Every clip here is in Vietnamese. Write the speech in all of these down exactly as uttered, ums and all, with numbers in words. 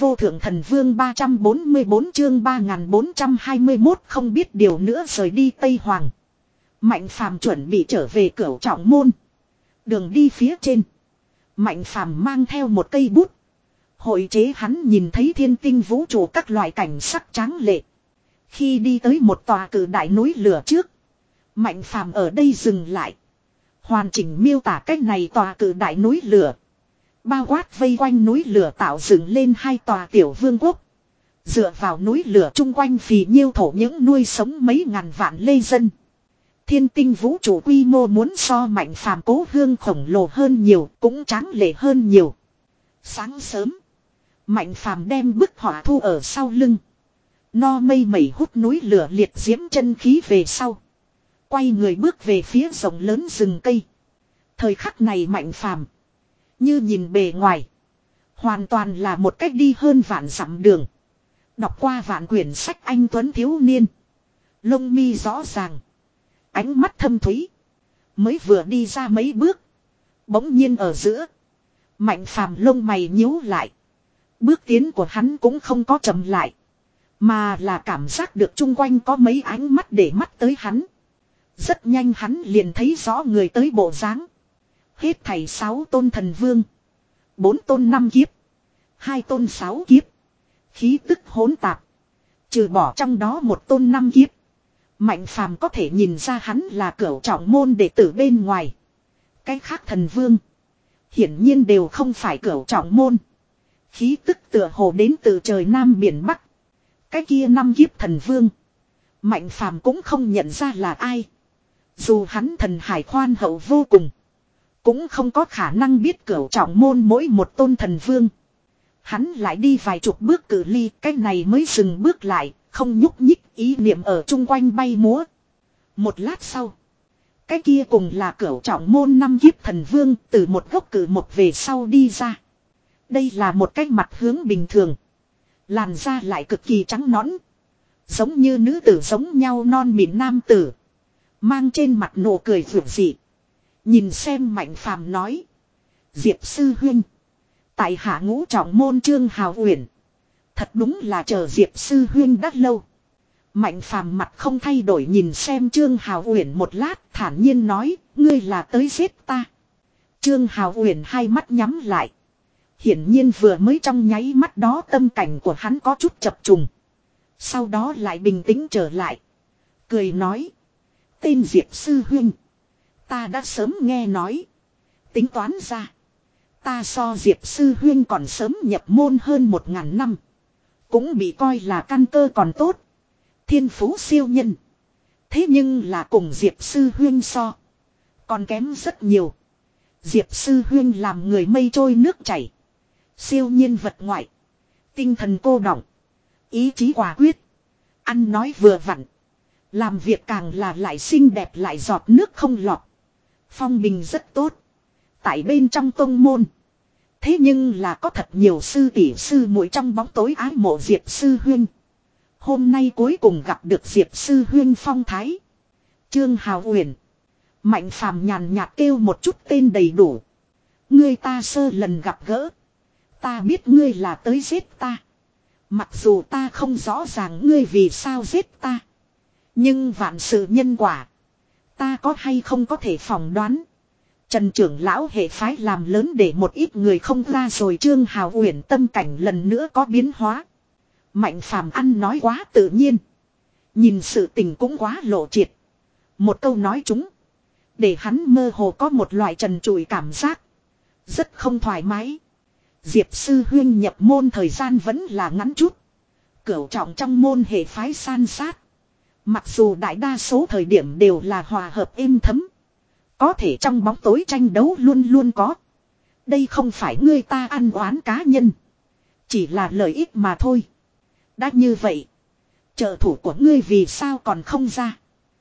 vô thượng thần vương ba trăm bốn mươi bốn chương ba nghìn bốn trăm hai mươi mốt không biết điều nữa rời đi Tây Hoàng. Mạnh Phàm chuẩn bị trở về Cửu Trọng Môn. Đường đi phía trên. Mạnh Phàm mang theo một cây bút. Hội chế hắn nhìn thấy thiên tinh vũ trụ các loại cảnh sắc tráng lệ. Khi đi tới một tòa cử đại núi lửa trước. Mạnh Phàm ở đây dừng lại. Hoàn chỉnh miêu tả cách này tòa cử đại núi lửa. Bao quát vây quanh núi lửa tạo dựng lên hai tòa tiểu vương quốc. Dựa vào núi lửa chung quanh phì nhiêu thổ những nuôi sống mấy ngàn vạn lê dân. Thiên tinh vũ trụ quy mô muốn so Mạnh Phàm cố hương khổng lồ hơn nhiều, cũng tráng lệ hơn nhiều. Sáng sớm, Mạnh Phàm đem bức họa thu ở sau lưng. No mây mẩy hút núi lửa liệt diễm chân khí về sau. Quay người bước về phía rộng lớn rừng cây. Thời khắc này Mạnh Phàm như nhìn bề ngoài, hoàn toàn là một cách đi hơn vạn dặm đường. Đọc qua vạn quyển sách anh tuấn thiếu niên. Lông mi rõ ràng, ánh mắt thâm thúy. Mới vừa đi ra mấy bước, bỗng nhiên ở giữa, Mạnh Phàm lông mày nhíu lại. Bước tiến của hắn cũng không có chậm lại, mà là cảm giác được chung quanh có mấy ánh mắt để mắt tới hắn. Rất nhanh hắn liền thấy rõ người tới bộ dáng. Hết thảy sáu tôn thần vương, bốn tôn năm kiếp, hai tôn sáu kiếp, khí tức hỗn tạp. Trừ bỏ trong đó một tôn năm kiếp, Mạnh Phàm có thể nhìn ra hắn là Cửu Trọng Môn đệ tử bên ngoài. Cái khác thần vương hiển nhiên đều không phải Cửu Trọng Môn. Khí tức tựa hồ đến từ trời Nam biển Bắc. Cái kia năm kiếp thần vương, Mạnh Phàm cũng không nhận ra là ai. Dù hắn thần hải khoan hậu vô cùng, cũng không có khả năng biết Cửu Trọng Môn mỗi một tôn thần vương. Hắn lại đi vài chục bước cự ly, cái này mới dừng bước lại, không nhúc nhích, ý niệm ở chung quanh bay múa. Một lát sau, cái kia cùng là Cửu Trọng Môn năm kiếp thần vương từ một gốc cử một về sau đi ra. Đây là một cái mặt hướng bình thường, làn da lại cực kỳ trắng nõn, giống như nữ tử giống nhau non mịn nam tử, mang trên mặt nụ cười vượt dị. Nhìn xem Mạnh Phàm nói: Diệp sư huynh, tại hạ Ngũ Trọng Môn Trương Hào Uyển, thật đúng là chờ Diệp sư huynh đã lâu. Mạnh Phàm mặt không thay đổi nhìn xem Trương Hào Uyển một lát, thản nhiên nói: ngươi là tới giết ta. Trương Hào Uyển hai mắt nhắm lại. Hiển nhiên vừa mới trong nháy mắt đó tâm cảnh của hắn có chút chập trùng. Sau đó lại bình tĩnh trở lại, cười nói: tên Diệp sư huynh, ta đã sớm nghe nói. Tính toán ra, ta so Diệp sư huynh còn sớm nhập môn hơn một ngàn năm, cũng bị coi là căn cơ còn tốt, thiên phú siêu nhân. Thế nhưng là cùng Diệp sư huynh so, còn kém rất nhiều. Diệp sư huynh làm người mây trôi nước chảy, siêu nhiên vật ngoại, tinh thần cô đọng, ý chí quả quyết, ăn nói vừa vặn, làm việc càng là lại xinh đẹp lại giọt nước không lọt. Phong bình rất tốt. Tại bên trong tông môn, thế nhưng là có thật nhiều sư tỷ sư muội trong bóng tối ái mộ Diệp sư huynh. Hôm nay cuối cùng gặp được Diệp sư huynh phong thái. Trương Hào Uyển. Mạnh Phàm nhàn nhạt kêu một chút tên đầy đủ. Ngươi ta sơ lần gặp gỡ, ta biết ngươi là tới giết ta. Mặc dù ta không rõ ràng ngươi vì sao giết ta, nhưng vạn sự nhân quả, ta có hay không có thể phỏng đoán. Trần trưởng lão hệ phái làm lớn để một ít người không ra rồi. Trương Hào Uyển tâm cảnh lần nữa có biến hóa. Mạnh Phàm ăn nói quá tự nhiên, nhìn sự tình cũng quá lộ triệt. Một câu nói chúng, để hắn mơ hồ có một loại trần trụi cảm giác, rất không thoải mái. Diệp sư huynh nhập môn thời gian vẫn là ngắn chút. Cửu trọng trong môn hệ phái san sát, mặc dù đại đa số thời điểm đều là hòa hợp êm thấm, có thể trong bóng tối tranh đấu luôn luôn có. Đây không phải ngươi ta ăn oán cá nhân, chỉ là lợi ích mà thôi. Đã như vậy, trợ thủ của ngươi vì sao còn không ra?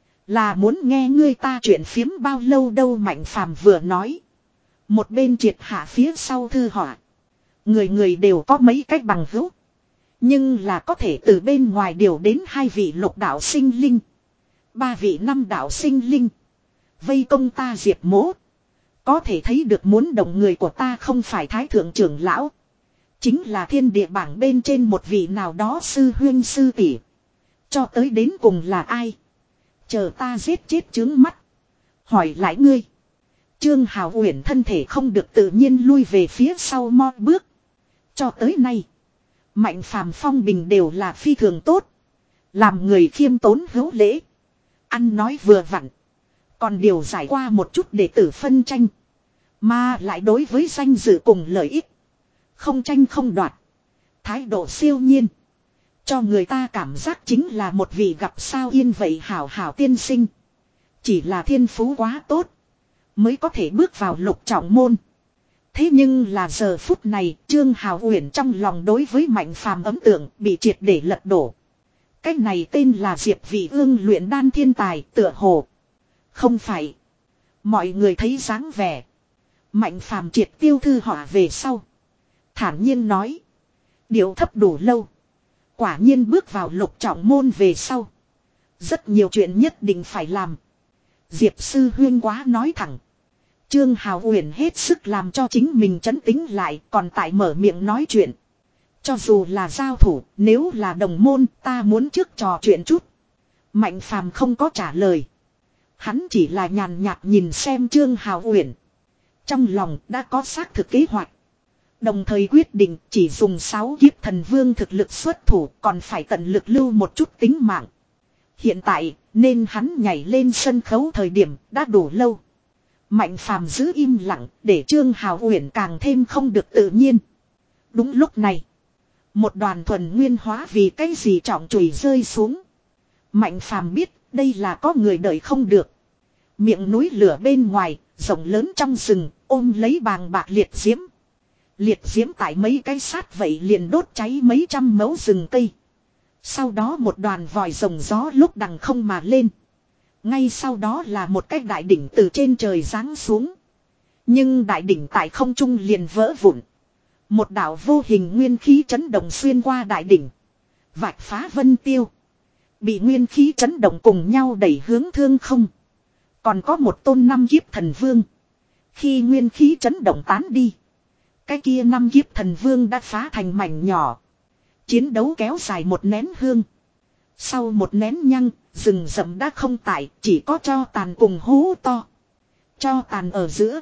Là muốn nghe ngươi ta chuyện phiếm bao lâu đâu? Mạnh Phàm vừa nói, một bên triệt hạ phía sau thư họa. Người người đều có mấy cách bằng hữu, nhưng là có thể từ bên ngoài điều đến hai vị lục đạo sinh linh, ba vị năm đạo sinh linh, vây công ta Diệp mỗ. Có thể thấy được muốn động người của ta không phải thái thượng trưởng lão, Chính là thiên địa bảng bên trên một vị nào đó sư huyên sư tỷ. Cho tới đến cùng là ai? Chờ ta giết chết chướng mắt. Hỏi lại ngươi. Trương Hào Uyển thân thể không được tự nhiên lui về phía sau mo bước. Cho tới nay. Mạnh phàm phong bình đều là phi thường tốt. Làm người khiêm tốn hữu lễ. Ăn nói vừa vặn. Còn điều giải qua một chút để tử phân tranh. Mà lại đối với danh dự cùng lợi ích. Không tranh không đoạt. Thái độ siêu nhiên. Cho người ta cảm giác chính là một vị gặp sao yên vậy hảo hảo tiên sinh. Chỉ là thiên phú quá tốt. Mới có thể bước vào lục trọng môn. Thế nhưng là giờ phút này Trương Hào Uyển trong lòng đối với Mạnh Phàm ấn tượng bị triệt để lật đổ. Cái này tên là Diệp Vị Ương luyện đan thiên tài tựa hồ. Không phải. Mọi người thấy dáng vẻ. Mạnh Phàm triệt tiêu thư họa về sau. Thản nhiên nói. Điệu thấp đủ lâu. Quả nhiên bước vào lục trọng môn về sau. Rất nhiều chuyện nhất định phải làm. Diệp sư huyên quá nói thẳng. Trương Hào Uyển hết sức làm cho chính mình trấn tĩnh lại còn tại mở miệng nói chuyện. Cho dù là giao thủ, nếu là đồng môn ta muốn trước trò chuyện chút. Mạnh Phàm không có trả lời. Hắn chỉ là nhàn nhạt nhìn xem Trương Hào Uyển. Trong lòng đã có xác thực kế hoạch. Đồng thời quyết định chỉ dùng sáu kiếp thần vương thực lực xuất thủ còn phải tận lực lưu một chút tính mạng. Hiện tại nên hắn nhảy lên sân khấu thời điểm đã đủ lâu. Mạnh Phàm giữ im lặng để Trương Hào Uyển càng thêm không được tự nhiên. Đúng lúc này. Một đoàn thuần nguyên hóa vì cái gì trọng chùy rơi xuống. Mạnh Phàm biết đây là có người đợi không được. Miệng núi lửa bên ngoài, rộng lớn trong rừng, ôm lấy bàng bạc liệt diễm. Liệt diễm tại mấy cái sát vậy liền đốt cháy mấy trăm mẫu rừng cây. Sau đó một đoàn vòi rồng gió lúc đằng không mà lên. Ngay sau đó là một cái đại đỉnh từ trên trời giáng xuống. Nhưng đại đỉnh tại không trung liền vỡ vụn. Một đạo vô hình nguyên khí chấn động xuyên qua đại đỉnh. Vạch phá vân tiêu. Bị nguyên khí chấn động cùng nhau đẩy hướng thương không. Còn có một tôn năm kiếp thần vương. Khi nguyên khí chấn động tán đi. Cái kia năm kiếp thần vương đã phá thành mảnh nhỏ. Chiến đấu kéo dài một nén hương. Sau một nén nhăng, rừng rậm đã không tại, chỉ có tro tàn cùng hố to. Tro tàn ở giữa.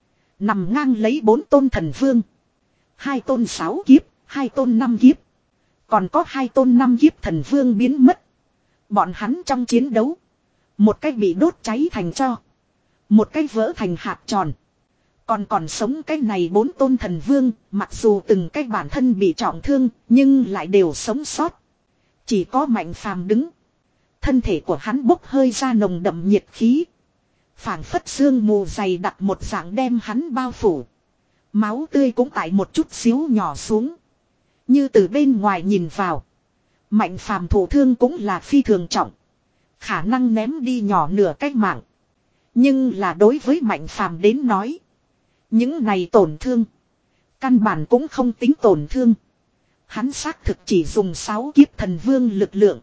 Nằm ngang lấy bốn tôn thần vương. Hai tôn sáu kiếp, hai tôn năm kiếp. Còn có hai tôn năm kiếp thần vương biến mất. Bọn hắn trong chiến đấu. Một cái bị đốt cháy thành tro. Một cái vỡ thành hạt tròn. Còn còn sống cái này bốn tôn thần vương, mặc dù từng cái bản thân bị trọng thương, nhưng lại đều sống sót. Chỉ có Mạnh Phàm đứng. Thân thể của hắn bốc hơi ra nồng đậm nhiệt khí. Phảng phất sương mù dày đặc một dạng đem hắn bao phủ. Máu tươi cũng tại một chút xíu nhỏ xuống. Như từ bên ngoài nhìn vào. Mạnh Phàm thổ thương cũng là phi thường trọng. Khả năng ném đi nhỏ nửa cái mạng. Nhưng là đối với Mạnh Phàm đến nói. Những này tổn thương. Căn bản cũng không tính tổn thương. Hắn xác thực chỉ dùng sáu kiếp thần vương lực lượng.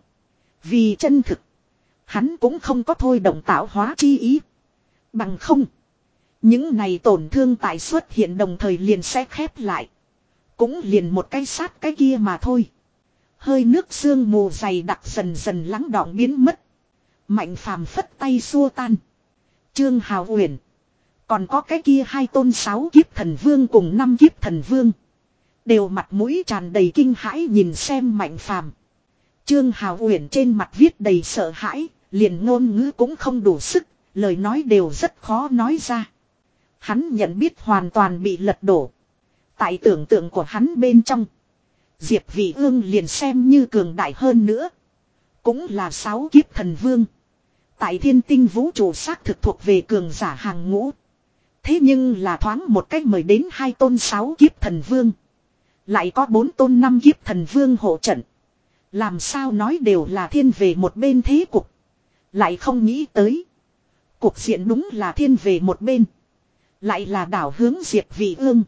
Vì chân thực. Hắn cũng không có thôi động tạo hóa chi ý. Bằng không. Những này tổn thương tại xuất hiện đồng thời liền sẽ khép lại. Cũng liền một cái sát cái kia mà thôi. Hơi nước sương mù dày đặc dần dần lắng đọng biến mất. Mạnh Phàm phất tay xua tan. Trương Hào Uyển. Còn có cái kia hai tôn sáu kiếp thần vương cùng năm kiếp thần vương. Đều mặt mũi tràn đầy kinh hãi nhìn xem Mạnh Phàm. Trương Hào Uyển trên mặt viết đầy sợ hãi, liền ngôn ngữ cũng không đủ sức, lời nói đều rất khó nói ra. Hắn nhận biết hoàn toàn bị lật đổ. Tại tưởng tượng của hắn bên trong. Diệp Vị Ương liền xem như cường đại hơn nữa. Cũng là sáu kiếp thần vương. Tại thiên tinh vũ trụ xác thực thuộc về cường giả hàng ngũ. Thế nhưng là thoáng một cách mời đến hai tôn sáu kiếp thần vương. Lại có bốn tôn năm kiếp thần vương hộ trận. Làm sao nói đều là thiên về một bên thế cục. Lại không nghĩ tới. Cục diện đúng là thiên về một bên. Lại là đảo hướng Diệp Vị Ương.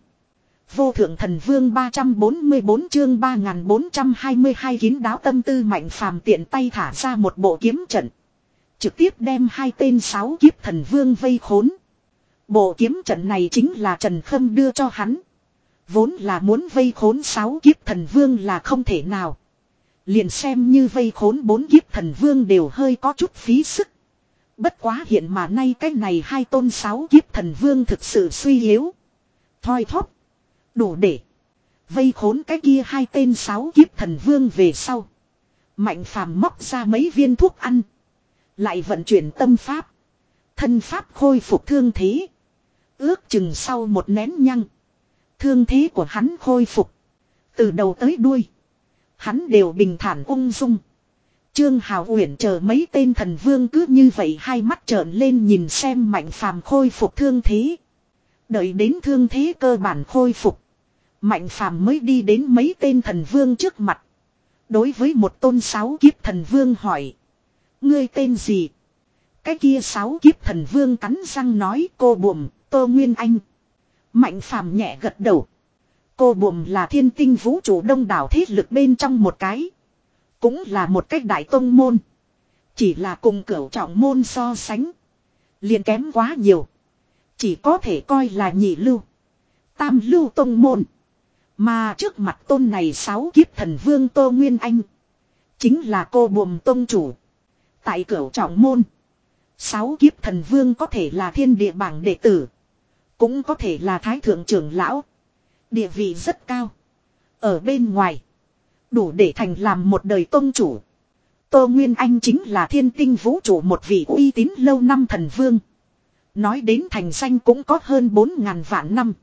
Vô thượng thần vương ba trăm bốn mươi bốn chương ba nghìn bốn trăm hai mươi hai kín đáo tâm tư Mạnh Phàm tiện tay thả ra một bộ kiếm trận. Trực tiếp đem hai tên sáu kiếp thần vương vây khốn. Bộ kiếm trận này chính là Trần Khâm đưa cho hắn. Vốn là muốn vây khốn sáu kiếp thần vương là không thể nào. Liền xem như vây khốn bốn kiếp thần vương đều hơi có chút phí sức. Bất quá hiện mà nay cái này hai tôn sáu kiếp thần vương thực sự suy yếu. Thoi thóp. Đủ để vây khốn cái kia hai tên sáu kiếp thần vương về sau. Mạnh phàm móc ra mấy viên thuốc ăn. Lại vận chuyển tâm pháp. Thân pháp khôi phục thương thế. Ước chừng sau một nén nhăng. Thương thế của hắn khôi phục. Từ đầu tới đuôi. Hắn đều bình thản ung dung. Trương Hào Uyển chờ mấy tên thần vương cứ như vậy hai mắt trợn lên nhìn xem Mạnh phàm khôi phục thương thế. Đợi đến thương thế cơ bản khôi phục. Mạnh phàm mới đi đến mấy tên thần vương trước mặt. Đối với một tôn sáu kiếp thần vương hỏi. Ngươi tên gì? Cái kia sáu kiếp thần vương cắn răng nói cô Bùm, Tô Nguyên Anh. Mạnh phàm nhẹ gật đầu. Cô Bùm là thiên tinh vũ trụ đông đảo thế lực bên trong một cái. Cũng là một cách đại tông môn. Chỉ là cùng cửu trọng môn so sánh. Liền kém quá nhiều. Chỉ có thể coi là nhị lưu. Tam lưu tông môn. Mà trước mặt tôn này sáu kiếp thần vương Tô Nguyên Anh. Chính là cô Bùm tông chủ. Tại cửu trọng môn. Sáu kiếp thần vương có thể là thiên địa bảng đệ tử. Cũng có thể là thái thượng trưởng lão. Địa vị rất cao. Ở bên ngoài. Đủ để thành làm một đời tông chủ. Tô Nguyên Anh chính là thiên tinh vũ trụ một vị uy tín lâu năm thần vương. Nói đến thành danh cũng có hơn bốn ngàn vạn năm.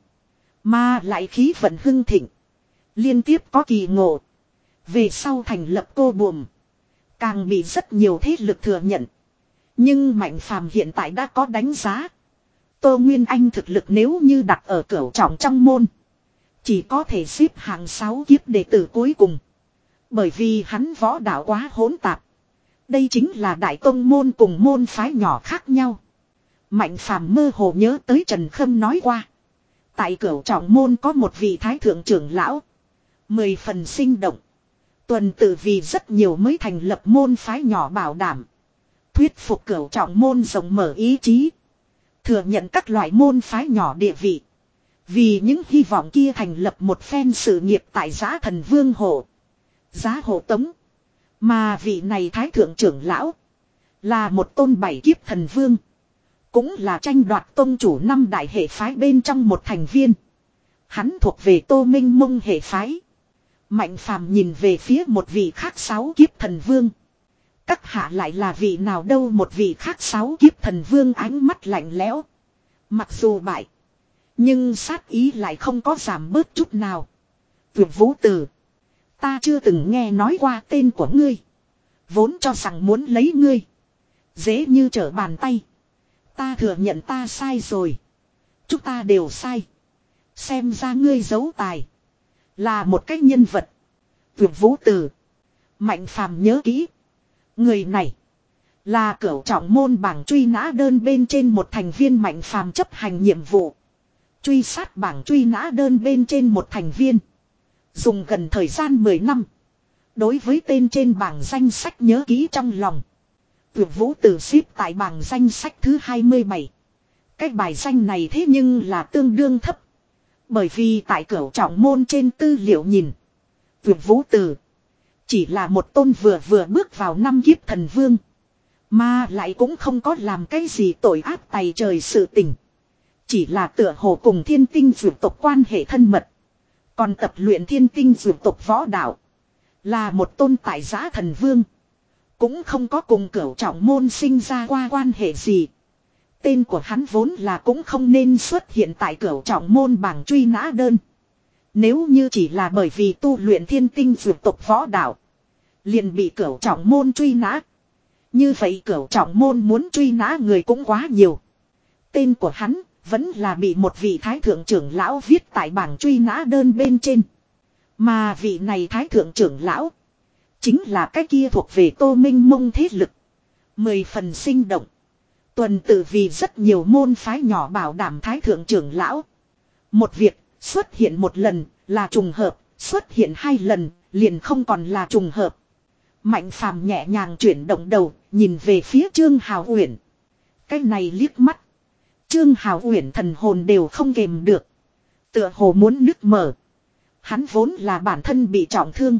Mà lại khí vận hưng thịnh. Liên tiếp có kỳ ngộ. Về sau thành lập cô Bùm. Càng bị rất nhiều thế lực thừa nhận. Nhưng Mạnh phàm hiện tại đã có đánh giá. Tô Nguyên Anh thực lực nếu như đặt ở cửu trọng trong môn. Chỉ có thể xếp hạng sáu kiếp đệ tử cuối cùng. Bởi vì hắn võ đạo quá hỗn tạp. Đây chính là đại tông môn cùng môn phái nhỏ khác nhau. Mạnh phàm mơ hồ nhớ tới Trần Khâm nói qua. Tại cửu trọng môn có một vị thái thượng trưởng lão. Mười phần sinh động. Tuần tự vì rất nhiều mới thành lập môn phái nhỏ bảo đảm. Thuyết phục cửu trọng môn rộng mở ý chí. Thừa nhận các loại môn phái nhỏ địa vị. Vì những hy vọng kia thành lập một phen sự nghiệp tại Giá Thần Vương Hộ. Giá Hộ Tống. Mà vị này thái thượng trưởng lão. Là một tôn bảy kiếp thần vương. Cũng là tranh đoạt tông chủ năm đại hệ phái bên trong một thành viên. Hắn thuộc về Tô Minh Mông hệ phái. Mạnh phàm nhìn về phía một vị khác sáu kiếp thần vương. Các hạ lại là vị nào đâu, một vị khác sáu kiếp thần vương ánh mắt lạnh lẽo. Mặc dù bại. Nhưng sát ý lại không có giảm bớt chút nào. Vượt Vũ Tử. Ta chưa từng nghe nói qua tên của ngươi. Vốn cho rằng muốn lấy ngươi. Dễ như trở bàn tay. Ta thừa nhận ta sai rồi. Chúng ta đều sai. Xem ra ngươi giấu tài. Là một cái nhân vật. Vượt Vũ Tử. Mạnh phàm nhớ kỹ. Người này. Là cửu trọng môn bảng truy nã đơn bên trên một thành viên. Mạnh phàm chấp hành nhiệm vụ. Truy sát bảng truy nã đơn bên trên một thành viên. Dùng gần thời gian mười năm. Đối với tên trên bảng danh sách nhớ kỹ trong lòng. Vượt Vũ Tử xếp tại bảng danh sách thứ hai mươi bảy. Cái bài danh này thế nhưng là tương đương thấp. Bởi vì tại cửu trọng môn trên tư liệu nhìn. Vượt Vũ Tử chỉ là một tôn vừa vừa bước vào năm kiếp thần vương. Mà lại cũng không có làm cái gì tội ác tày trời sự tình. Chỉ là tựa hồ cùng thiên tinh dược tộc quan hệ thân mật. Còn tập luyện thiên tinh dược tộc võ đạo. Là một tôn tại Giá Thần Vương. Cũng không có cùng cửu trọng môn sinh ra qua quan hệ gì. Tên của hắn vốn là cũng không nên xuất hiện tại cửu trọng môn bảng truy nã đơn. Nếu như chỉ là bởi vì tu luyện thiên tinh dược tộc võ đạo. Liền bị cửu trọng môn truy nã. Như vậy cửu trọng môn muốn truy nã người cũng quá nhiều. Tên của hắn vẫn là bị một vị thái thượng trưởng lão viết tại bảng truy nã đơn bên trên. Mà vị này thái thượng trưởng lão. Chính là cái kia thuộc về Tô Minh Mông thế lực. Mười phần sinh động. Tuần tự vì rất nhiều môn phái nhỏ bảo đảm thái thượng trưởng lão. Một việc xuất hiện một lần là trùng hợp. Xuất hiện hai lần liền không còn là trùng hợp. Mạnh phàm nhẹ nhàng chuyển động đầu. Nhìn về phía Trương Hào Uyển. Cái này liếc mắt. Trương Hào Uyển thần hồn đều không kềm được. Tựa hồ muốn nứt mở. Hắn vốn là bản thân bị trọng thương.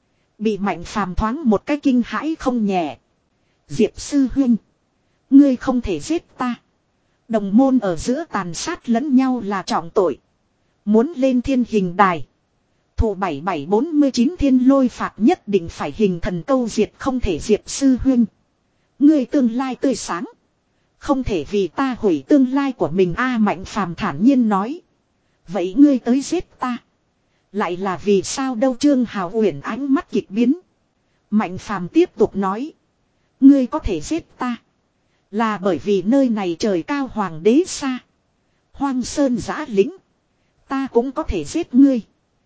Bị Mạnh Phàm thoáng một cái kinh hãi không nhẹ. Diệp sư huynh. Ngươi không thể giết ta. Đồng môn ở giữa tàn sát lẫn nhau là trọng tội. Muốn lên thiên hình đài. Thủ bảy bảy bốn chín thiên lôi phạt nhất định phải hình thần câu diệt không thể Diệp sư huynh. Ngươi tương lai tươi sáng. Không thể vì ta hủy tương lai của mình a Mạnh Phàm thản nhiên nói. Vậy ngươi tới giết ta. Lại là vì sao đâu Trương Hào Uyển ánh mắt kịch biến. Mạnh Phàm tiếp tục nói. Ngươi có thể giết ta. Là bởi vì nơi này trời cao hoàng đế xa. Hoang sơn giã lĩnh. Ta cũng có thể giết ngươi.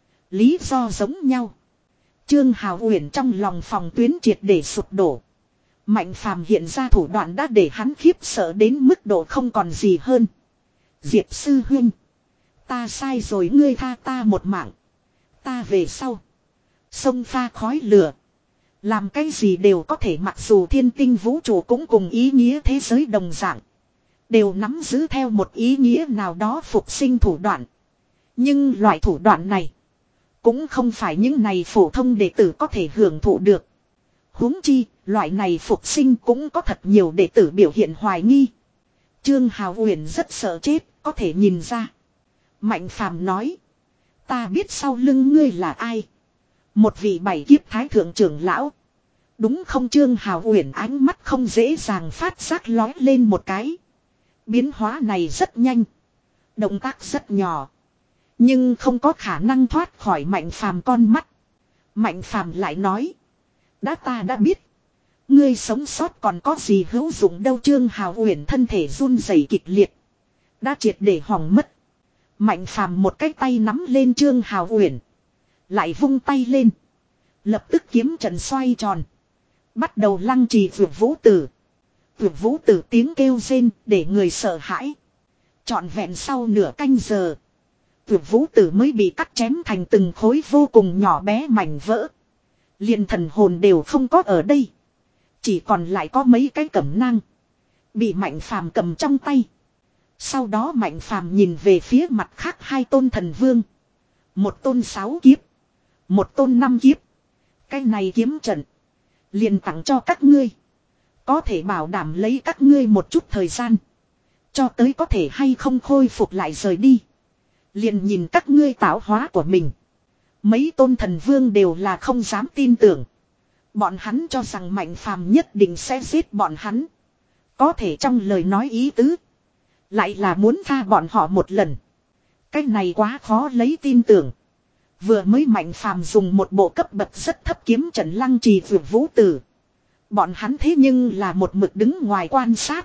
Lý do giống nhau. Trương Hào Uyển trong lòng phòng tuyến triệt để sụp đổ. Mạnh Phàm hiện ra thủ đoạn đã để hắn khiếp sợ đến mức độ không còn gì hơn. Diệp sư huynh. Ta sai rồi ngươi tha ta một mạng. Ta về sau. Sông pha khói lửa. Làm cái gì đều có thể mặc dù thiên tinh vũ trụ cũng cùng ý nghĩa thế giới đồng dạng. Đều nắm giữ theo một ý nghĩa nào đó phục sinh thủ đoạn. Nhưng loại thủ đoạn này. Cũng không phải những này phổ thông đệ tử có thể hưởng thụ được. Huống chi, loại này phục sinh cũng có thật nhiều đệ tử biểu hiện hoài nghi. Trương Hào Uyển rất sợ chết, có thể nhìn ra. Mạnh Phàm nói. Ta biết sau lưng ngươi là ai. Một vị bảy kiếp thái thượng trưởng lão. Đúng không Trương Hào Uyển ánh mắt không dễ dàng phát giác lói lên một cái. Biến hóa này rất nhanh. Động tác rất nhỏ. Nhưng không có khả năng thoát khỏi Mạnh Phàm con mắt. Mạnh Phàm lại nói. Đã ta đã biết. Ngươi sống sót còn có gì hữu dụng đâu Trương Hào Uyển thân thể run rẩy kịch liệt. Đã triệt để hỏng mất. Mạnh Phàm một cái tay nắm lên Trương Hào Uyển. Lại vung tay lên. Lập tức kiếm trận xoay tròn. Bắt đầu lăng trì vượt vũ tử. Vượt vũ tử tiếng kêu rên để người sợ hãi. Trọn vẹn sau nửa canh giờ. Vượt vũ tử mới bị cắt chém thành từng khối vô cùng nhỏ bé mảnh vỡ. Liền thần hồn đều không có ở đây. Chỉ còn lại có mấy cái cẩm nang. Bị Mạnh Phàm cầm trong tay. Sau đó Mạnh Phàm nhìn về phía mặt khác hai tôn thần vương. Một tôn sáu kiếp. Một tôn năm kiếp. Cái này kiếm trận. Liền tặng cho các ngươi. Có thể bảo đảm lấy các ngươi một chút thời gian. Cho tới có thể hay không khôi phục lại rời đi. Liền nhìn các ngươi tạo hóa của mình. Mấy tôn thần vương đều là không dám tin tưởng. Bọn hắn cho rằng Mạnh Phàm nhất định sẽ giết bọn hắn. Có thể trong lời nói ý tứ. Lại là muốn tha bọn họ một lần. Cái này quá khó lấy tin tưởng. Vừa mới Mạnh Phàm dùng một bộ cấp bậc rất thấp kiếm trận lăng trì vượt vũ tử. Bọn hắn thế nhưng là một mực đứng ngoài quan sát.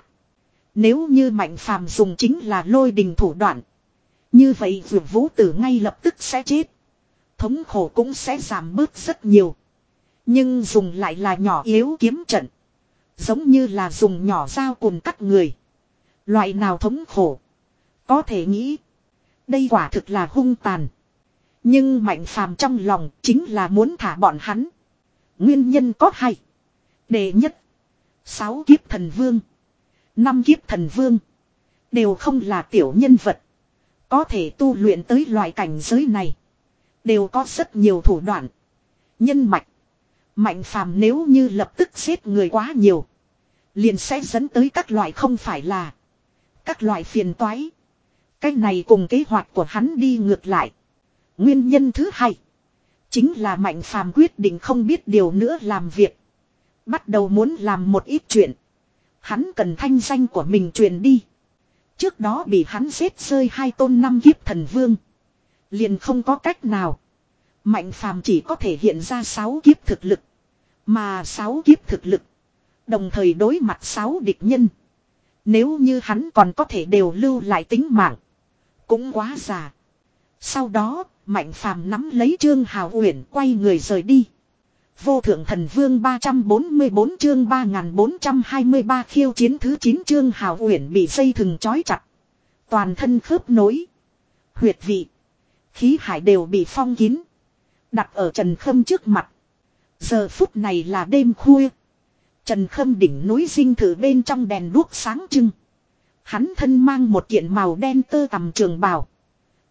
Nếu như Mạnh Phàm dùng chính là lôi đình thủ đoạn. Như vậy vượt vũ tử ngay lập tức sẽ chết. Thống khổ cũng sẽ giảm bớt rất nhiều. Nhưng dùng lại là nhỏ yếu kiếm trận. Giống như là dùng nhỏ dao cùn cắt người. Loại nào thống khổ. Có thể nghĩ. Đây quả thực là hung tàn. Nhưng Mạnh Phàm trong lòng chính là muốn thả bọn hắn. Nguyên nhân có hai. Đệ nhất. Sáu kiếp thần vương. Năm kiếp thần vương. Đều không là tiểu nhân vật. Có thể tu luyện tới loại cảnh giới này. Đều có rất nhiều thủ đoạn. Nhân mạch. Mạnh Phàm nếu như lập tức giết người quá nhiều. Liền sẽ dẫn tới các loại không phải là. Các loại phiền toái. Cái này cùng kế hoạch của hắn đi ngược lại. Nguyên nhân thứ hai. Chính là Mạnh Phàm quyết định không biết điều nữa làm việc. Bắt đầu muốn làm một ít chuyện. Hắn cần thanh danh của mình truyền đi. Trước đó bị hắn giết rơi hai tôn năm kiếp thần vương. Liền không có cách nào. Mạnh Phàm chỉ có thể hiện ra sáu kiếp thực lực. Mà sáu kiếp thực lực. Đồng thời đối mặt sáu địch nhân. Nếu như hắn còn có thể đều lưu lại tính mạng. Cũng quá già. Sau đó, Mạnh Phàm nắm lấy Trương Hào Uyển quay người rời đi. Vô thượng thần vương ba trăm bốn mươi bốn chương ba nghìn bốn trăm hai mươi ba khiêu chiến thứ chín Trương Hào Uyển bị dây thừng trói chặt. Toàn thân khớp nối. Huyệt vị. Khí hải đều bị phong kín. Đặt ở Trần Khâm trước mặt. Giờ phút này là đêm khuya. Trần Khâm đỉnh núi dinh thự bên trong đèn đuốc sáng trưng. Hắn thân mang một kiện màu đen tơ tằm trường bào.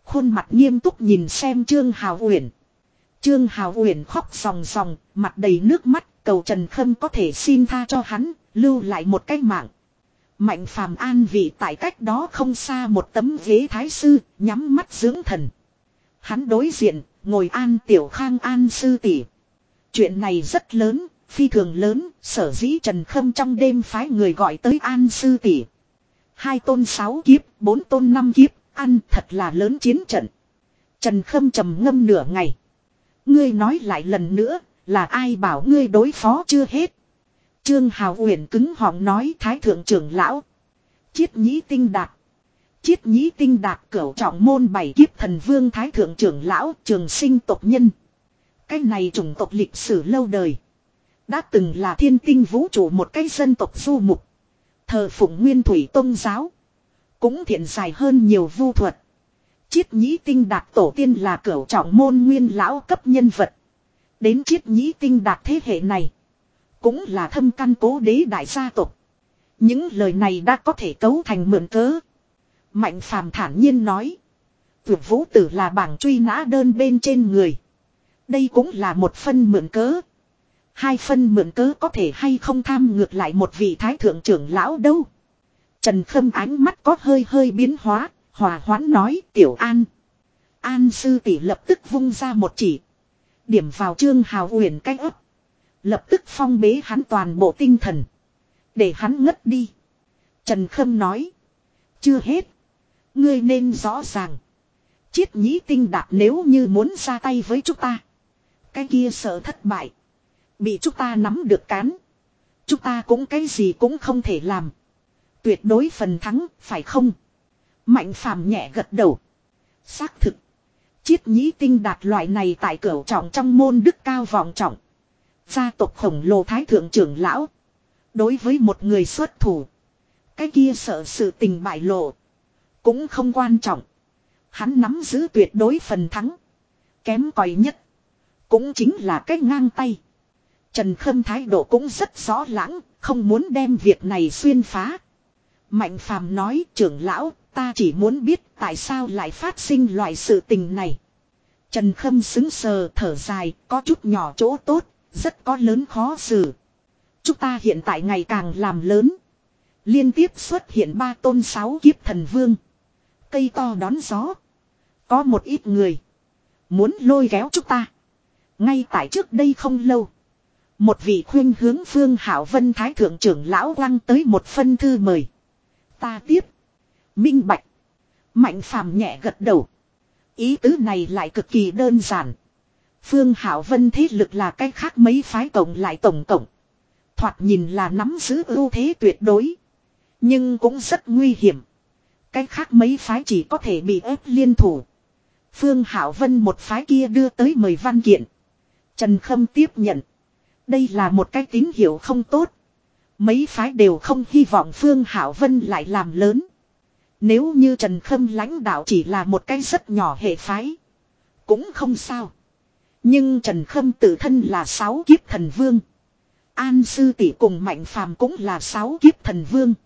Khuôn mặt nghiêm túc nhìn xem Trương Hào Uyển. Trương Hào Uyển khóc ròng ròng, mặt đầy nước mắt, cầu Trần Khâm có thể xin tha cho hắn, lưu lại một cái mạng. Mạnh Phàm an vị tại cách đó không xa một tấm ghế thái sư, nhắm mắt dưỡng thần. Hắn đối diện, ngồi An Tiểu Khang An sư tỷ. Chuyện này rất lớn, phi thường lớn, sở dĩ Trần Khâm trong đêm phái người gọi tới An sư tỷ. Hai tôn sáu kiếp, bốn tôn năm kiếp, ăn thật là lớn chiến trận. Trần Khâm trầm ngâm nửa ngày. Ngươi nói lại lần nữa, là ai bảo ngươi đối phó chưa hết. Trương Hào Uyển cứng họng nói Thái thượng trưởng lão. Chiết Nhĩ Tinh Đạt. Chiết Nhĩ Tinh Đạt cửu trọng môn bảy kiếp thần vương Thái thượng trưởng lão trường sinh tộc nhân. Cái này chủng tộc lịch sử lâu đời. Đã từng là thiên tinh vũ trụ một cái dân tộc du mục. Thờ phụng nguyên thủy tôn giáo. Cũng thiện dài hơn nhiều vu thuật. Chiết Nhĩ Tinh Đạt tổ tiên là cửu trọng môn nguyên lão cấp nhân vật. Đến Chiết Nhĩ Tinh Đạt thế hệ này. Cũng là thâm căn cố đế đại gia tộc. Những lời này đã có thể cấu thành mượn cớ. Mạnh Phàm thản nhiên nói. Tuyệt Vũ Tử là bảng truy nã đơn bên trên người. Đây cũng là một phân mượn cớ. Hai phân mượn cớ có thể hay không tham ngược lại một vị thái thượng trưởng lão đâu. Trần Khâm ánh mắt có hơi hơi biến hóa, hòa hoãn nói Tiểu An. An sư tỷ lập tức vung ra một chỉ. Điểm vào Trương Hào Uyển cái ấp. Lập tức phong bế hắn toàn bộ tinh thần. Để hắn ngất đi. Trần Khâm nói. Chưa hết. Ngươi nên rõ ràng. Chiết Nhĩ Tinh Đạt nếu như muốn ra tay với chúng ta. Cái kia sợ thất bại. Bị chúng ta nắm được cán. Chúng ta cũng cái gì cũng không thể làm. Tuyệt đối phần thắng, phải không? Mạnh Phàm nhẹ gật đầu. Xác thực. Chiết Nhĩ Tinh Đạt loại này tại cửu trọng trong môn đức cao vọng trọng. Gia tộc khổng lồ thái thượng trưởng lão. Đối với một người xuất thủ. Cái kia sợ sự tình bại lộ. Cũng không quan trọng. Hắn nắm giữ tuyệt đối phần thắng. Kém cỏi nhất. Cũng chính là cái ngang tay. Trần Khâm thái độ cũng rất rõ lãng. Không muốn đem việc này xuyên phá. Mạnh Phàm nói trưởng lão. Ta chỉ muốn biết tại sao lại phát sinh loại sự tình này. Trần Khâm xứng sờ thở dài. Có chút nhỏ chỗ tốt. Rất có lớn khó xử. Chúng ta hiện tại ngày càng làm lớn. Liên tiếp xuất hiện ba tôn sáu kiếp thần vương. Cây to đón gió. Có một ít người. Muốn lôi kéo chúng ta. Ngay tại trước đây không lâu. Một vị khuyên hướng Phương Hảo Vân Thái thượng trưởng lão quăng tới một phân thư mời. Ta tiếp. Minh bạch. Mạnh Phàm nhẹ gật đầu. Ý tứ này lại cực kỳ đơn giản. Phương Hảo Vân thế lực là cách khác mấy phái cộng lại tổng cộng. Thoạt nhìn là nắm giữ ưu thế tuyệt đối. Nhưng cũng rất nguy hiểm. Cách khác mấy phái chỉ có thể bị ép liên thủ. Phương Hảo Vân một phái kia đưa tới mười văn kiện. Trần Khâm tiếp nhận. Đây là một cái tín hiệu không tốt. Mấy phái đều không hy vọng Phương Hảo Vân lại làm lớn. Nếu như Trần Khâm lãnh đạo chỉ là một cái rất nhỏ hệ phái. Cũng không sao. Nhưng Trần Khâm tự thân là sáu kiếp thần vương. An sư tỷ cùng Mạnh Phàm cũng là sáu kiếp thần vương.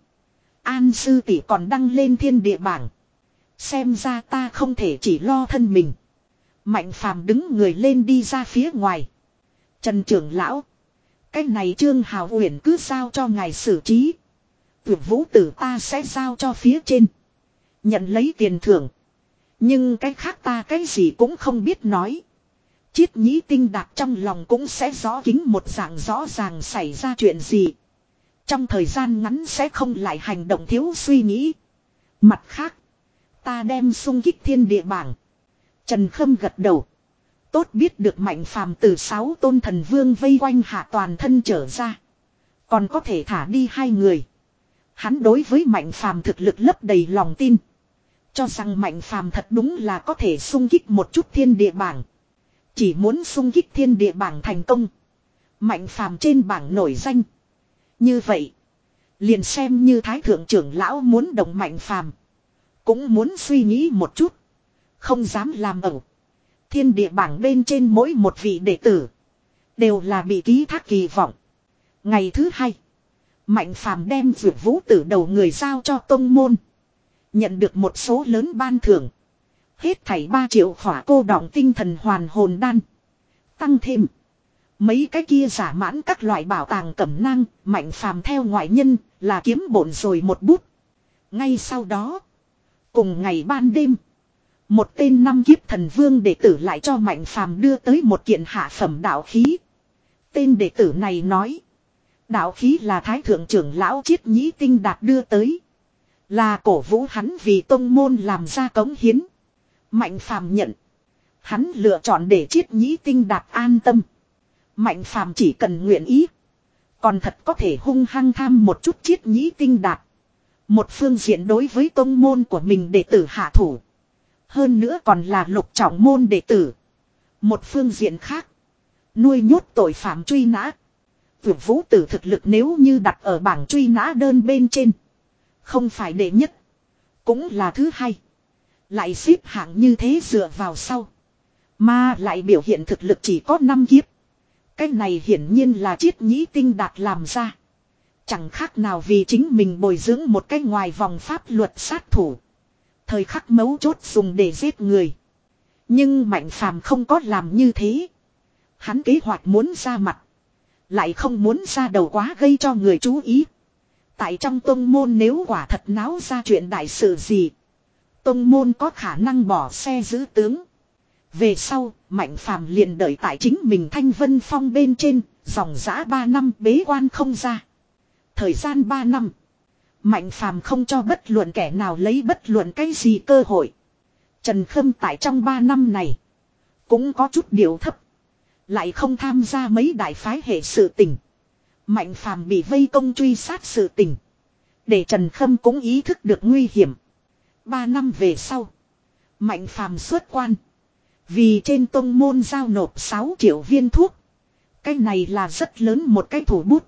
An sư tỷ còn đăng lên thiên địa bảng. Xem ra ta không thể chỉ lo thân mình. Mạnh Phàm đứng người lên đi ra phía ngoài. Trần trưởng lão. Cái này Trương Hào Uyển cứ giao cho ngài xử trí. Tuyệt Vũ Tử ta sẽ giao cho phía trên. Nhận lấy tiền thưởng. Nhưng cái khác ta cái gì cũng không biết nói. Chiết Nhĩ Tinh Đạt trong lòng cũng sẽ rõ kính một dạng rõ ràng xảy ra chuyện gì. Trong thời gian ngắn sẽ không lại hành động thiếu suy nghĩ. Mặt khác. Ta đem xung kích thiên địa bảng. Trần Khâm gật đầu. Tốt biết được Mạnh Phàm từ sáu tôn thần vương vây quanh hạ toàn thân trở ra. Còn có thể thả đi hai người. Hắn đối với Mạnh Phàm thực lực lấp đầy lòng tin. Cho rằng Mạnh Phàm thật đúng là có thể xung kích một chút thiên địa bảng. Chỉ muốn xung kích thiên địa bảng thành công. Mạnh Phàm trên bảng nổi danh. Như vậy. Liền xem như Thái thượng trưởng lão muốn động Mạnh Phàm. Cũng muốn suy nghĩ một chút. Không dám làm ẩu. Thiên địa bảng bên trên mỗi một vị đệ tử. Đều là bị ký thác kỳ vọng. Ngày thứ hai. Mạnh Phàm đem Dược Vũ Tử đầu người giao cho tông môn. Nhận được một số lớn ban thưởng. Hết thảy ba triệu khỏa cô đọng tinh thần hoàn hồn đan. Tăng thêm. Mấy cái kia giả mãn các loại bảo tàng cẩm nang, Mạnh Phàm theo ngoại nhân là kiếm bổn rồi một bút. Ngay sau đó. Cùng ngày ban đêm. Một tên năm kiếp thần vương đệ tử lại cho Mạnh Phàm đưa tới một kiện hạ phẩm đạo khí. Tên đệ tử này nói. Đạo khí là thái thượng trưởng lão Chiết Nhĩ Tinh Đạt đưa tới. Là cổ vũ hắn vì tông môn làm ra cống hiến. Mạnh Phàm nhận. Hắn lựa chọn để Chiết Nhĩ Tinh Đạt an tâm. Mạnh Phàm chỉ cần nguyện ý. Còn thật có thể hung hăng tham một chút Chiết Nhĩ Tinh Đạt. Một phương diện đối với tông môn của mình đệ tử hạ thủ. Hơn nữa còn là lục trọng môn đệ tử. Một phương diện khác. Nuôi nhốt tội phạm truy nã. Vượt vũ tử thực lực nếu như đặt ở bảng truy nã đơn bên trên. Không phải đệ nhất. Cũng là thứ hai. Lại xếp hạng như thế dựa vào sau. Mà lại biểu hiện thực lực chỉ có năm kiếp. Cái này hiển nhiên là Chiết Nhĩ Tinh Đạt làm ra. Chẳng khác nào vì chính mình bồi dưỡng một cái ngoài vòng pháp luật sát thủ. Thời khắc mấu chốt dùng để giết người. Nhưng Mạnh Phàm không có làm như thế. Hắn kế hoạch muốn ra mặt. Lại không muốn ra đầu quá gây cho người chú ý. Tại trong tông môn nếu quả thật náo ra chuyện đại sự gì. Tông môn có khả năng bỏ xe giữ tướng. Về sau, Mạnh Phàm liền đợi tại chính mình Thanh Vân Phong bên trên, dòng dã ba năm bế quan không ra. Thời gian ba năm. Mạnh Phàm không cho bất luận kẻ nào lấy bất luận cái gì cơ hội. Trần Khâm tại trong ba năm này. Cũng có chút điều thấp. Lại không tham gia mấy đại phái hệ sự tình. Mạnh Phàm bị vây công truy sát sự tình. Để Trần Khâm cũng ý thức được nguy hiểm. Ba năm về sau. Mạnh Phàm xuất quan. Vì trên tông môn giao nộp sáu triệu viên thuốc. Cái này là rất lớn một cái thủ bút.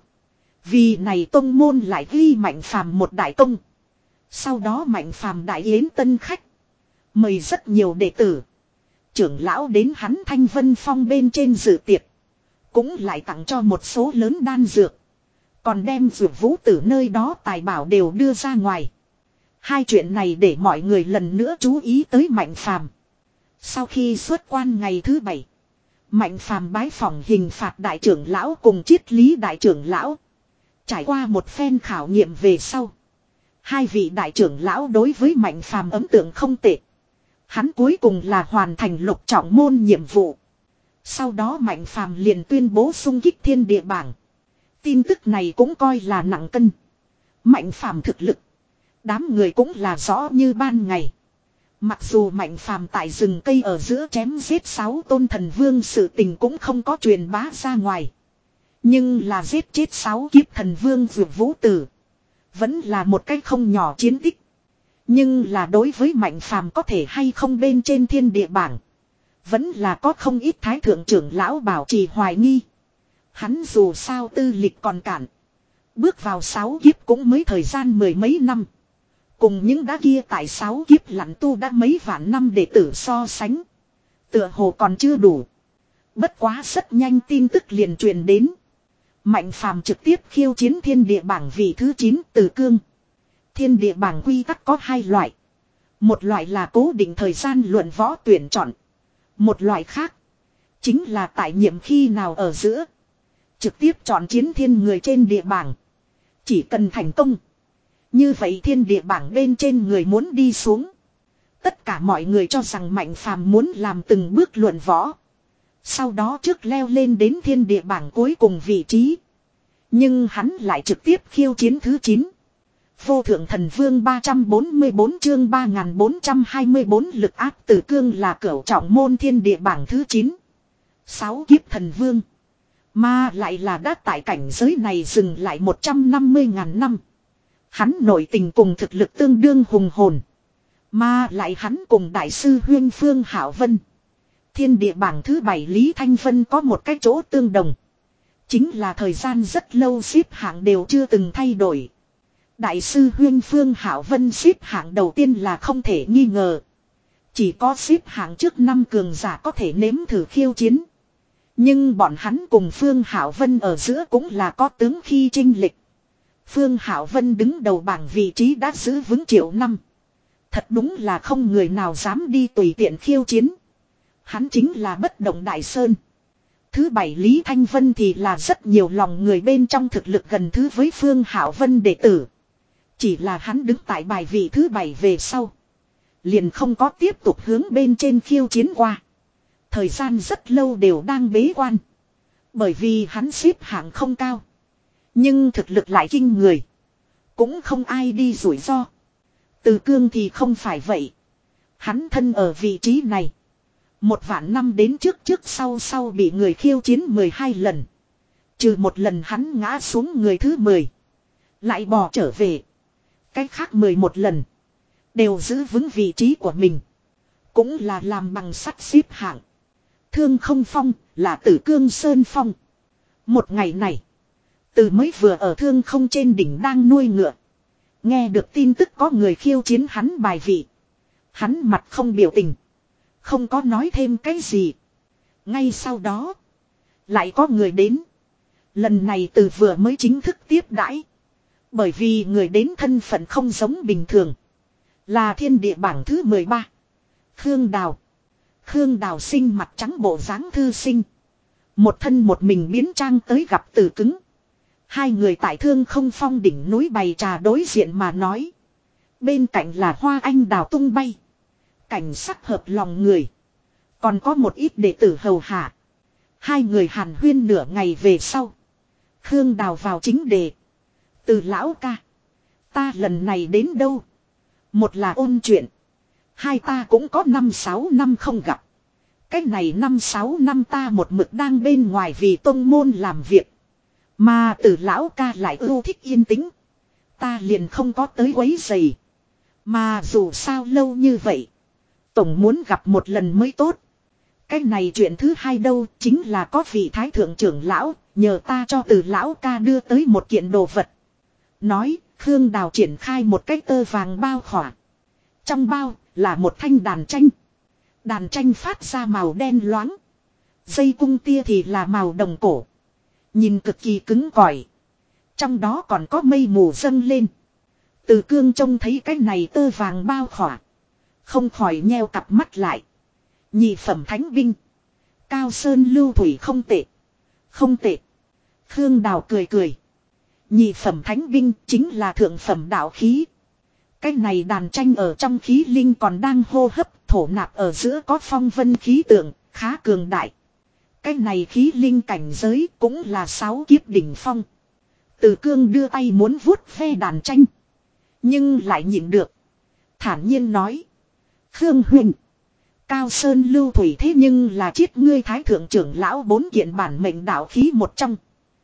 Vì này tông môn lại ghi Mạnh Phàm một đại công. Sau đó Mạnh Phàm đại yến tân khách. Mời rất nhiều đệ tử. Trưởng lão đến hắn Thanh Vân Phong bên trên dự tiệc. Cũng lại tặng cho một số lớn đan dược. Còn đem dược vũ tử nơi đó tài bảo đều đưa ra ngoài. Hai chuyện này để mọi người lần nữa chú ý tới Mạnh Phàm. Sau khi xuất quan ngày thứ bảy. Mạnh Phàm bái phỏng hình phạt đại trưởng lão cùng triết lý đại trưởng lão. Trải qua một phen khảo nghiệm về sau. Hai vị đại trưởng lão đối với Mạnh Phàm ấn tượng không tệ. Hắn cuối cùng là hoàn thành lục trọng môn nhiệm vụ. Sau đó Mạnh Phàm liền tuyên bố xung kích thiên địa bảng. Tin tức này cũng coi là nặng cân. Mạnh Phàm thực lực. Đám người cũng là rõ như ban ngày. Mặc dù Mạnh Phàm tại rừng cây ở giữa chém giết sáu tôn thần vương sự tình cũng không có truyền bá ra ngoài. Nhưng là giết chết sáu kiếp thần vương vượt vũ tử. Vẫn là một cái không nhỏ chiến tích. Nhưng là đối với Mạnh Phàm có thể hay không bên trên thiên địa bảng. Vẫn là có không ít thái thượng trưởng lão bảo trì hoài nghi. Hắn dù sao tư lịch còn cản. Bước vào sáu kiếp cũng mới thời gian mười mấy năm. Cùng những đá kia tại sáu kiếp lặn tu đã mấy vạn năm để tử so sánh. Tựa hồ còn chưa đủ. Bất quá rất nhanh tin tức liền truyền đến. Mạnh Phàm trực tiếp khiêu chiến thiên địa bảng vị thứ chín Từ Cương. Thiên địa bảng quy tắc có hai loại. Một loại là cố định thời gian luận võ tuyển chọn. Một loại khác. Chính là tại nhiệm khi nào ở giữa. Trực tiếp chọn chiến thiên người trên địa bảng. Chỉ cần thành công. Như vậy thiên địa bảng bên trên người muốn đi xuống. Tất cả mọi người cho rằng Mạnh Phàm muốn làm từng bước luận võ. Sau đó trước leo lên đến thiên địa bảng cuối cùng vị trí. Nhưng hắn lại trực tiếp khiêu chiến thứ chín. Vô thượng thần vương ba trăm bốn mươi bốn chương ba nghìn bốn trăm hai mươi bốn lực áp Từ Cương là cửu trọng môn thiên địa bảng thứ chín. Sáu kiếp thần vương. Mà lại là đã tại cảnh giới này dừng lại một trăm năm mươi ngàn năm. Hắn nội tình cùng thực lực tương đương hùng hồn. Mà lại hắn cùng đại sư Huyên Phương Hảo Vân. Thiên địa bảng thứ bảy Lý Thanh Vân có một cái chỗ tương đồng. Chính là thời gian rất lâu xếp hạng đều chưa từng thay đổi. Đại sư Huyên Phương Hảo Vân xếp hạng đầu tiên là không thể nghi ngờ. Chỉ có xếp hạng trước năm cường giả có thể nếm thử khiêu chiến. Nhưng bọn hắn cùng Phương Hảo Vân ở giữa cũng là có tướng khi chênh lịch. Phương Hảo Vân đứng đầu bảng vị trí đã giữ vững triệu năm. Thật đúng là không người nào dám đi tùy tiện khiêu chiến. Hắn chính là bất động đại sơn. Thứ bảy Lý Thanh Vân thì là rất nhiều lòng người bên trong thực lực gần thứ với Phương Hạo Vân đệ tử. Chỉ là hắn đứng tại bài vị thứ bảy về sau. Liền không có tiếp tục hướng bên trên khiêu chiến qua. Thời gian rất lâu đều đang bế quan. Bởi vì hắn xếp hạng không cao. Nhưng thực lực lại kinh người. Cũng không ai đi rủi ro. Từ Cương thì không phải vậy. Hắn thân ở vị trí này. Một vạn năm đến trước trước sau sau bị người khiêu chiến mười hai lần. Trừ một lần hắn ngã xuống người thứ mười. Lại bò trở về. Cách khác mười một lần. Đều giữ vững vị trí của mình. Cũng là làm bằng sắt xếp hạng. Thương không phong là Tử Cương Sơn Phong. Một ngày này. Từ mới vừa ở thương không trên đỉnh đang nuôi ngựa. Nghe được tin tức có người khiêu chiến hắn bài vị. Hắn mặt không biểu tình. Không có nói thêm cái gì. Ngay sau đó. Lại có người đến. Lần này từ vừa mới chính thức tiếp đãi. Bởi vì người đến thân phận không giống bình thường. Là thiên địa bảng thứ mười ba. Khương Đào. Khương Đào sinh mặt trắng bộ dáng thư sinh. Một thân một mình biến trang tới gặp Từ Cứng. Hai người tại thương không phong đỉnh núi bày trà đối diện mà nói. Bên cạnh là hoa anh đào tung bay. Cảnh sắc hợp lòng người. Còn có một ít đệ tử hầu hạ. Hai người hàn huyên nửa ngày về sau. Khương Đào vào chính đề. Từ lão ca. Ta lần này đến đâu? Một là ôn chuyện. Hai ta cũng có năm sáu năm không gặp. Cách này năm sáu năm ta một mực đang bên ngoài vì tông môn làm việc. Mà từ lão ca lại ưu thích yên tĩnh. Ta liền không có tới quấy rầy. Mà dù sao lâu như vậy. Tổng muốn gặp một lần mới tốt. Cái này chuyện thứ hai đâu chính là có vị thái thượng trưởng lão. Nhờ ta cho từ lão ca đưa tới một kiện đồ vật. Nói Khương Đào triển khai một cái tơ vàng bao khỏa. Trong bao là một thanh đàn tranh. Đàn tranh phát ra màu đen loáng. Dây cung tia thì là màu đồng cổ. Nhìn cực kỳ cứng cỏi. Trong đó còn có mây mù dâng lên. Từ Cương trông thấy cái này tơ vàng bao khỏa. Không khỏi nheo cặp mắt lại. Nhị phẩm thánh binh. Cao sơn lưu thủy không tệ. Không tệ. Khương Đào cười cười. Nhị phẩm thánh binh chính là thượng phẩm đạo khí. Cái này đàn tranh ở trong khí linh còn đang hô hấp. Thổ nạp ở giữa có phong vân khí tượng. Khá cường đại. Cái này khí linh cảnh giới cũng là sáu kiếp đỉnh phong. Từ Cương đưa tay muốn vuốt ve đàn tranh. Nhưng lại nhịn được. Thản nhiên nói. Khương huynh. Cao sơn lưu thủy thế nhưng là chiết ngươi thái thượng trưởng lão bốn kiện bản mệnh đạo khí một trong.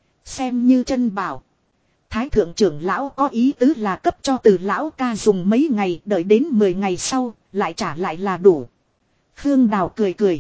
Xem như chân bảo. Thái thượng trưởng lão có ý tứ là cấp cho từ lão ca dùng mấy ngày đợi đến mười ngày sau lại trả lại là đủ. Khương Đào cười cười.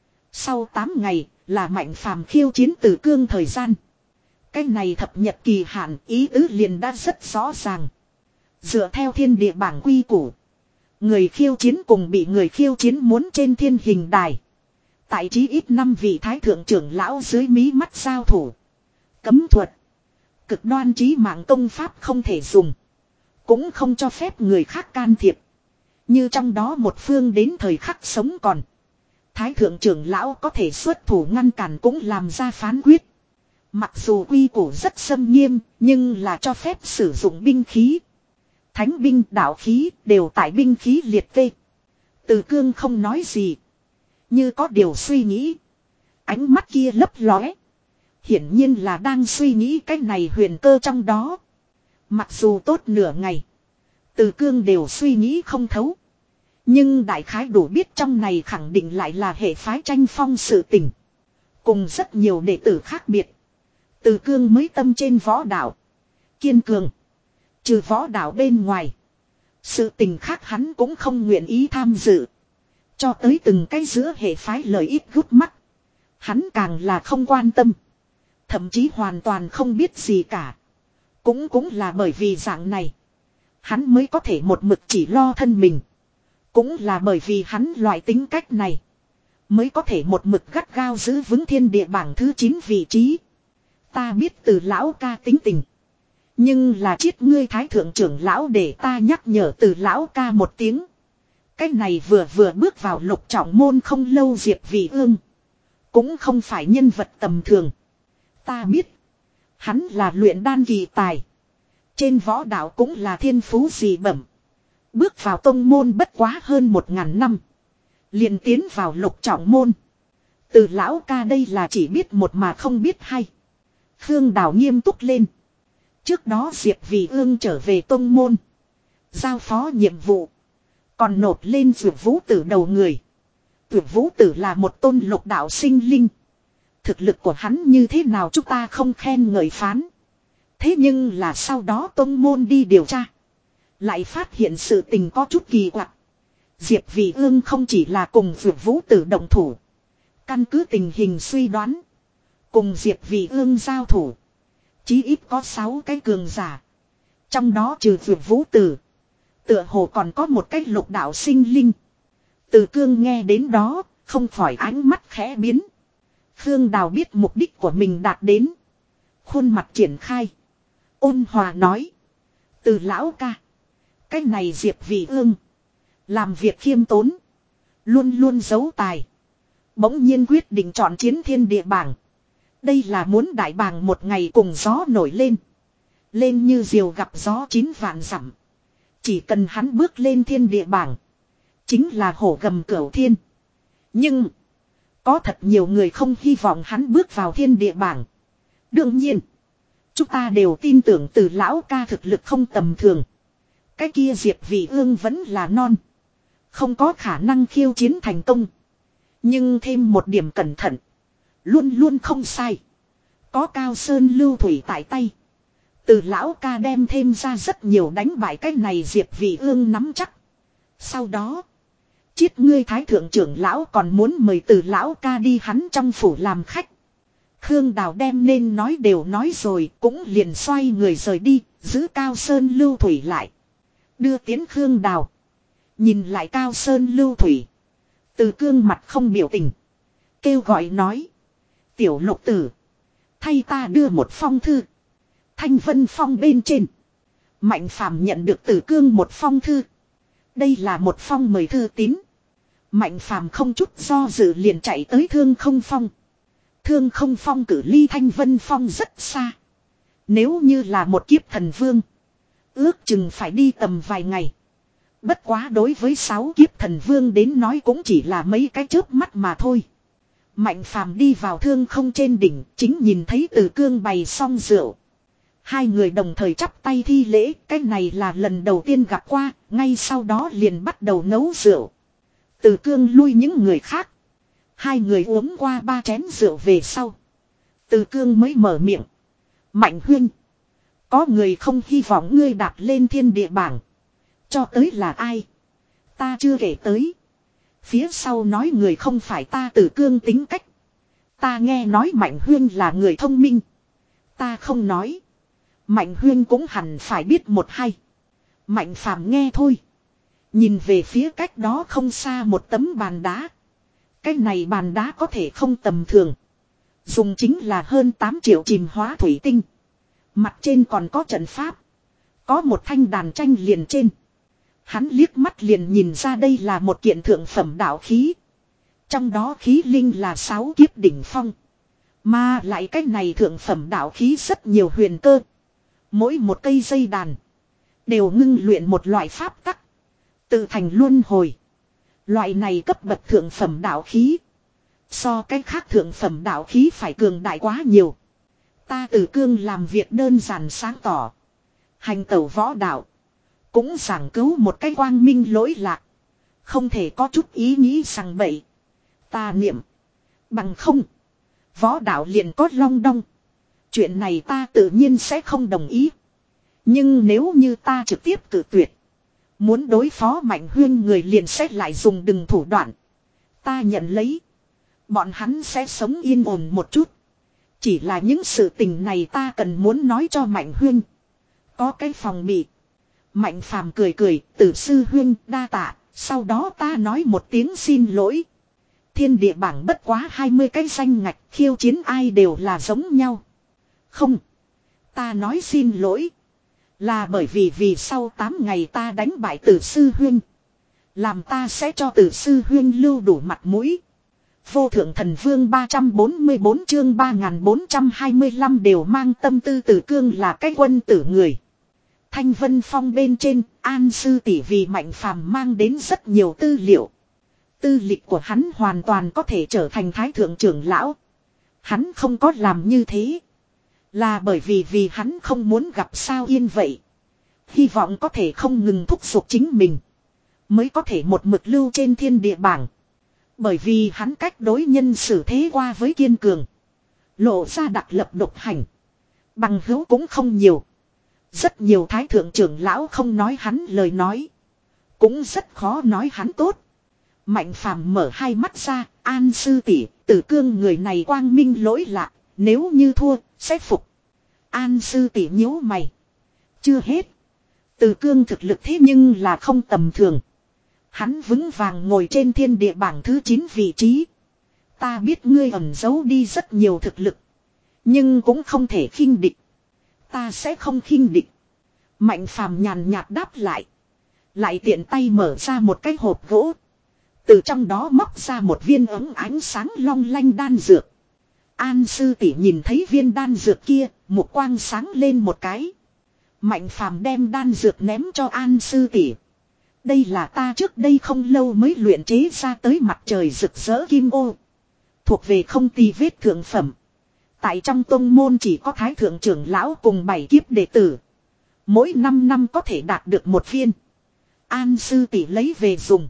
Sau tám ngày là Mạnh Phàm khiêu chiến Từ Cương thời gian. Cái này thập nhật kỳ hạn ý tứ liền đã rất rõ ràng. Dựa theo thiên địa bảng quy củ. Người khiêu chiến cùng bị người khiêu chiến muốn trên thiên hình đài. Tại chí ít năm vị thái thượng trưởng lão dưới mí mắt giao thủ. Cấm thuật. Cực đoan chí mạng công pháp không thể dùng. Cũng không cho phép người khác can thiệp. Như trong đó một phương đến thời khắc sống còn. Thái thượng trưởng lão có thể xuất thủ ngăn cản cũng làm ra phán quyết. Mặc dù quy củ rất xâm nghiêm, nhưng là cho phép sử dụng binh khí. Thánh binh đạo khí đều tại binh khí liệt kê. Từ Cương không nói gì. Như có điều suy nghĩ. Ánh mắt kia lấp lóe. Hiển nhiên là đang suy nghĩ cái này huyền cơ trong đó. Mặc dù tốt nửa ngày. Từ Cương đều suy nghĩ không thấu. Nhưng đại khái đủ biết trong này khẳng định lại là hệ phái tranh phong sự tình. Cùng rất nhiều đệ tử khác biệt. Từ Cương mới tâm trên võ đạo. Kiên cường. Trừ võ đạo bên ngoài. Sự tình khác hắn cũng không nguyện ý tham dự. Cho tới từng cái giữa hệ phái lợi ích gút mắt. Hắn càng là không quan tâm. Thậm chí hoàn toàn không biết gì cả. Cũng cũng là bởi vì dạng này. Hắn mới có thể một mực chỉ lo thân mình. Cũng là bởi vì hắn loại tính cách này. Mới có thể một mực gắt gao giữ vững thiên địa bảng thứ chín vị trí. Ta biết từ lão ca tính tình. Nhưng là chiết ngươi thái thượng trưởng lão để ta nhắc nhở từ lão ca một tiếng. Cái này vừa vừa bước vào lục trọng môn không lâu Diệp Vị Ương. Cũng không phải nhân vật tầm thường. Ta biết. Hắn là luyện đan kỳ tài. Trên võ đạo cũng là thiên phú dị bẩm. Bước vào tông môn bất quá hơn một ngàn năm. Liền tiến vào lục trọng môn. Từ lão ca đây là chỉ biết một mà không biết hai. Khương Đào nghiêm túc lên. Trước đó Diệp Vị Ương trở về tông môn. Giao phó nhiệm vụ. Còn nộp lên Dược Vũ Tử đầu người. Dược Vũ Tử là một tôn lục đạo sinh linh. Thực lực của hắn như thế nào chúng ta không khen ngợi phán. Thế nhưng là sau đó tông môn đi điều tra. Lại phát hiện sự tình có chút kỳ quặc. Diệp Vị Ương không chỉ là cùng Dược Vũ Tử động thủ. Căn cứ tình hình suy đoán. Cùng Diệp Vị Ương giao thủ. Chí ít có sáu cái cường giả. Trong đó trừ Dược Vũ Tử. Tựa hồ còn có một cái lục đạo sinh linh. Từ Cương nghe đến đó. Không khỏi ánh mắt khẽ biến. Khương Đào biết mục đích của mình đạt đến. Khuôn mặt triển khai. Ôn hòa nói. Từ lão ca. Cái này Diệp Vị Ương. Làm việc khiêm tốn. Luôn luôn giấu tài. Bỗng nhiên quyết định chọn chiến thiên địa bảng. Đây là muốn đại bảng một ngày cùng gió nổi lên. Lên như diều gặp gió chín vạn dặm. Chỉ cần hắn bước lên thiên địa bảng. Chính là hổ gầm cửu thiên. Nhưng. Có thật nhiều người không hy vọng hắn bước vào thiên địa bảng. Đương nhiên. Chúng ta đều tin tưởng từ lão ca thực lực không tầm thường. Cái kia Diệp Vị Ương vẫn là non. Không có khả năng khiêu chiến thành công. Nhưng thêm một điểm cẩn thận. Luôn luôn không sai. Có Cao Sơn lưu thủy tại tay. Từ lão ca đem thêm ra rất nhiều đánh bại cái này Diệp Vị Ương nắm chắc. Sau đó. Chiết ngươi thái thượng trưởng lão còn muốn mời từ lão ca đi hắn trong phủ làm khách. Khương Đào đem nên nói đều nói rồi cũng liền xoay người rời đi. Giữ Cao Sơn lưu thủy lại. Đưa tiến Khương Đào. Nhìn lại Cao Sơn lưu thủy. Từ Cương mặt không biểu tình. Kêu gọi nói. Tiểu lục tử. Thay ta đưa một phong thư. Thanh vân phong bên trên. Mạnh Phàm nhận được Từ Cương một phong thư. Đây là một phong mời thư tín. Mạnh Phàm không chút do dự liền chạy tới Thương Không Phong. Thương Không Phong cử ly Thanh Vân Phong rất xa. Nếu như là một kiếp thần vương. Ước chừng phải đi tầm vài ngày. Bất quá đối với sáu kiếp thần vương đến nói cũng chỉ là mấy cái chớp mắt mà thôi. Mạnh Phàm đi vào Thương Không trên đỉnh, chính nhìn thấy Từ Cương bày xong rượu. Hai người đồng thời chắp tay thi lễ, cái này là lần đầu tiên gặp qua, ngay sau đó liền bắt đầu nấu rượu. Từ Cương lui những người khác. Hai người uống qua ba chén rượu về sau. Từ Cương mới mở miệng. Mạnh huynh. Có người không hy vọng ngươi đạt lên thiên địa bảng. Cho tới là ai? Ta chưa kể tới. Phía sau nói người không phải ta. Từ Cương tính cách. Ta nghe nói Mạnh huynh là người thông minh. Ta không nói. Mạnh huynh cũng hẳn phải biết một hay. Mạnh Phàm nghe thôi. Nhìn về phía cách đó không xa một tấm bàn đá. Cái này bàn đá có thể không tầm thường. Dùng chính là hơn tám triệu chìm hóa thủy tinh. Mặt trên còn có trận pháp. Có một thanh đàn tranh liền trên. Hắn liếc mắt liền nhìn ra đây là một kiện thượng phẩm đạo khí. Trong đó khí linh là sáu kiếp đỉnh phong. Mà lại cái này thượng phẩm đạo khí rất nhiều huyền cơ. Mỗi một cây dây đàn. Đều ngưng luyện một loại pháp tắc. Tự thành luân hồi. Loại này cấp bậc thượng phẩm đạo khí. So cái khác thượng phẩm đạo khí phải cường đại quá nhiều. Ta Từ Cương làm việc đơn giản sáng tỏ. Hành tẩu võ đạo. Cũng giảng cứu một cái quang minh lỗi lạc. Không thể có chút ý nghĩ sằng bậy. Ta niệm. Bằng không. Võ đạo liền có long đong. Chuyện này ta tự nhiên sẽ không đồng ý. Nhưng nếu như ta trực tiếp cự tuyệt. Muốn đối phó Mạnh huyên người liền sẽ lại dùng đừng thủ đoạn. Ta nhận lấy. Bọn hắn sẽ sống yên ổn một chút. Chỉ là những sự tình này ta cần muốn nói cho Mạnh huyên. Có cái phòng bị. Mạnh Phàm cười cười, Tử sư huyên đa tạ, sau đó ta nói một tiếng xin lỗi. Thiên địa bảng bất quá hai mươi cái danh ngạch, khiêu chiến ai đều là giống nhau. Không. Ta nói xin lỗi. Là bởi vì vì sau tám ngày ta đánh bại Tử sư huyên. Làm ta sẽ cho tử sư huyên lưu đủ mặt mũi. Vô thượng thần vương ba trăm bốn mươi bốn chương ba nghìn bốn trăm hai mươi lăm đều mang tâm tư Tử Cương là cái quân tử người. Thanh Vân Phong bên trên, An sư tỷ vì Mạnh Phàm mang đến rất nhiều tư liệu. Tư lịch của hắn hoàn toàn có thể trở thành thái thượng trưởng lão. Hắn không có làm như thế. Là bởi vì vì hắn không muốn gặp sao yên vậy. Hy vọng có thể không ngừng thúc giục chính mình. Mới có thể một mực lưu trên thiên địa bảng. Bởi vì hắn cách đối nhân xử thế qua với kiên cường. Lộ ra đặc lập độc hành. Bằng hữu cũng không nhiều. Rất nhiều thái thượng trưởng lão không nói hắn lời nói. Cũng rất khó nói hắn tốt. Mạnh Phàm mở hai mắt ra. An sư tỷ, Tử Cương người này quang minh lỗi lạc. Nếu như thua, sẽ phục. An sư tỷ nhíu mày. Chưa hết. Tử Cương thực lực thế nhưng là không tầm thường. Hắn vững vàng ngồi trên thiên địa bảng thứ chín vị trí. Ta biết ngươi ẩn giấu đi rất nhiều thực lực. Nhưng cũng không thể khinh địch. Ta sẽ không khinh địch. Mạnh Phàm nhàn nhạt đáp lại. Lại tiện tay mở ra một cái hộp gỗ. Từ trong đó móc ra một viên ống ánh sáng long lanh đan dược. An sư tỷ nhìn thấy viên đan dược kia, một quang sáng lên một cái. Mạnh Phàm đem đan dược ném cho An sư tỷ. Đây là ta trước đây không lâu mới luyện chế ra tới mặt trời rực rỡ kim ô. Thuộc về không tì vết thượng phẩm. Tại trong tông môn chỉ có thái thượng trưởng lão cùng bảy kiếp đệ tử. Mỗi năm năm có thể đạt được một viên. An sư tỷ lấy về dùng.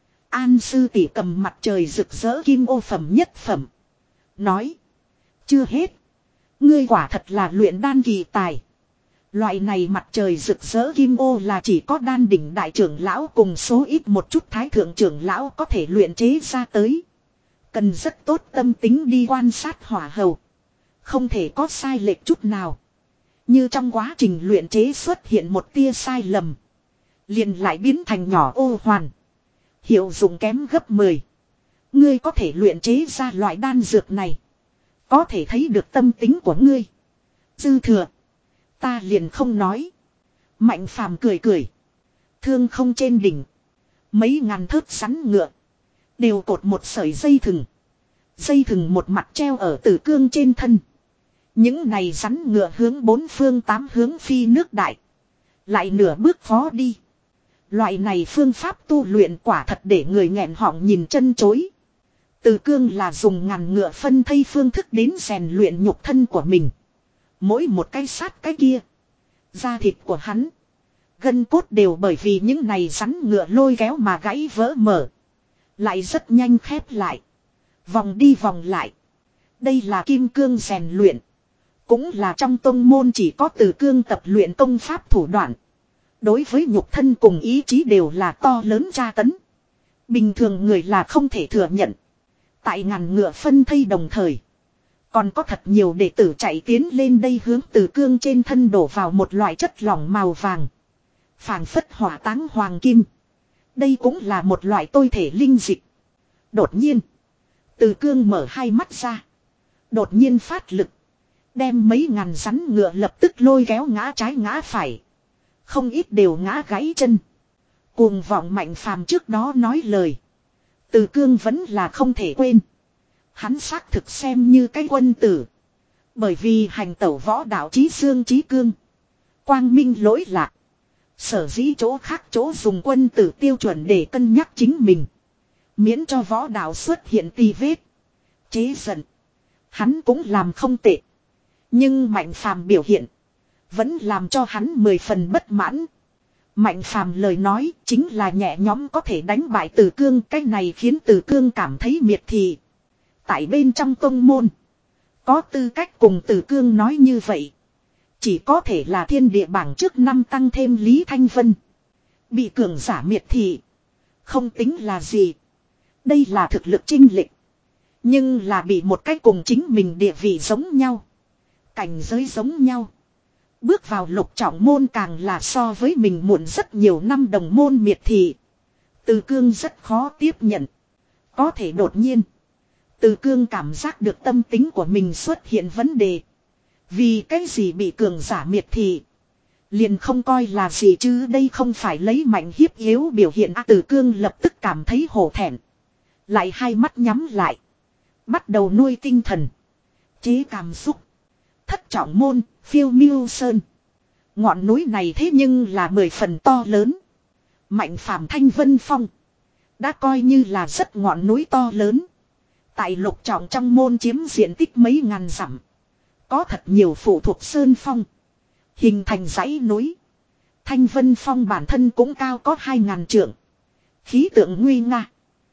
An sư tỷ cầm mặt trời rực rỡ kim ô phẩm nhất phẩm. Nói. Chưa hết. Ngươi quả thật là luyện đan kỳ tài. Loại này mặt trời rực rỡ kim ô là chỉ có đan đỉnh đại trưởng lão cùng số ít một chút thái thượng trưởng lão có thể luyện chế ra tới. Cần rất tốt tâm tính đi quan sát hỏa hầu. Không thể có sai lệch chút nào. Như trong quá trình luyện chế xuất hiện một tia sai lầm. Liền lại biến thành nhỏ ô hoàn. Hiệu dụng kém gấp mười. Ngươi có thể luyện chế ra loại đan dược này. Có thể thấy được tâm tính của ngươi. Dư thừa. Ta liền không nói. Mạnh Phàm cười cười. Thương không trên đỉnh. Mấy ngàn thớt sắn ngựa. Đều cột một sợi dây thừng. Dây thừng một mặt treo ở Tử Cương trên thân. Những này rắn ngựa hướng bốn phương tám hướng phi nước đại. Lại nửa bước phó đi. Loại này phương pháp tu luyện quả thật để người nghẹn họng nhìn chân chối. Tử Cương là dùng ngàn ngựa phân thây phương thức đến rèn luyện nhục thân của mình. Mỗi một cái sát cái kia. Da thịt của hắn. Gân cốt đều bởi vì những này rắn ngựa lôi kéo mà gãy vỡ mở. Lại rất nhanh khép lại. Vòng đi vòng lại. Đây là kim cương rèn luyện. Cũng là trong tông môn chỉ có Tử Cương tập luyện công pháp thủ đoạn. Đối với nhục thân cùng ý chí đều là to lớn tra tấn. Bình thường người là không thể thừa nhận. Tại ngàn ngựa phân thây đồng thời. Còn có thật nhiều đệ tử chạy tiến lên đây hướng Tử Cương trên thân đổ vào một loại chất lỏng màu vàng. Phảng phất hỏa táng hoàng kim. Đây cũng là một loại tôi thể linh dịch. Đột nhiên. Tử Cương mở hai mắt ra. Đột nhiên phát lực. Đem mấy ngàn rắn ngựa lập tức lôi kéo ngã trái ngã phải. Không ít đều ngã gãy chân. Cuồng vọng Mạnh Phàm trước đó nói lời. Tử Cương vẫn là không thể quên. Hắn xác thực xem như cái quân tử. Bởi vì hành tẩu võ đạo chí dương chí cương. Quang minh lỗi lạc. Sở dĩ chỗ khác chỗ dùng quân tử tiêu chuẩn để cân nhắc chính mình. Miễn cho võ đạo xuất hiện tì vết. Chế giận. Hắn cũng làm không tệ. Nhưng Mạnh Phàm biểu hiện. Vẫn làm cho hắn mười phần bất mãn. Mạnh Phàm lời nói chính là nhẹ nhõm có thể đánh bại Tử Cương. Cái này khiến Tử Cương cảm thấy miệt thị. Tại bên trong tông môn. Có tư cách cùng Tử Cương nói như vậy. Chỉ có thể là thiên địa bảng trước năm tăng thêm Lý Thanh Vân. Bị cường giả miệt thị. Không tính là gì. Đây là thực lực chênh lệch. Nhưng là bị một cách cùng chính mình địa vị giống nhau. Cảnh giới giống nhau. Bước vào lục trọng môn càng là so với mình muộn rất nhiều năm đồng môn miệt thị. Tử Cương rất khó tiếp nhận. Có thể đột nhiên. Tử Cương cảm giác được tâm tính của mình xuất hiện vấn đề. Vì cái gì bị cường giả miệt thị. Liền không coi là gì chứ, đây không phải lấy mạnh hiếp yếu biểu hiện. A Tử Cương lập tức cảm thấy hổ thẹn. Lại hai mắt nhắm lại. Bắt đầu nuôi tinh thần. Chế cảm xúc. Thất trọng môn, phiêu miêu sơn. Ngọn núi này thế nhưng là mười phần to lớn. Mạnh phàm thanh vân phong. Đã coi như là rất ngọn núi to lớn. Tại lục trọng trong môn chiếm diện tích mấy ngàn dặm. Có thật nhiều phụ thuộc sơn phong. Hình thành dãy núi. Thanh vân phong bản thân cũng cao có hai ngàn trượng. Khí tượng nguy nga.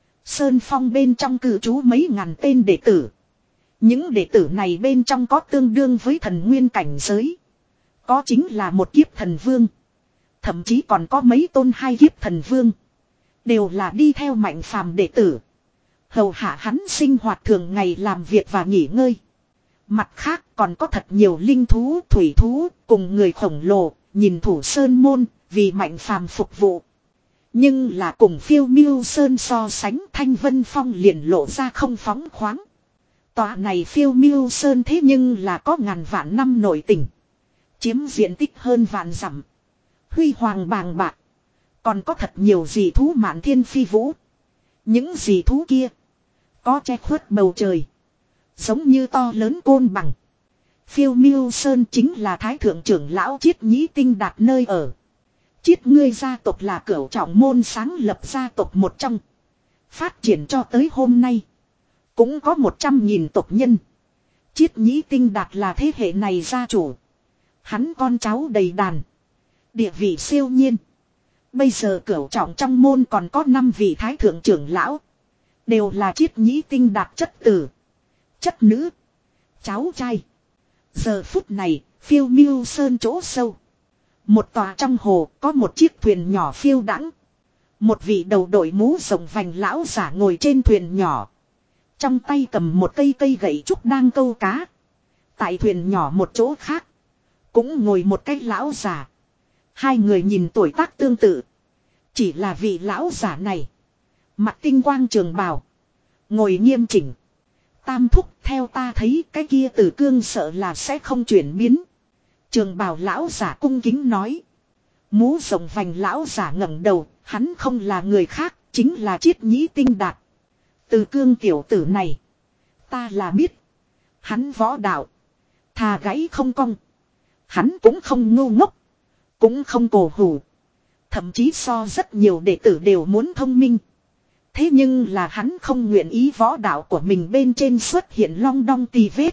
Sơn phong bên trong cư trú mấy ngàn tên đệ tử. Những đệ tử này bên trong có tương đương với thần nguyên cảnh giới. Có chính là một kiếp thần vương. Thậm chí còn có mấy tôn hai kiếp thần vương. Đều là đi theo mạnh phàm đệ tử. Hầu hạ hắn sinh hoạt thường ngày làm việc và nghỉ ngơi. Mặt khác còn có thật nhiều linh thú, thủy thú, cùng người khổng lồ, nhìn thủ sơn môn, vì mạnh phàm phục vụ. Nhưng là cùng phiêu miêu sơn so sánh, Thanh Vân Phong liền lộ ra không phóng khoáng. Tòa này phiêu miêu sơn thế nhưng là có ngàn vạn năm nổi tình. Chiếm diện tích hơn vạn dặm. Huy hoàng bàng bạc. Còn có thật nhiều dị thú mạn thiên phi vũ. Những dị thú kia có che khuất bầu trời. Giống như to lớn côn bằng. Phiêu miêu sơn chính là thái thượng trưởng lão Chiết Nhĩ Tinh Đạt nơi ở. Chiết ngươi gia tộc là cửu trọng môn sáng lập gia tộc một trong. Phát triển cho tới hôm nay. Cũng có một trăm nghìn tộc nhân. Chiết Nhĩ Tinh Đạt là thế hệ này gia chủ. Hắn con cháu đầy đàn. Địa vị siêu nhiên. Bây giờ cửu trọng trong môn còn có năm vị thái thượng trưởng lão. Đều là Chiết Nhĩ Tinh Đạt chất tử. Chất nữ. Cháu trai. Giờ phút này, phiêu miêu sơn chỗ sâu. Một tòa trong hồ có một chiếc thuyền nhỏ phiêu đãng. Một vị đầu đội mũ rộng vành lão giả ngồi trên thuyền nhỏ. Trong tay cầm một cây cây gậy trúc đang câu cá. Tại thuyền nhỏ một chỗ khác. Cũng ngồi một cái lão giả. Hai người nhìn tuổi tác tương tự. Chỉ là vị lão giả này. Mặt tinh quang trường bào. Ngồi nghiêm chỉnh. Tam thúc theo ta thấy cái kia Tử Cương sợ là sẽ không chuyển biến. Trường bào lão giả cung kính nói. Mũ rộng vành lão giả ngẩng đầu. Hắn không là người khác. Chính là Chiết Nhĩ Tinh Đạt. Tử Cương tiểu tử này. Ta là biết. Hắn võ đạo. Thà gãy không cong. Hắn cũng không ngu ngốc. Cũng không cổ hủ. Thậm chí so rất nhiều đệ tử đều muốn thông minh. Thế nhưng là hắn không nguyện ý võ đạo của mình bên trên xuất hiện long đong tì vết.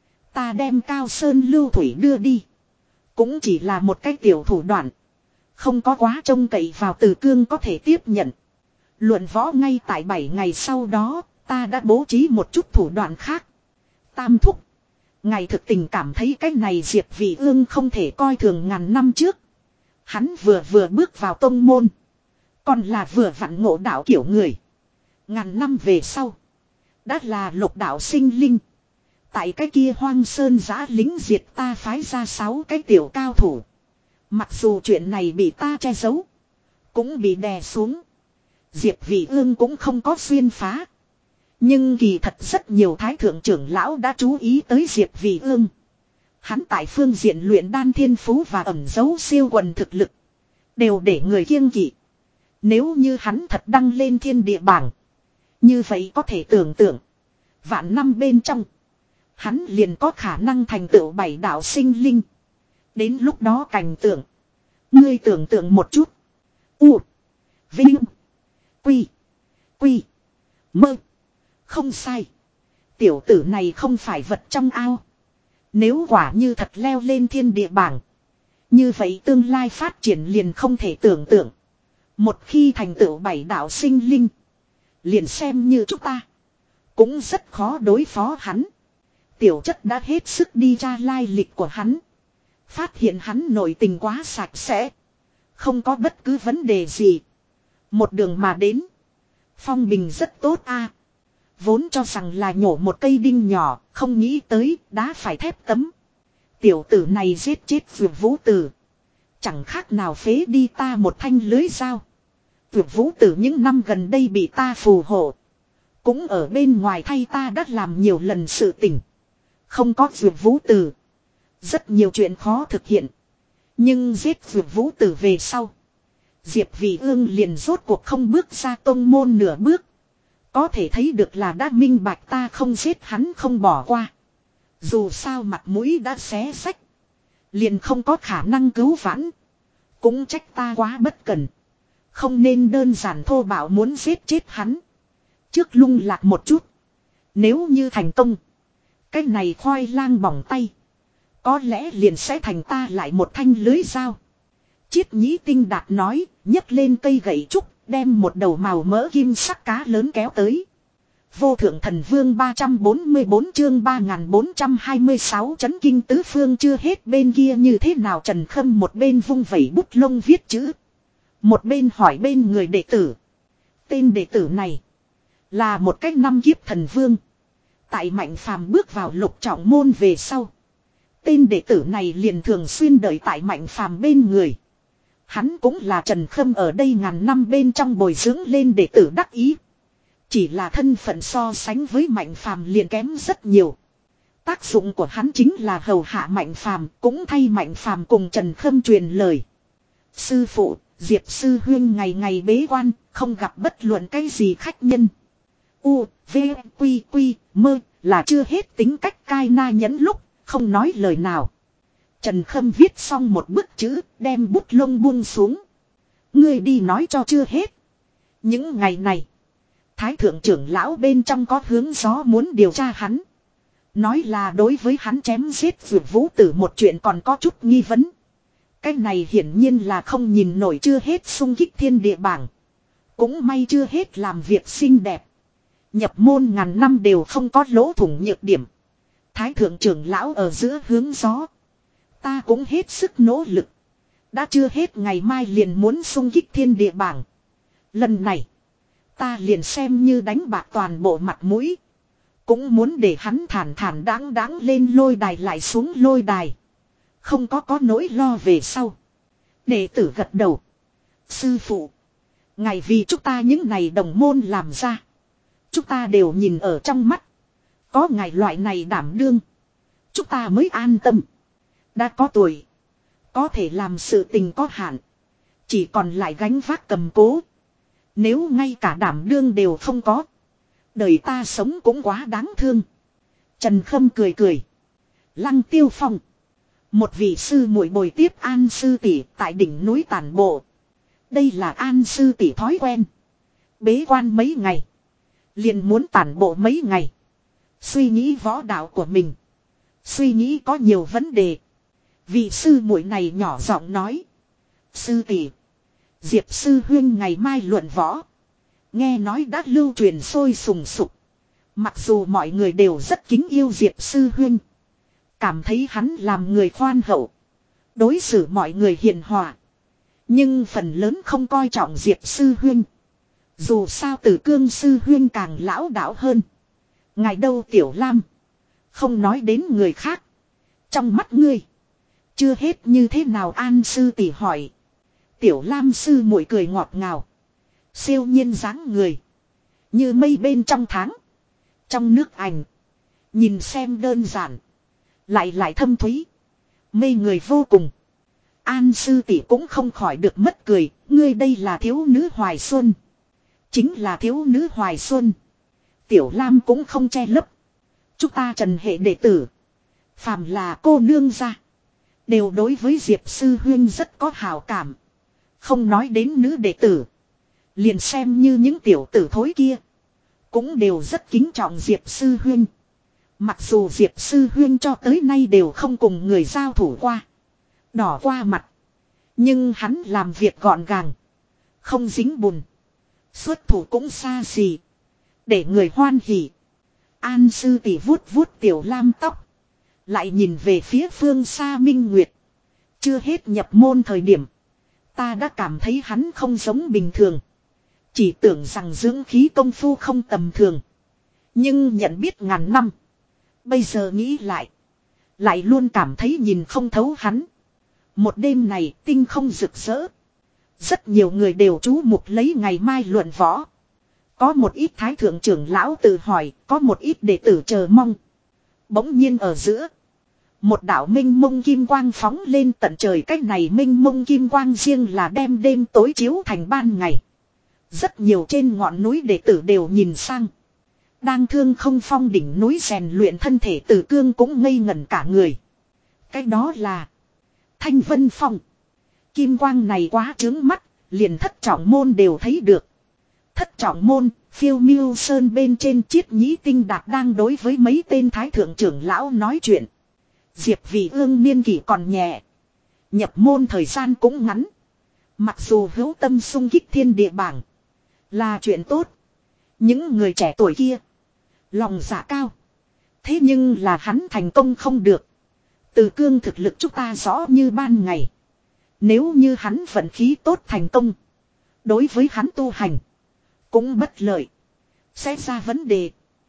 Ta đem Cao Sơn Lưu Thủy đưa đi. Cũng chỉ là một cái tiểu thủ đoạn. Không có quá trông cậy vào Tử Cương có thể tiếp nhận. Luận võ ngay tại bảy ngày sau đó, ta đã bố trí một chút thủ đoạn khác. Tam thúc. Ngài thực tình cảm thấy cái này Diệp Vị Ương không thể coi thường ngàn năm trước. Hắn vừa vừa bước vào tông môn. Còn là vừa vặn ngộ đạo kiểu người. Ngàn năm về sau. Đã là lục đạo sinh linh. Tại cái kia hoang sơn giã lính diệt ta phái ra sáu cái tiểu cao thủ. Mặc dù chuyện này bị ta che giấu. Cũng bị đè xuống. Diệp Vị Ương cũng không có xuyên phá. Nhưng kỳ thật rất nhiều thái thượng trưởng lão đã chú ý tới Diệp Vị Ương. Hắn tại phương diện luyện đan thiên phú và ẩn giấu siêu quần thực lực. Đều để người kiêng kỵ. Nếu như hắn thật đăng lên thiên địa bảng. Như vậy có thể tưởng tượng. Vạn năm bên trong. Hắn liền có khả năng thành tựu bảy đạo sinh linh. Đến lúc đó cảnh tượng. Ngươi tưởng tượng một chút. U. Vinh. Quy. Quy. Mơ. Không sai. Tiểu tử này không phải vật trong ao. Nếu quả như thật leo lên thiên địa bảng. Như vậy tương lai phát triển liền không thể tưởng tượng. Một khi thành tựu bảy đạo sinh linh. Liền xem như chúng ta. Cũng rất khó đối phó hắn. Tiểu chất đã hết sức đi tra lai lịch của hắn. Phát hiện hắn nội tình quá sạch sẽ. Không có bất cứ vấn đề gì. Một đường mà đến. Phong bình rất tốt a. Vốn cho rằng là nhổ một cây đinh nhỏ. Không nghĩ tới đá phải thép tấm. Tiểu tử này giết chết Vượt Vũ Tử. Chẳng khác nào phế đi ta một thanh lưới dao. Vượt Vũ Tử những năm gần đây bị ta phù hộ. Cũng ở bên ngoài thay ta đã làm nhiều lần sự tình. Không có Vượt Vũ Tử. Rất nhiều chuyện khó thực hiện. Nhưng giết Diệp Vũ Tử về sau. Diệp Vị Ương liền rốt cuộc không bước ra tông môn nửa bước. Có thể thấy được là đã minh bạch ta không giết hắn không bỏ qua. Dù sao mặt mũi đã xé rách. Liền không có khả năng cứu vãn. Cũng trách ta quá bất cẩn. Không nên đơn giản thô bạo muốn giết chết hắn. Trước lung lạc một chút. Nếu như thành công. Cái này khoai lang bỏng tay. Có lẽ liền sẽ thành ta lại một thanh lưới dao. Chiết Nhĩ Tinh Đạt nói, nhấc lên cây gậy trúc, đem một đầu màu mỡ kim sắc cá lớn kéo tới. Vô thượng thần vương ba trăm bốn mươi bốn chương ba nghìn bốn trăm hai mươi sáu chấn kinh tứ phương chưa hết bên kia như thế nào. Trần Khâm một bên vung vẩy bút lông viết chữ. Một bên hỏi bên người đệ tử. Tên đệ tử này là một cách năm kiếp thần vương. Tại Mạnh Phàm bước vào lục trọng môn về sau. Tên đệ tử này liền thường xuyên đợi tại Mạnh Phàm bên người. Hắn cũng là Trần Khâm ở đây ngàn năm bên trong bồi dưỡng lên đệ tử đắc ý. Chỉ là thân phận so sánh với Mạnh Phàm liền kém rất nhiều. Tác dụng của hắn chính là hầu hạ Mạnh Phàm, cũng thay Mạnh Phàm cùng Trần Khâm truyền lời. Sư phụ, Diệp sư huynh ngày ngày bế quan, không gặp bất luận cái gì khách nhân. U, V, Quy, Quy, Mơ, là chưa hết tính cách cai na nhẫn lúc, không nói lời nào. Trần Khâm viết xong một bức chữ, đem bút lông buông xuống. Ngươi đi nói cho chưa hết. Những ngày này, Thái thượng trưởng lão bên trong có hướng gió muốn điều tra hắn. Nói là đối với hắn chém giết Diệp Vũ Tử một chuyện còn có chút nghi vấn. Cái này hiển nhiên là không nhìn nổi chưa hết xung kích thiên địa bảng. Cũng may chưa hết làm việc xinh đẹp. Nhập môn ngàn năm đều không có lỗ thủng nhược điểm. Thái thượng trưởng lão ở giữa hướng gió. Ta cũng hết sức nỗ lực. Đã chưa hết ngày mai liền muốn xung kích thiên địa bảng. Lần này, ta liền xem như đánh bạc toàn bộ mặt mũi. Cũng muốn để hắn thản thản đáng đáng lên lôi đài lại xuống lôi đài. Không có có nỗi lo về sau. Đệ tử gật đầu. Sư phụ, ngài vì chúng ta những này đồng môn làm ra. Chúng ta đều nhìn ở trong mắt. Có ngài loại này đảm đương. Chúng ta mới an tâm. Đã có tuổi. Có thể làm sự tình có hạn. Chỉ còn lại gánh vác cầm cố. Nếu ngay cả đảm đương đều không có. Đời ta sống cũng quá đáng thương. Trần Khâm cười cười. Lăng Tiêu Phong. Một vị sư muội bồi tiếp An sư tỷ tại đỉnh núi tản bộ. Đây là An sư tỷ thói quen. Bế quan mấy ngày. Liền muốn tản bộ mấy ngày. Suy nghĩ võ đạo của mình. Suy nghĩ có nhiều vấn đề. Vị sư muội này nhỏ giọng nói. Sư tỷ, Diệp sư huynh ngày mai luận võ. Nghe nói đã lưu truyền sôi sùng sục. Mặc dù mọi người đều rất kính yêu Diệp sư huynh. Cảm thấy hắn làm người khoan hậu. Đối xử mọi người hiền hòa. Nhưng phần lớn không coi trọng Diệp sư huynh. Dù sao Tử Cương sư huynh càng lão đạo hơn. Ngài đâu Tiểu Lam. Không nói đến người khác. Trong mắt ngươi. Chưa hết như thế nào An sư tỷ hỏi. Tiểu Lam sư muội cười ngọt ngào. Siêu nhiên dáng người. Như mây bên trong tháng. Trong nước ảnh. Nhìn xem đơn giản. Lại lại thâm thúy. Mê người vô cùng. An sư tỷ cũng không khỏi được mất cười. Ngươi đây là thiếu nữ Hoài Xuân. Chính là thiếu nữ Hoài Xuân. Tiểu Lam cũng không che lấp. Chúng ta Trần hệ đệ tử. Phàm là cô nương gia. Đều đối với Diệp sư huynh rất có hào cảm. Không nói đến nữ đệ tử. Liền xem như những tiểu tử thối kia. Cũng đều rất kính trọng Diệp sư huynh. Mặc dù Diệp sư huynh cho tới nay đều không cùng người giao thủ qua. Đỏ qua mặt. Nhưng hắn làm việc gọn gàng. Không dính bùn. Xuất thủ cũng xa xỉ. Để người hoan hỉ. An sư tỷ vuốt vuốt Tiểu Lam tóc. Lại nhìn về phía phương xa Minh Nguyệt. Chưa hết nhập môn thời điểm. Ta đã cảm thấy hắn không giống bình thường. Chỉ tưởng rằng dưỡng khí công phu không tầm thường. Nhưng nhận biết ngàn năm. Bây giờ nghĩ lại. Lại luôn cảm thấy nhìn không thấu hắn. Một đêm này tinh không rực rỡ. Rất nhiều người đều chú mục lấy ngày mai luận võ. Có một ít thái thượng trưởng lão tự hỏi. Có một ít đệ tử chờ mong. Bỗng nhiên ở giữa. Một đạo minh mông kim quang phóng lên tận trời, cách này minh mông kim quang riêng là đem đêm tối chiếu thành ban ngày. Rất nhiều trên ngọn núi đệ tử đều nhìn sang. Đang thương không phong đỉnh núi rèn luyện thân thể Tử Cương cũng ngây ngẩn cả người. Cái đó là Thanh Vân Phong. Kim quang này quá chướng mắt, liền thất trọng môn đều thấy được. Thất trọng môn, phiêu miêu sơn bên trên Chiết Nhĩ Tinh Đạt đang đối với mấy tên thái thượng trưởng lão nói chuyện. Diệp Vị Ương niên kỷ còn nhẹ, nhập môn thời gian cũng ngắn. Mặc dù hữu tâm xung kích thiên địa bảng là chuyện tốt, những người trẻ tuổi kia lòng dạ cao, thế nhưng là hắn thành công không được. Từ Cương thực lực chúng ta rõ như ban ngày. Nếu như hắn vận khí tốt thành công, đối với hắn tu hành cũng bất lợi, sẽ ra vấn đề.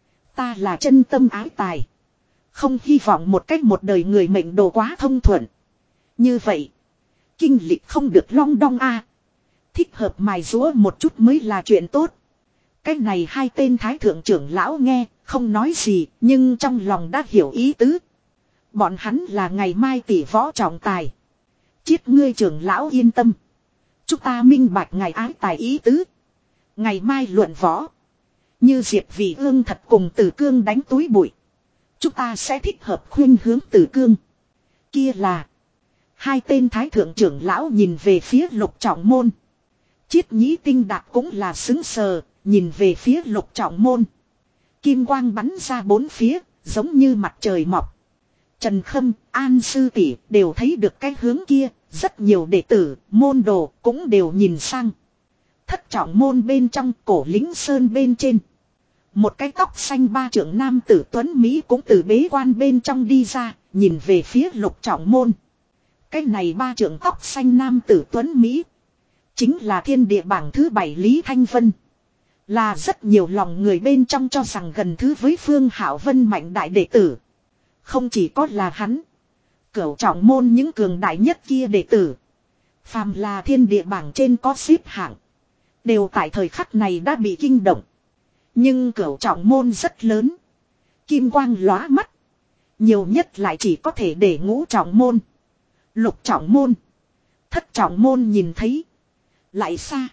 Ta là chân tâm ái tài, không hy vọng một cách một đời người mệnh đồ quá thông thuận. Như vậy, kinh lịch không được long đong a. Thích hợp mài rũa một chút mới là chuyện tốt. Cách này hai tên thái thượng trưởng lão nghe, không nói gì, nhưng trong lòng đã hiểu ý tứ. Bọn hắn là ngày mai tỷ võ trọng tài. Chiết ngươi trưởng lão yên tâm. Chúng ta minh bạch ngài ái tài ý tứ. Ngày mai luận võ. Như Diệp Vị Ương thật cùng Tử Cương đánh túi bụi, chúng ta sẽ thích hợp khuyên hướng Tử Cương. Kia là. Hai tên thái thượng trưởng lão nhìn về phía Lục Trọng Môn. Chiết Nhĩ Tinh Đạt cũng là xứng sờ, nhìn về phía Lục Trọng Môn. Kim quang bắn ra bốn phía, giống như mặt trời mọc. Trần Khâm, An sư tỷ đều thấy được cái hướng kia, rất nhiều đệ tử, môn đồ cũng đều nhìn sang. Thất trọng môn bên trong, Cổ Lính Sơn bên trên. Một cái tóc xanh ba trưởng nam tử tuấn Mỹ cũng từ bế quan bên trong đi ra, nhìn về phía Lục Trọng Môn. Cái này ba trưởng tóc xanh nam tử tuấn Mỹ chính là thiên địa bảng thứ bảy Lý Thanh Vân. Là rất nhiều lòng người bên trong cho rằng gần thứ với Phương Hảo Vân mạnh đại đệ tử. Không chỉ có là hắn, Cửu Trọng Môn những cường đại nhất kia đệ tử, phàm là thiên địa bảng trên có xếp hạng, đều tại thời khắc này đã bị kinh động. Nhưng Cửu Trọng Môn rất lớn, kim quang lóa mắt, nhiều nhất lại chỉ có thể để Ngũ Trọng Môn, Lục Trọng Môn, Thất Trọng Môn nhìn thấy. Lại xa,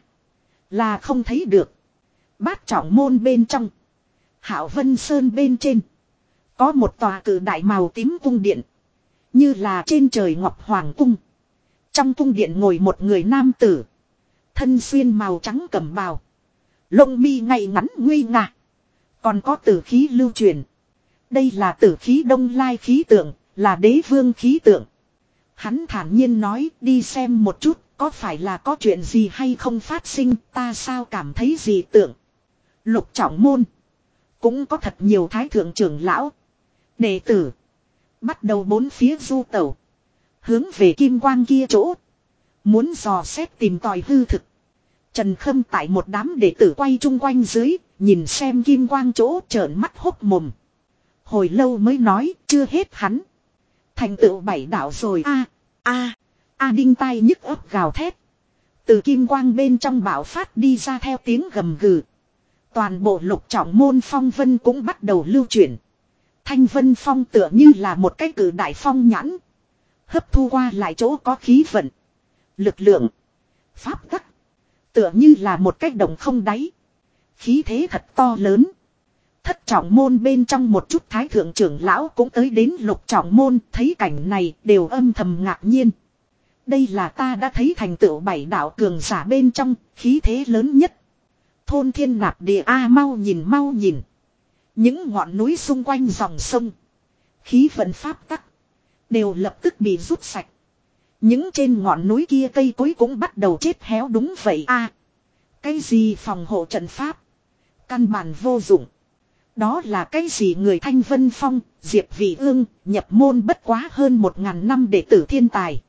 là không thấy được. Bát Trọng Môn bên trong, Hạo Vân Sơn bên trên, có một tòa cự đại màu tím cung điện, như là trên trời ngọc hoàng cung. Trong cung điện ngồi một người nam tử, thân xuyên màu trắng cẩm bào, lông mi ngay ngắn nguy nga, còn có tử khí lưu truyền. Đây là tử khí Đông Lai khí tượng, là đế vương khí tượng. Hắn thản nhiên nói, đi xem một chút, có phải là có chuyện gì hay không phát sinh, ta sao cảm thấy gì tưởng. Lục Trọng Môn cũng có thật nhiều thái thượng trưởng lão, đệ tử, bắt đầu bốn phía du tẩu, hướng về kim quang kia chỗ, muốn dò xét tìm tòi hư thực. Trần Khâm tại một đám đệ tử quay chung quanh dưới, nhìn xem kim quang chỗ trợn mắt hốc mồm. Hồi lâu mới nói, chưa hết hắn. Thành tựu bảy đạo rồi a a a đinh tai nhức ấp gào thét. Từ kim quang bên trong bạo phát đi ra theo tiếng gầm gừ. Toàn bộ Lục Trọng Môn phong vân cũng bắt đầu lưu chuyển. Thanh Vân Phong tựa như là một cái cử đại phong nhãn, hấp thu qua lại chỗ có khí vận, lực lượng, pháp tắc, tựa như là một cái đồng không đáy. Khí thế thật to lớn. Thất Trọng Môn bên trong một chút thái thượng trưởng lão cũng tới đến Lục Trọng Môn, thấy cảnh này đều âm thầm ngạc nhiên. Đây là ta đã thấy thành tựu bảy đạo cường giả bên trong, khí thế lớn nhất. Thôn thiên nạp địa a mau nhìn mau nhìn. Những ngọn núi xung quanh dòng sông, khí vận pháp tắc, đều lập tức bị rút sạch. Những trên ngọn núi kia cây cối cũng bắt đầu chết héo đúng vậy a. Cái gì phòng hộ trận pháp, căn bản vô dụng. Đó là cái gì người Thanh Vân Phong, Diệp Vị Ương, nhập môn bất quá hơn một ngàn năm đệ tử thiên tài.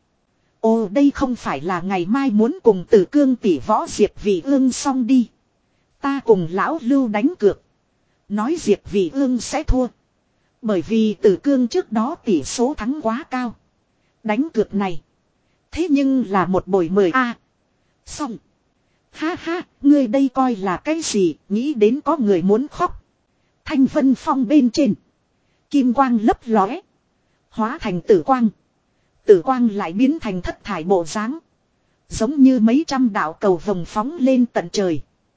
Ồ đây không phải là ngày mai muốn cùng Tử Cương tỷ võ Diệp Vị Ương xong đi. Ta cùng lão Lưu đánh cược. Nói Diệp Vị Ương sẽ thua. Bởi vì Tử Cương trước đó tỷ số thắng quá cao. Đánh cược này, thế nhưng là một bồi mười a. À, xong. Ha ha, ngươi đây coi là cái gì, nghĩ đến có người muốn khóc. Thanh Vân Phong bên trên, kim quang lấp lóe, Hóa thành tử quang. Tử quang lại biến thành thất thải bộ dáng, giống như mấy trăm đạo cầu vồng phóng lên tận trời.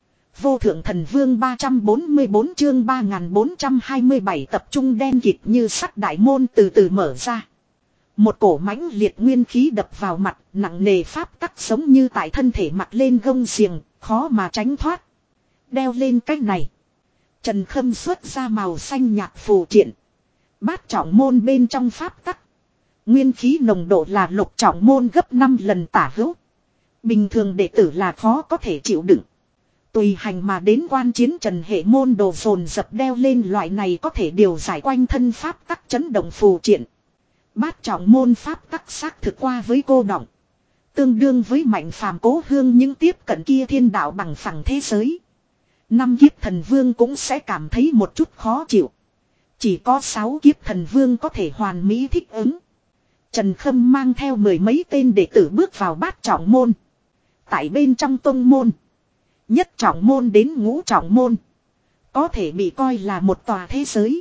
Vô thượng thần vương ba trăm bốn mươi bốn chương ba nghìn bốn trăm hai mươi bảy tập trung đen kịt như sắt đại môn từ từ mở ra. Một cổ mãnh liệt nguyên khí đập vào mặt, nặng nề pháp tắc giống như tại thân thể mặt lên gông xiềng, khó mà tránh thoát. Đeo lên cách này. Trần Khâm xuất ra màu xanh nhạt phù triện. Bát trọng môn bên trong pháp tắc. Nguyên khí nồng độ là lục trọng môn gấp năm lần tả hữu. Bình thường đệ tử là khó có thể chịu đựng. Tùy hành mà đến quan chiến trần hệ môn đồ dồn dập đeo lên loại này có thể điều giải quanh thân pháp tắc chấn động phù triện. Bát trọng môn pháp tắc xác thực qua với cô đọng. Tương đương với mạnh phàm cố hương những tiếp cận kia thiên đạo bằng phẳng thế giới. Năm kiếp thần vương cũng sẽ cảm thấy một chút khó chịu. Chỉ có sáu kiếp thần vương có thể hoàn mỹ thích ứng. Trần Khâm mang theo mười mấy tên đệ tử bước vào bát trọng môn. Tại bên trong tông môn. Nhất trọng môn đến ngũ trọng môn. Có thể bị coi là một tòa thế giới.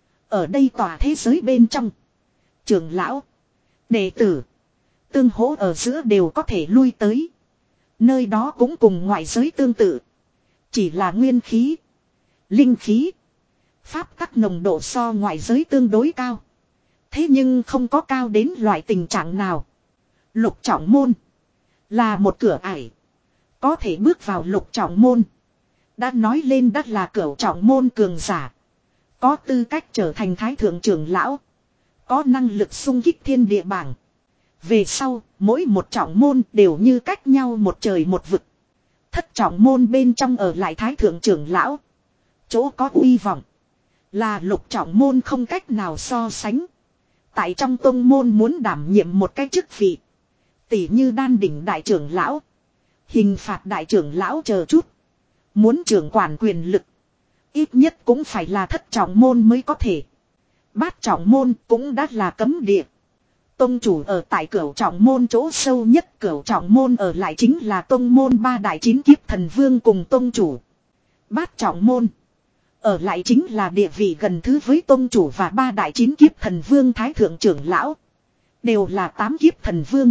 Ở đây tòa thế giới bên trong. Trưởng lão. Đệ tử. Tương hỗ ở giữa đều có thể lui tới. Nơi đó cũng cùng ngoại giới tương tự. Chỉ là nguyên khí. Linh khí. Pháp tắc nồng độ so ngoại giới tương đối cao. Thế nhưng không có cao đến loại tình trạng nào. Lục trọng môn. Là một cửa ải. Có thể bước vào lục trọng môn. Đã nói lên đất là cửu trọng môn cường giả. Có tư cách trở thành thái thượng trưởng lão. Có năng lực xung kích thiên địa bảng. Về sau, mỗi một trọng môn đều như cách nhau một trời một vực. Thất trọng môn bên trong ở lại thái thượng trưởng lão. Chỗ có uy vọng. Là lục trọng môn không cách nào so sánh. Tại trong tông môn muốn đảm nhiệm một cái chức vị. Tỷ như đan đỉnh đại trưởng lão. Hình phạt đại trưởng lão chờ chút. Muốn trưởng quản quyền lực. Ít nhất cũng phải là thất trọng môn mới có thể. Bát trọng môn cũng đã là cấm địa. Tông chủ ở tại cửu trọng môn chỗ sâu nhất, cửu trọng môn ở lại chính là tông môn ba đại chín kiếp thần vương cùng tông chủ. Bát trọng môn ở lại chính là địa vị gần thứ với tông chủ và ba đại chín kiếp thần vương thái thượng trưởng lão. Đều là tám kiếp thần vương.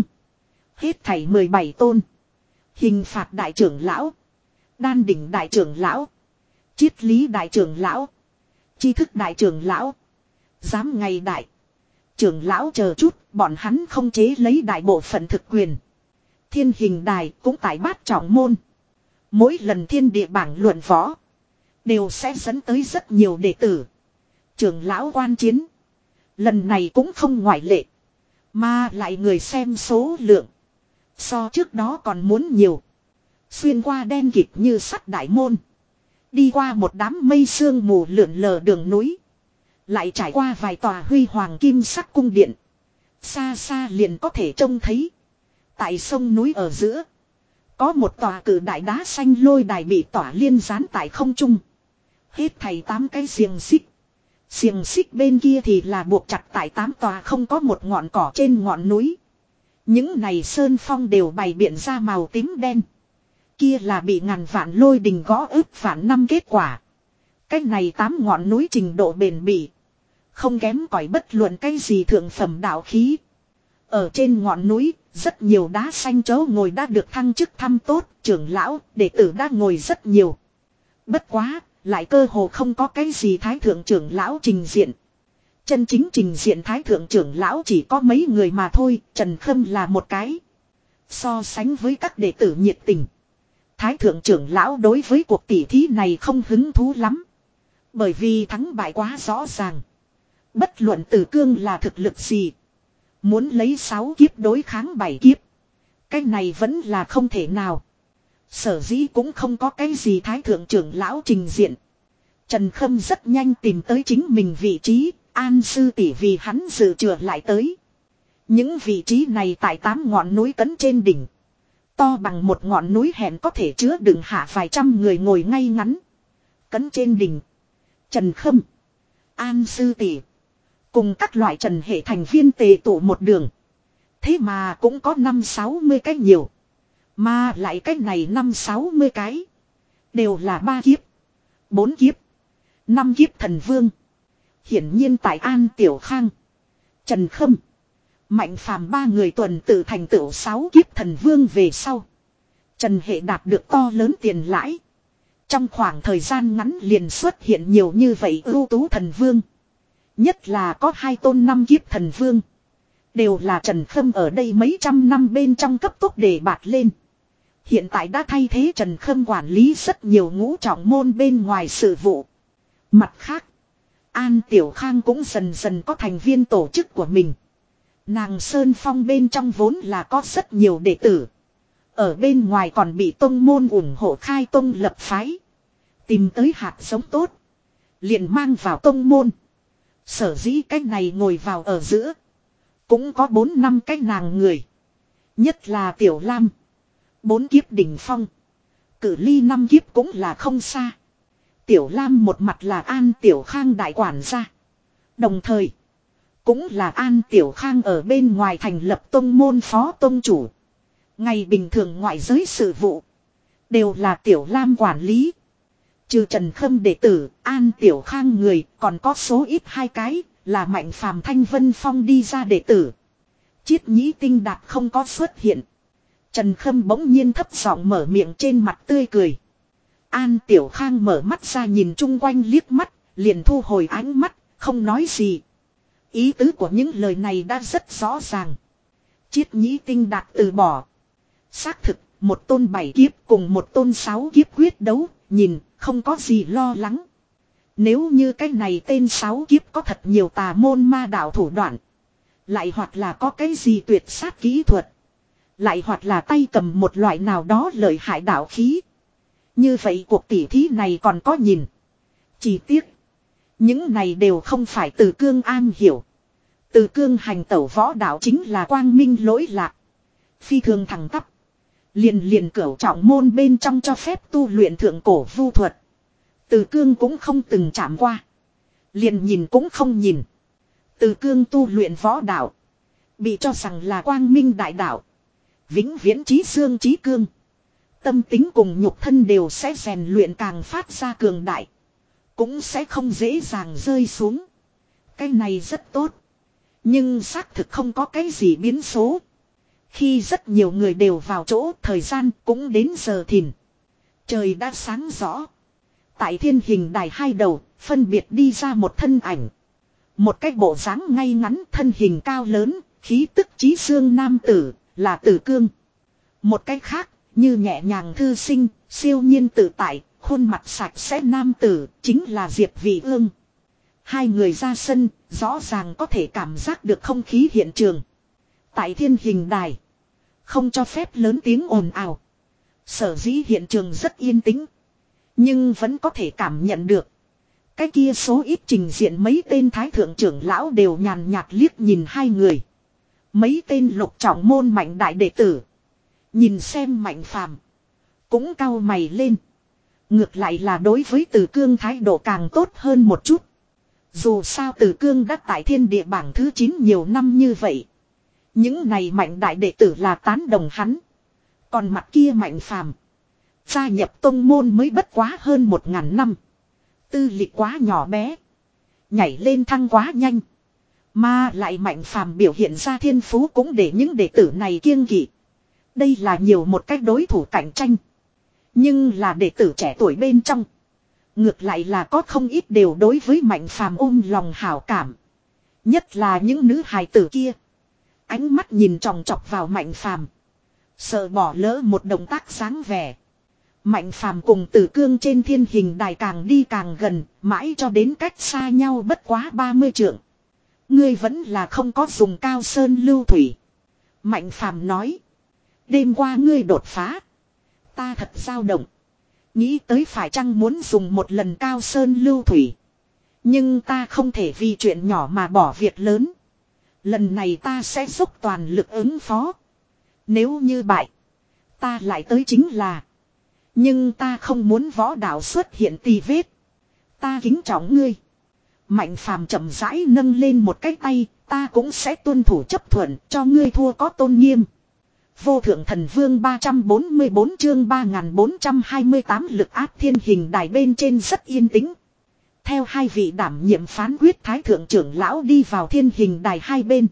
Hết thảy mười bảy tôn. Hình phạt đại trưởng lão. Đan đỉnh đại trưởng lão. Triết lý đại trưởng lão. Tri thức đại trưởng lão. Giám ngày đại. Trưởng lão chờ chút, bọn hắn không chế lấy đại bộ phận thực quyền. Thiên hình đài cũng tại bát trọng môn. Mỗi lần thiên địa bảng luận võ. Đều sẽ dẫn tới rất nhiều đệ tử. Trưởng lão quan chiến. Lần này cũng không ngoại lệ. Mà lại người xem số lượng. So trước đó còn muốn nhiều. Xuyên qua đen kịt như sắt đại môn. Đi qua một đám mây sương mù lượn lờ đường núi. Lại trải qua vài tòa huy hoàng kim sắc cung điện. Xa xa liền có thể trông thấy. Tại sông núi ở giữa. Có một tòa cử đại đá xanh lôi đài bị tỏa liên dán tại không trung. Hết thầy tám cái xiềng xích. Xiềng xích bên kia thì là buộc chặt tại tám tòa không có một ngọn cỏ trên ngọn núi. Những này sơn phong đều bày biện ra màu tím đen. Kia là bị ngàn vạn lôi đình gõ ức vạn năm kết quả. Cái này tám ngọn núi trình độ bền bỉ. Không kém cỏi bất luận cái gì thượng phẩm đạo khí. Ở trên ngọn núi, rất nhiều đá xanh chỗ ngồi đã được thăng chức thăm tốt, trưởng lão, đệ tử đã ngồi rất nhiều. Bất quá, lại cơ hồ không có cái gì thái thượng trưởng lão trình diện. Chân chính trình diện thái thượng trưởng lão chỉ có mấy người mà thôi, Trần Khâm là một cái. So sánh với các đệ tử nhiệt tình. Thái thượng trưởng lão đối với cuộc tỉ thí này không hứng thú lắm. Bởi vì thắng bại quá rõ ràng. Bất luận Tử Cương là thực lực gì. Muốn lấy sáu kiếp đối kháng bảy kiếp. Cái này vẫn là không thể nào. Sở dĩ cũng không có cái gì thái thượng trưởng lão trình diện. Trần Khâm rất nhanh tìm tới chính mình vị trí. An sư tỷ vì hắn dự chừa lại tới. Những vị trí này tại tám ngọn núi cấn trên đỉnh. To bằng một ngọn núi hẹn có thể chứa đựng hạ vài trăm người ngồi ngay ngắn. Cấn trên đỉnh. Trần Khâm. An sư tỷ. Cùng các loại trần hệ thành viên tề tụ một đường. Thế mà cũng có năm sáu mươi cái nhiều. Mà lại cái này năm sáu mươi cái. Đều là ba kiếp. Bốn kiếp. Năm kiếp thần vương. Hiển nhiên tại An Tiểu Khang. Trần Khâm, Mạnh Phàm ba người tuần tự thành tựu sáu kiếp thần vương về sau. Trần hệ đạt được to lớn tiền lãi. Trong khoảng thời gian ngắn liền xuất hiện nhiều như vậy ưu tú thần vương. Nhất là có hai tôn năm kiếp thần vương. Đều là Trần Khâm ở đây mấy trăm năm bên trong cấp tốc đề bạt lên. Hiện tại đã thay thế Trần Khâm quản lý rất nhiều ngũ trọng môn bên ngoài sự vụ. Mặt khác, An Tiểu Khang cũng dần dần có thành viên tổ chức của mình. Nàng Sơn Phong bên trong vốn là có rất nhiều đệ tử. Ở bên ngoài còn bị tông môn ủng hộ khai tông lập phái. Tìm tới hạt giống tốt. Liền mang vào tông môn. Sở dĩ cách này ngồi vào ở giữa. Cũng có bốn năm cách nàng người. Nhất là Tiểu Lam. Bốn kiếp đỉnh phong. Cử ly năm kiếp cũng là không xa. Tiểu Lam một mặt là An Tiểu Khang đại quản gia. Đồng thời. Cũng là An Tiểu Khang ở bên ngoài thành lập tông môn phó tông chủ. Ngày bình thường ngoại giới sự vụ. Đều là Tiểu Lam quản lý. Trừ Trần Khâm đệ tử, An Tiểu Khang người, còn có số ít hai cái, là Mạnh Phàm Thanh Vân Phong đi ra đệ tử. Chiết Nhĩ Tinh Đạt không có xuất hiện. Trần Khâm bỗng nhiên thấp giọng mở miệng trên mặt tươi cười. An Tiểu Khang mở mắt ra nhìn chung quanh liếc mắt, liền thu hồi ánh mắt, không nói gì. Ý tứ của những lời này đã rất rõ ràng. Chiết Nhĩ Tinh Đạt từ bỏ. Xác thực, một tôn bảy kiếp cùng một tôn sáu kiếp quyết đấu, nhìn, không có gì lo lắng. Nếu như cái này tên sáu kiếp có thật nhiều tà môn ma đạo thủ đoạn. Lại hoặc là có cái gì tuyệt sát kỹ thuật. Lại hoặc là tay cầm một loại nào đó lợi hại đạo khí. Như vậy cuộc tỉ thí này còn có nhìn. Chỉ tiếc. Những này đều không phải Từ Cương an hiểu. Từ Cương hành tẩu võ đạo chính là quang minh lỗi lạc. Phi thường thẳng tắp. Liền liền cửu trọng môn bên trong cho phép tu luyện thượng cổ vu thuật. Từ Cương cũng không từng chạm qua. Liền nhìn cũng không nhìn. Từ Cương tu luyện võ đạo. Bị cho rằng là quang minh đại đạo. Vĩnh viễn trí xương trí cương. Tâm tính cùng nhục thân đều sẽ rèn luyện càng phát ra cường đại. Cũng sẽ không dễ dàng rơi xuống. Cái này rất tốt. Nhưng xác thực không có cái gì biến số. Khi rất nhiều người đều vào chỗ, thời gian cũng đến giờ thìn. Trời đã sáng rõ. Tại thiên hình đài hai đầu, phân biệt đi ra một thân ảnh. Một cái bộ dáng ngay ngắn, thân hình cao lớn, khí tức chí xương nam tử, là Từ Cương. Một cái khác, như nhẹ nhàng thư sinh, siêu nhiên tự tại, khuôn mặt sạch sẽ nam tử, chính là Diệp Vị Ương. Hai người ra sân, rõ ràng có thể cảm giác được không khí hiện trường. Tại thiên hình đài, không cho phép lớn tiếng ồn ào. Sở dĩ hiện trường rất yên tĩnh. Nhưng vẫn có thể cảm nhận được. Cái kia số ít trình diện mấy tên thái thượng trưởng lão đều nhàn nhạt liếc nhìn hai người. Mấy tên lục trọng môn mạnh đại đệ tử. Nhìn xem Mạnh Phàm cũng cau mày lên. Ngược lại là đối với Từ Cương thái độ càng tốt hơn một chút. Dù sao Từ Cương đã tại thiên địa bảng thứ chín nhiều năm như vậy. Những này mạnh đại đệ tử là tán đồng hắn. Còn mặt kia Mạnh Phàm gia nhập tông môn mới bất quá hơn một ngàn năm. Tư lịch quá nhỏ bé. Nhảy lên thăng quá nhanh. Mà lại Mạnh Phàm biểu hiện ra thiên phú cũng để những đệ tử này kiêng kỵ. Đây là nhiều một cách đối thủ cạnh tranh. Nhưng là đệ tử trẻ tuổi bên trong. Ngược lại là có không ít đều đối với Mạnh Phàm ôm lòng hảo cảm. Nhất là những nữ hài tử kia. Ánh mắt nhìn tròng trọc vào Mạnh Phàm, sợ bỏ lỡ một động tác sáng vẻ. Mạnh Phàm cùng Từ Cương trên thiên hình đài càng đi càng gần, mãi cho đến cách xa nhau bất quá ba mươi trượng. Ngươi vẫn là không có dùng cao sơn lưu thủy. Mạnh Phàm nói. Đêm qua ngươi đột phá. Ta thật dao động. Nghĩ tới phải chăng muốn dùng một lần cao sơn lưu thủy. Nhưng ta không thể vì chuyện nhỏ mà bỏ việc lớn. Lần này ta sẽ dốc toàn lực ứng phó. Nếu như bại, ta lại tới chính là. Nhưng ta không muốn võ đạo xuất hiện tì vết. Ta kính trọng ngươi. Mạnh Phàm chậm rãi nâng lên một cái tay. Ta cũng sẽ tuân thủ chấp thuận cho ngươi thua có tôn nghiêm. Vô thượng thần vương ba trăm bốn mươi bốn chương ba nghìn bốn trăm hai mươi tám lực áp thiên hình đài bên trên rất yên tĩnh. Theo hai vị đảm nhiệm phán quyết thái thượng trưởng lão đi vào thiên hình đài hai bên.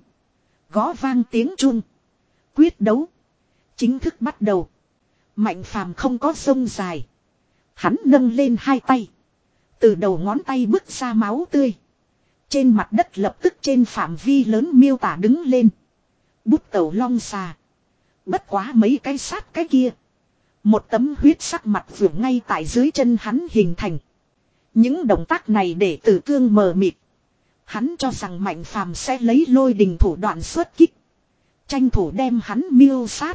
Gõ vang tiếng chuông. Quyết đấu. Chính thức bắt đầu. Mạnh phàm không có sông dài. Hắn nâng lên hai tay. Từ đầu ngón tay bứt ra máu tươi. Trên mặt đất lập tức trên phạm vi lớn miêu tả đứng lên. Bút tẩu long xà. Bất quá mấy cái sát cái kia. Một tấm huyết sắc mặt vượt ngay tại dưới chân hắn hình thành. Những động tác này để Tử Cương mờ mịt. Hắn cho rằng Mạnh Phàm sẽ lấy lôi đình thủ đoạn xuất kích. Tranh thủ đem hắn miêu sát.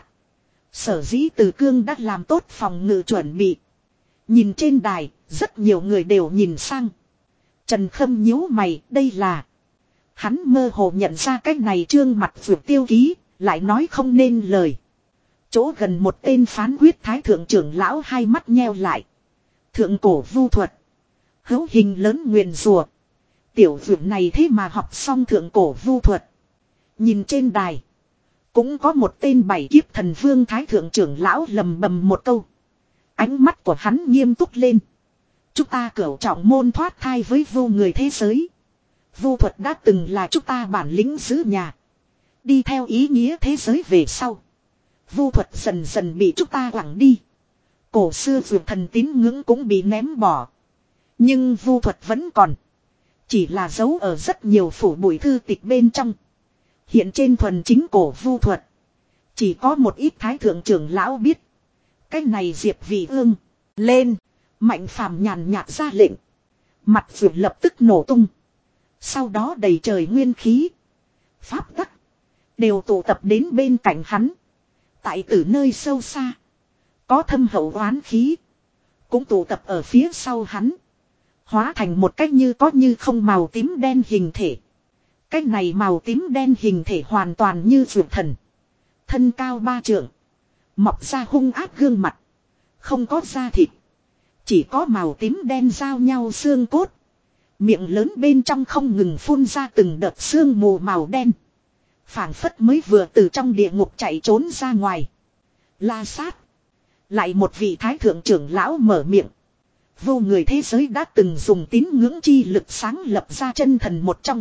Sở dĩ Tử Cương đã làm tốt phòng ngự chuẩn bị. Nhìn trên đài, rất nhiều người đều nhìn sang. Trần Khâm nhíu mày, đây là. Hắn mơ hồ nhận ra cái này trương mặt vượt tiêu ký, lại nói không nên lời. Chỗ gần một tên phán quyết thái thượng trưởng lão hai mắt nheo lại. Thượng cổ vu thuật. Hữu hình lớn nguyền rùa. Tiểu vượt này thế mà học xong thượng cổ vu thuật. Nhìn trên đài. Cũng có một tên bảy kiếp thần vương thái thượng trưởng lão lầm bầm một câu. Ánh mắt của hắn nghiêm túc lên. Chúng ta cửu trọng môn thoát thai với vô người thế giới. Vu thuật đã từng là chúng ta bản lĩnh giữ nhà. Đi theo ý nghĩa thế giới về sau. Vu thuật dần dần bị chúng ta quẳng đi. Cổ xưa vượt thần tín ngưỡng cũng bị ném bỏ. Nhưng vu thuật vẫn còn. Chỉ là dấu ở rất nhiều phủ bụi thư tịch bên trong. Hiện trên thuần chính cổ vu thuật. Chỉ có một ít thái thượng trưởng lão biết. Cái này Diệp Vị Ương. Lên. Mạnh Phàm nhàn nhạt ra lệnh. Mặt vượt lập tức nổ tung. Sau đó đầy trời nguyên khí. Pháp tắc. Đều tụ tập đến bên cạnh hắn. Tại từ nơi sâu xa. Có thâm hậu oán khí. Cũng tụ tập ở phía sau hắn. Hóa thành một cách như có như không màu tím đen hình thể. Cái này màu tím đen hình thể hoàn toàn như vượt thần. Thân cao ba trượng. Mọc ra hung ác gương mặt. Không có da thịt. Chỉ có màu tím đen giao nhau xương cốt. Miệng lớn bên trong không ngừng phun ra từng đợt sương mù màu đen. Phảng phất mới vừa từ trong địa ngục chạy trốn ra ngoài. La sát. Lại một vị thái thượng trưởng lão mở miệng. Vô người thế giới đã từng dùng tín ngưỡng chi lực sáng lập ra chân thần một trong.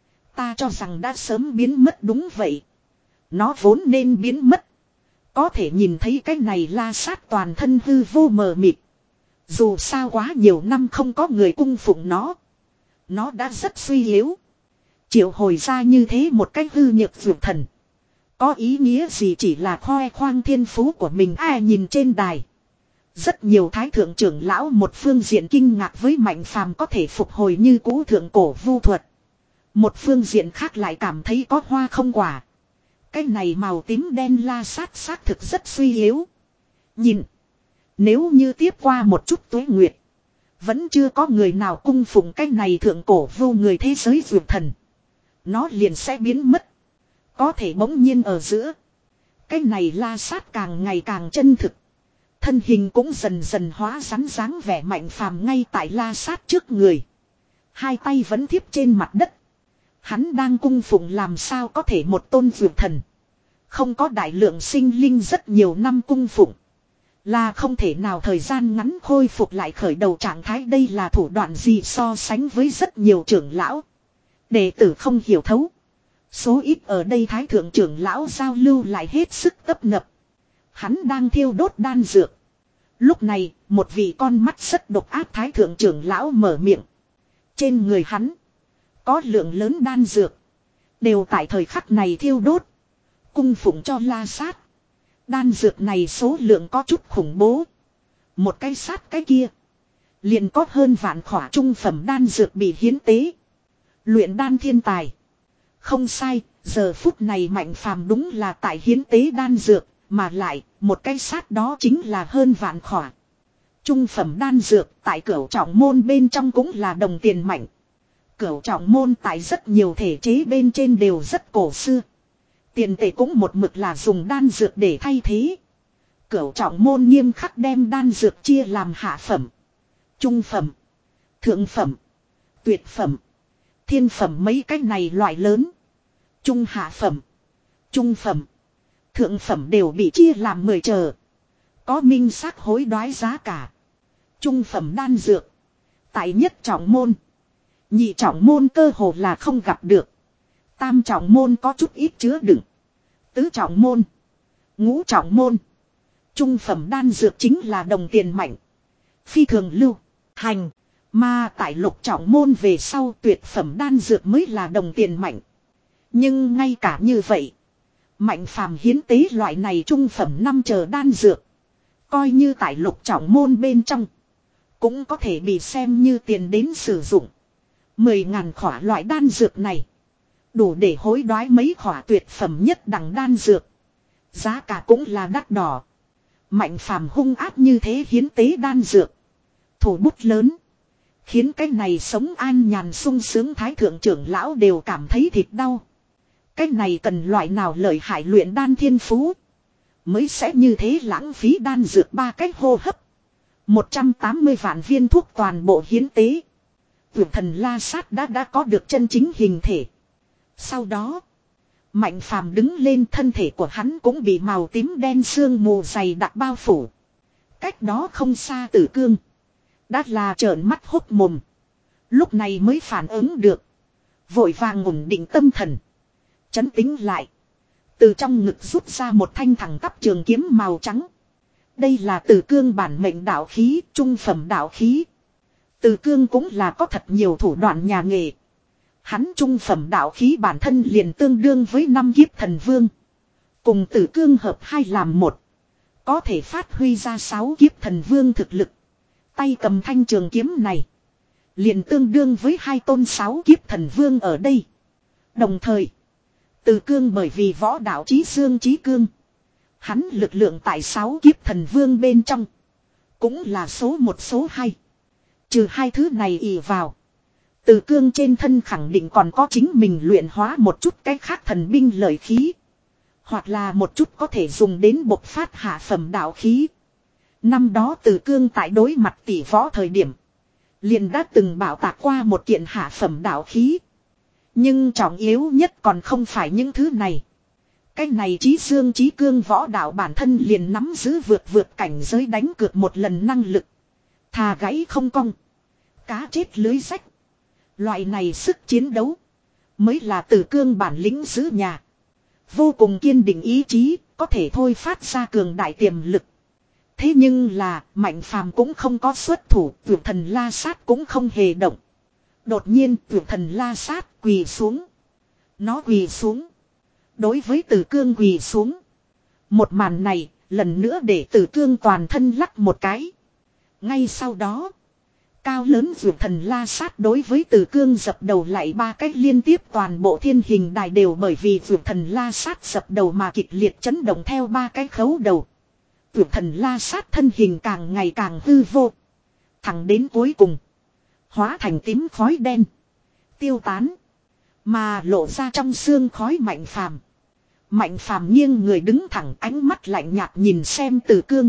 Ta cho rằng đã sớm biến mất đúng vậy. Nó vốn nên biến mất. Có thể nhìn thấy cái này la sát toàn thân hư vô mờ mịt. Dù sao quá nhiều năm không có người cung phụng nó. Nó đã rất suy yếu. Triệu hồi ra như thế một cách hư nhược vượt thần. Có ý nghĩa gì chỉ là khoe khoang thiên phú của mình ai nhìn trên đài. Rất nhiều thái thượng trưởng lão một phương diện kinh ngạc với Mạnh Phàm có thể phục hồi như cũ thượng cổ vu thuật. Một phương diện khác lại cảm thấy có hoa không quả. Cái này màu tím đen la sát xác thực rất suy yếu. Nhìn. Nếu như tiếp qua một chút tuế nguyệt. Vẫn chưa có người nào cung phụng cái này thượng cổ vu người thế giới vượt thần. Nó liền sẽ biến mất. Có thể bỗng nhiên ở giữa. Cái này la sát càng ngày càng chân thực. Thân hình cũng dần dần hóa rắn dáng vẻ Mạnh Phàm ngay tại la sát trước người. Hai tay vẫn thiếp trên mặt đất. Hắn đang cung phụng làm sao có thể một tôn vượt thần. Không có đại lượng sinh linh rất nhiều năm cung phụng. Là không thể nào thời gian ngắn khôi phục lại khởi đầu trạng thái đây là thủ đoạn gì so sánh với rất nhiều trưởng lão. Đệ tử không hiểu thấu. Số ít ở đây thái thượng trưởng lão giao lưu lại hết sức tấp nập. Hắn đang thiêu đốt đan dược. Lúc này, một vị con mắt rất độc ác thái thượng trưởng lão mở miệng. Trên người hắn, có lượng lớn đan dược. Đều tại thời khắc này thiêu đốt. Cung phụng cho la sát. Đan dược này số lượng có chút khủng bố. Một cái sát cái kia. Liền có hơn vạn khỏa trung phẩm đan dược bị hiến tế. Luyện đan thiên tài. Không sai, giờ phút này Mạnh Phàm đúng là tại hiến tế đan dược. Mà lại, một cái sát đó chính là hơn vạn khỏa. Trung phẩm đan dược tại cửu trọng môn bên trong cũng là đồng tiền mạnh. Cửu trọng môn tại rất nhiều thể chế bên trên đều rất cổ xưa. Tiền tệ cũng một mực là dùng đan dược để thay thế. Cửu trọng môn nghiêm khắc đem đan dược chia làm hạ phẩm, trung phẩm, thượng phẩm, tuyệt phẩm, thiên phẩm mấy cái này loại lớn. Trung hạ phẩm, trung phẩm, thượng phẩm đều bị chia làm mười chờ. Có minh xác hối đoái giá cả. Trung phẩm đan dược. Tại nhất trọng môn. Nhị trọng môn cơ hồ là không gặp được. Tam trọng môn có chút ít chứa đựng. Tứ trọng môn. Ngũ trọng môn. Trung phẩm đan dược chính là đồng tiền mạnh. Phi thường lưu. Hành. Mà tại lục trọng môn về sau tuyệt phẩm đan dược mới là đồng tiền mạnh. Nhưng ngay cả như vậy. Mạnh phàm hiến tế loại này trung phẩm năm chờ đan dược. Coi như tại lục trọng môn bên trong. Cũng có thể bị xem như tiền đến sử dụng. Mười ngàn khỏa loại đan dược này. Đủ để hối đoái mấy khỏa tuyệt phẩm nhất đẳng đan dược. Giá cả cũng là đắt đỏ. Mạnh phàm hung ác như thế hiến tế đan dược. Thủ bút lớn. Khiến cái này sống an nhàn sung sướng thái thượng trưởng lão đều cảm thấy thịt đau. Cái này cần loại nào lợi hại luyện đan thiên phú. Mới sẽ như thế lãng phí đan dược ba cách hô hấp. một trăm tám mươi vạn viên thuốc toàn bộ hiến tế. Tuyệt thần La Sát đã đã có được chân chính hình thể. Sau đó. Mạnh phàm đứng lên, thân thể của hắn cũng bị màu tím đen sương mù dày đặc bao phủ. Cách đó không xa Tử Cương. Đã là trợn mắt hốt mồm. Lúc này mới phản ứng được. Vội vàng ổn định tâm thần. Chấn tĩnh lại. Từ trong ngực rút ra một thanh thẳng tắp trường kiếm màu trắng. Đây là Tử Cương bản mệnh đạo khí, trung phẩm đạo khí. Tử Cương cũng là có thật nhiều thủ đoạn nhà nghề. Hắn trung phẩm đạo khí bản thân liền tương đương với năm kiếp thần vương. Cùng Tử Cương hợp hai làm một. Có thể phát huy ra sáu kiếp thần vương thực lực. Tay cầm thanh trường kiếm này. Liền tương đương với hai tôn sáu kiếp thần vương ở đây. Đồng thời. Tử Cương bởi vì võ đạo chí xương chí cương. Hắn lực lượng tại sáu kiếp thần vương bên trong. Cũng là số một số hai. Trừ hai thứ này ì vào. Tử Cương trên thân khẳng định còn có chính mình luyện hóa một chút cái khác thần binh lợi khí. Hoặc là một chút có thể dùng đến bộc phát hạ phẩm đạo khí. Năm đó Tử Cương tại đối mặt tỷ võ thời điểm. Liền đã từng bảo tạc qua một kiện hạ phẩm đạo khí. Nhưng trọng yếu nhất còn không phải những thứ này. Cái này chí xương chí cương võ đạo bản thân liền nắm giữ vượt vượt cảnh giới đánh cược một lần năng lực. Thà gãy không cong. Cá chết lưới rách. Loại này sức chiến đấu. Mới là Tử Cương bản lĩnh giữ nhà. Vô cùng kiên định ý chí. Có thể thôi phát ra cường đại tiềm lực. Thế nhưng là Mạnh phàm cũng không có xuất thủ. Tuyệt thần La Sát cũng không hề động. Đột nhiên tuyệt thần La Sát quỳ xuống. Nó quỳ xuống. Đối với Tử Cương quỳ xuống. Một màn này lần nữa để Tử Cương toàn thân lắc một cái. Ngay sau đó. Cao lớn tuyệt thần La Sát đối với Tử Cương dập đầu lại ba cách liên tiếp, toàn bộ thiên hình đài đều bởi vì tuyệt thần La Sát dập đầu mà kịch liệt chấn động theo ba cái khấu đầu. Tuyệt thần La Sát thân hình càng ngày càng hư vô. Thẳng đến cuối cùng. Hóa thành tím khói đen. Tiêu tán. Mà lộ ra trong xương khói Mạnh phàm. Mạnh phàm nghiêng người đứng thẳng, ánh mắt lạnh nhạt nhìn xem Tử Cương.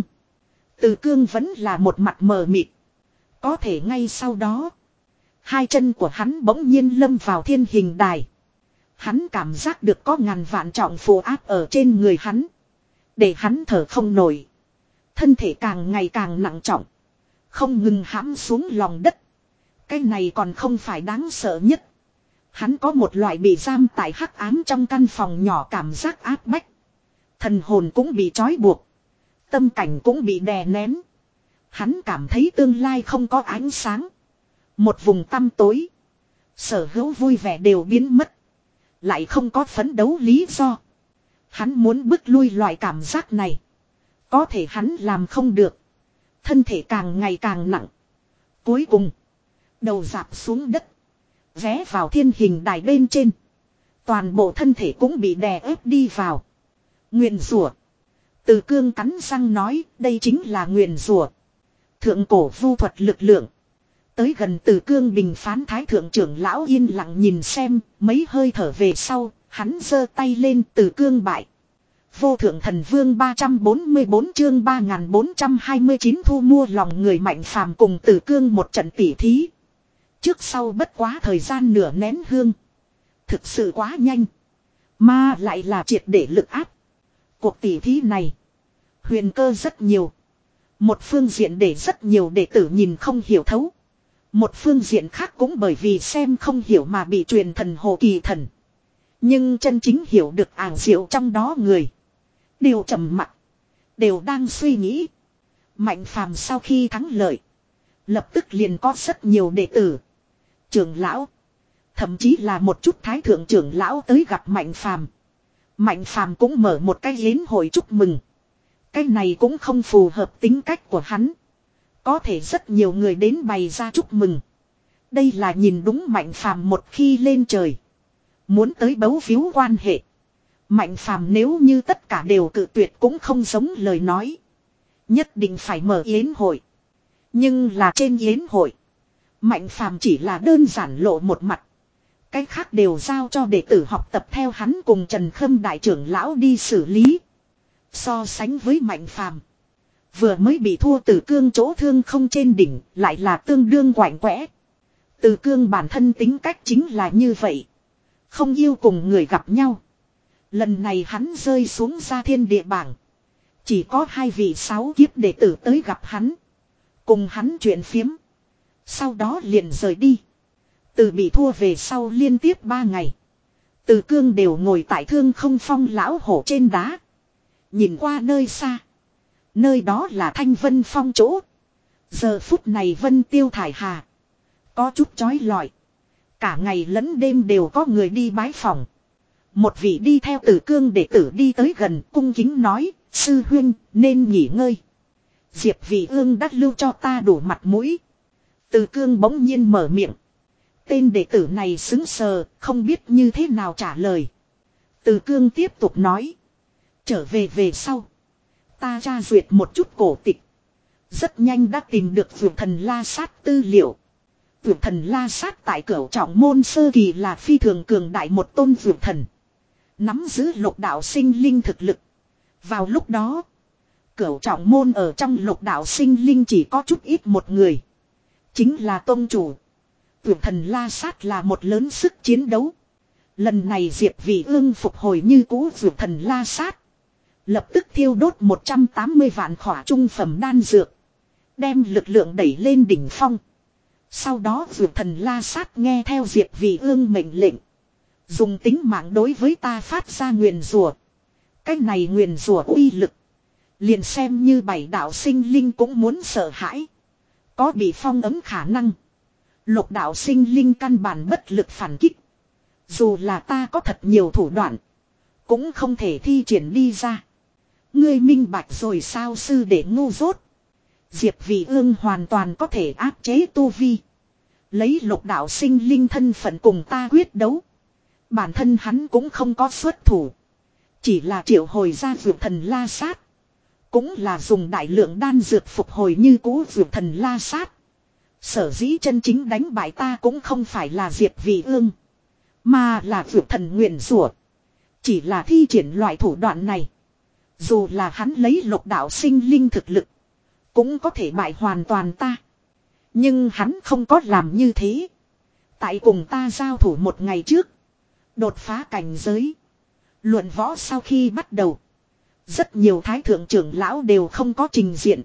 Tử Cương vẫn là một mặt mờ mịt. Có thể ngay sau đó. Hai chân của hắn bỗng nhiên lâm vào thiên hình đài. Hắn cảm giác được có ngàn vạn trọng phù áp ở trên người hắn. Để hắn thở không nổi. Thân thể càng ngày càng nặng trọng. Không ngừng hãm xuống lòng đất. Cái này còn không phải đáng sợ nhất. Hắn có một loại bị giam tại hắc ám trong căn phòng nhỏ cảm giác áp bách. Thần hồn cũng bị trói buộc. Tâm cảnh cũng bị đè nén. Hắn cảm thấy tương lai không có ánh sáng. Một vùng tăm tối. Sở hữu vui vẻ đều biến mất. Lại không có phấn đấu lý do. Hắn muốn bước lui loại cảm giác này. Có thể hắn làm không được. Thân thể càng ngày càng nặng. Cuối cùng. Đầu rạp xuống đất. Vé vào thiên hình đài bên trên. Toàn bộ thân thể cũng bị đè ép đi vào. Nguyền rủa. Tử Cương cắn răng nói, đây chính là nguyền rủa. Thượng cổ vu thuật lực lượng. Tới gần Tử Cương bình phán thái thượng trưởng lão yên lặng nhìn xem, mấy hơi thở về sau, hắn giơ tay lên. Tử Cương bại. Vô thượng thần vương ba trăm bốn mươi bốn chương ba nghìn bốn trăm hai mươi chín thu mua lòng người Mạnh phàm cùng Tử Cương một trận tỉ thí. Trước sau bất quá thời gian nửa nén hương. Thực sự quá nhanh. Mà lại là triệt để lực áp. Cuộc tỉ thí này. Huyền cơ rất nhiều. Một phương diện để rất nhiều đệ tử nhìn không hiểu thấu. Một phương diện khác cũng bởi vì xem không hiểu mà bị truyền thần hồ kỳ thần. Nhưng chân chính hiểu được ảo diệu trong đó người. Đều trầm mặc. Đều đang suy nghĩ. Mạnh phàm sau khi thắng lợi. Lập tức liền có rất nhiều đệ tử. Trưởng lão. Thậm chí là một chút thái thượng trưởng lão tới gặp Mạnh phàm. Mạnh phàm cũng mở một cái yến hội chúc mừng. Cái này cũng không phù hợp tính cách của hắn. Có thể rất nhiều người đến bày ra chúc mừng. Đây là nhìn đúng Mạnh phàm một khi lên trời. Muốn tới bấu víu quan hệ. Mạnh phàm nếu như tất cả đều cự tuyệt cũng không giống lời nói. Nhất định phải mở yến hội. Nhưng là trên yến hội. Mạnh phàm chỉ là đơn giản lộ một mặt. Cái khác đều giao cho đệ tử học tập theo hắn cùng Trần Khâm đại trưởng lão đi xử lý. So sánh với Mạnh phàm. Vừa mới bị thua Từ Cương chỗ thương không trên đỉnh lại là tương đương quạnh quẽ. Từ Cương bản thân tính cách chính là như vậy. Không yêu cùng người gặp nhau. Lần này hắn rơi xuống ra thiên địa bảng. Chỉ có hai vị sáu kiếp đệ tử tới gặp hắn. Cùng hắn chuyện phiếm. Sau đó liền rời đi. Từ bị thua về sau liên tiếp ba ngày. Từ Cương đều ngồi tại Thương Không Phong lão hổ trên đá. Nhìn qua nơi xa. Nơi đó là Thanh Vân Phong chỗ. Giờ phút này Vân Tiêu thải hà. Có chút chói lọi. Cả ngày lẫn đêm đều có người đi bái phỏng. Một vị đi theo Từ Cương đệ tử đi tới gần cung kính nói. Sư huynh nên nghỉ ngơi. Diệp Vị Ương đã lưu cho ta đủ mặt mũi. Từ Cương bỗng nhiên mở miệng. Tên đệ tử này sững sờ, không biết như thế nào trả lời. Từ Cương tiếp tục nói. Trở về về sau. Ta tra duyệt một chút cổ tịch. Rất nhanh đã tìm được Vượt Thần La Sát tư liệu. Vượt Thần La Sát tại Cửu Trọng Môn sơ kỳ là phi thường cường đại một tôn vượt thần. Nắm giữ lục đạo sinh linh thực lực. Vào lúc đó. Cửu Trọng Môn ở trong lục đạo sinh linh chỉ có chút ít một người. Chính là tôn chủ. Vượt Thần La Sát là một lớn sức chiến đấu. Lần này Diệp Vị Ương phục hồi như cũ Vượt Thần La Sát. Lập tức thiêu đốt một trăm tám mươi vạn khỏa trung phẩm đan dược. Đem lực lượng đẩy lên đỉnh phong. Sau đó Vượt Thần La Sát nghe theo Diệp Vị Ương mệnh lệnh. Dùng tính mạng đối với ta phát ra nguyền rủa. Cái này nguyền rủa uy lực. Liền xem như bảy đạo sinh linh cũng muốn sợ hãi. Có bị phong ấm khả năng. Lục đạo sinh linh căn bản bất lực phản kích. Dù là ta có thật nhiều thủ đoạn. Cũng không thể thi triển đi ra. Ngươi minh bạch rồi sao sư để ngu dốt. Diệp Vị Ương hoàn toàn có thể áp chế tu vi. Lấy lục đạo sinh linh thân phận cùng ta quyết đấu. Bản thân hắn cũng không có xuất thủ. Chỉ là triệu hồi ra Vượt Thần La Sát. Cũng là dùng đại lượng đan dược phục hồi như cũ Vượt Thần La Sát. Sở dĩ chân chính đánh bại ta cũng không phải là Diệp Vị Ương. Mà là Vượt Thần nguyền rủa. Chỉ là thi triển loại thủ đoạn này. Dù là hắn lấy lục đạo sinh linh thực lực. Cũng có thể bại hoàn toàn ta. Nhưng hắn không có làm như thế. Tại cùng ta giao thủ một ngày trước. Đột phá cảnh giới. Luận võ sau khi bắt đầu. Rất nhiều thái thượng trưởng lão đều không có trình diện.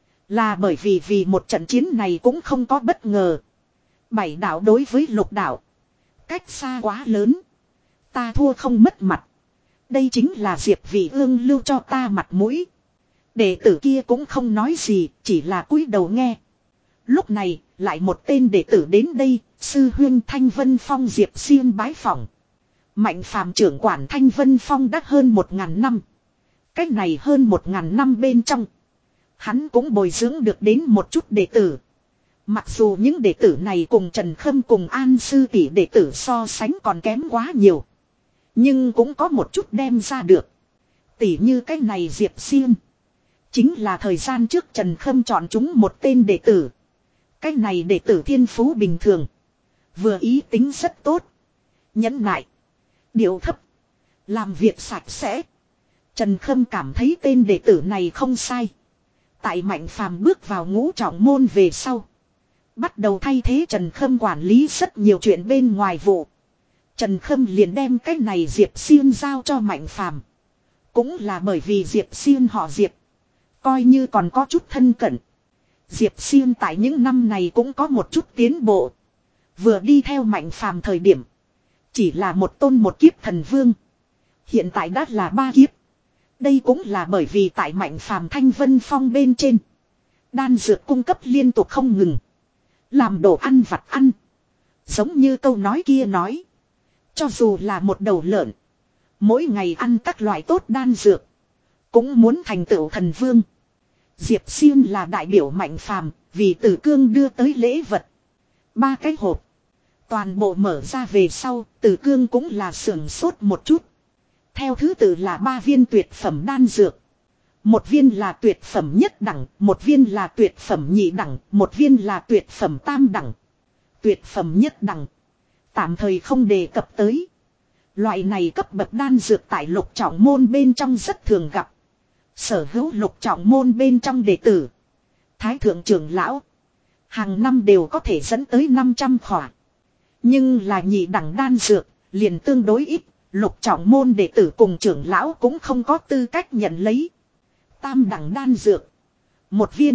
Là bởi vì vì một trận chiến này cũng không có bất ngờ. Bảy đạo đối với lục đạo. Cách xa quá lớn. Ta thua không mất mặt. Đây chính là Diệp Vị Ương lưu cho ta mặt mũi. Đệ tử kia cũng không nói gì, chỉ là cúi đầu nghe. Lúc này, lại một tên đệ tử đến đây, sư huynh Thanh Vân Phong Diệp Xiên bái phỏng. Mạnh phàm trưởng quản Thanh Vân Phong đã hơn một ngàn năm. Cách này hơn một ngàn năm bên trong. Hắn cũng bồi dưỡng được đến một chút đệ tử. Mặc dù những đệ tử này cùng Trần Khâm cùng An Sư tỷ đệ tử so sánh còn kém quá nhiều. Nhưng cũng có một chút đem ra được. Tỷ như cái này Diệp Xiên. Chính là thời gian trước Trần Khâm chọn chúng một tên đệ tử. Cái này đệ tử thiên phú bình thường. Vừa ý tính rất tốt. Nhẫn nại. Điệu thấp. Làm việc sạch sẽ. Trần Khâm cảm thấy tên đệ tử này không sai. Tại Mạnh phàm bước vào ngũ trọng môn về sau. Bắt đầu thay thế Trần Khâm quản lý rất nhiều chuyện bên ngoài vụ. Trần Khâm liền đem cái này Diệp Xiên giao cho Mạnh phàm. Cũng là bởi vì Diệp Xiên họ Diệp. Coi như còn có chút thân cận. Diệp Xuyên tại những năm này cũng có một chút tiến bộ. Vừa đi theo Mạnh Phàm thời điểm. Chỉ là một tôn một kiếp thần vương. Hiện tại đã là ba kiếp. Đây cũng là bởi vì tại Mạnh Phàm Thanh Vân Phong bên trên. Đan dược cung cấp liên tục không ngừng. Làm đồ ăn vặt ăn. Giống như câu nói kia nói. Cho dù là một đầu lợn. Mỗi ngày ăn các loại tốt đan dược. Cũng muốn thành tựu thần vương. Diệp Xuyên là đại biểu Mạnh Phàm vì Tử Cương đưa tới lễ vật. Ba cái hộp. Toàn bộ mở ra về sau, Tử Cương cũng là sưởng sốt một chút. Theo thứ tự là ba viên tuyệt phẩm đan dược. Một viên là tuyệt phẩm nhất đẳng, một viên là tuyệt phẩm nhị đẳng, một viên là tuyệt phẩm tam đẳng. Tuyệt phẩm nhất đẳng. Tạm thời không đề cập tới. Loại này cấp bậc đan dược tại lục trọng môn bên trong rất thường gặp. Sở hữu lục trọng môn bên trong đệ tử. Thái thượng trưởng lão. Hàng năm đều có thể dẫn tới năm trăm khỏa. Nhưng là nhị đẳng đan dược, liền tương đối ít. Lục trọng môn đệ tử cùng trưởng lão cũng không có tư cách nhận lấy. Tam đẳng đan dược. Một viên.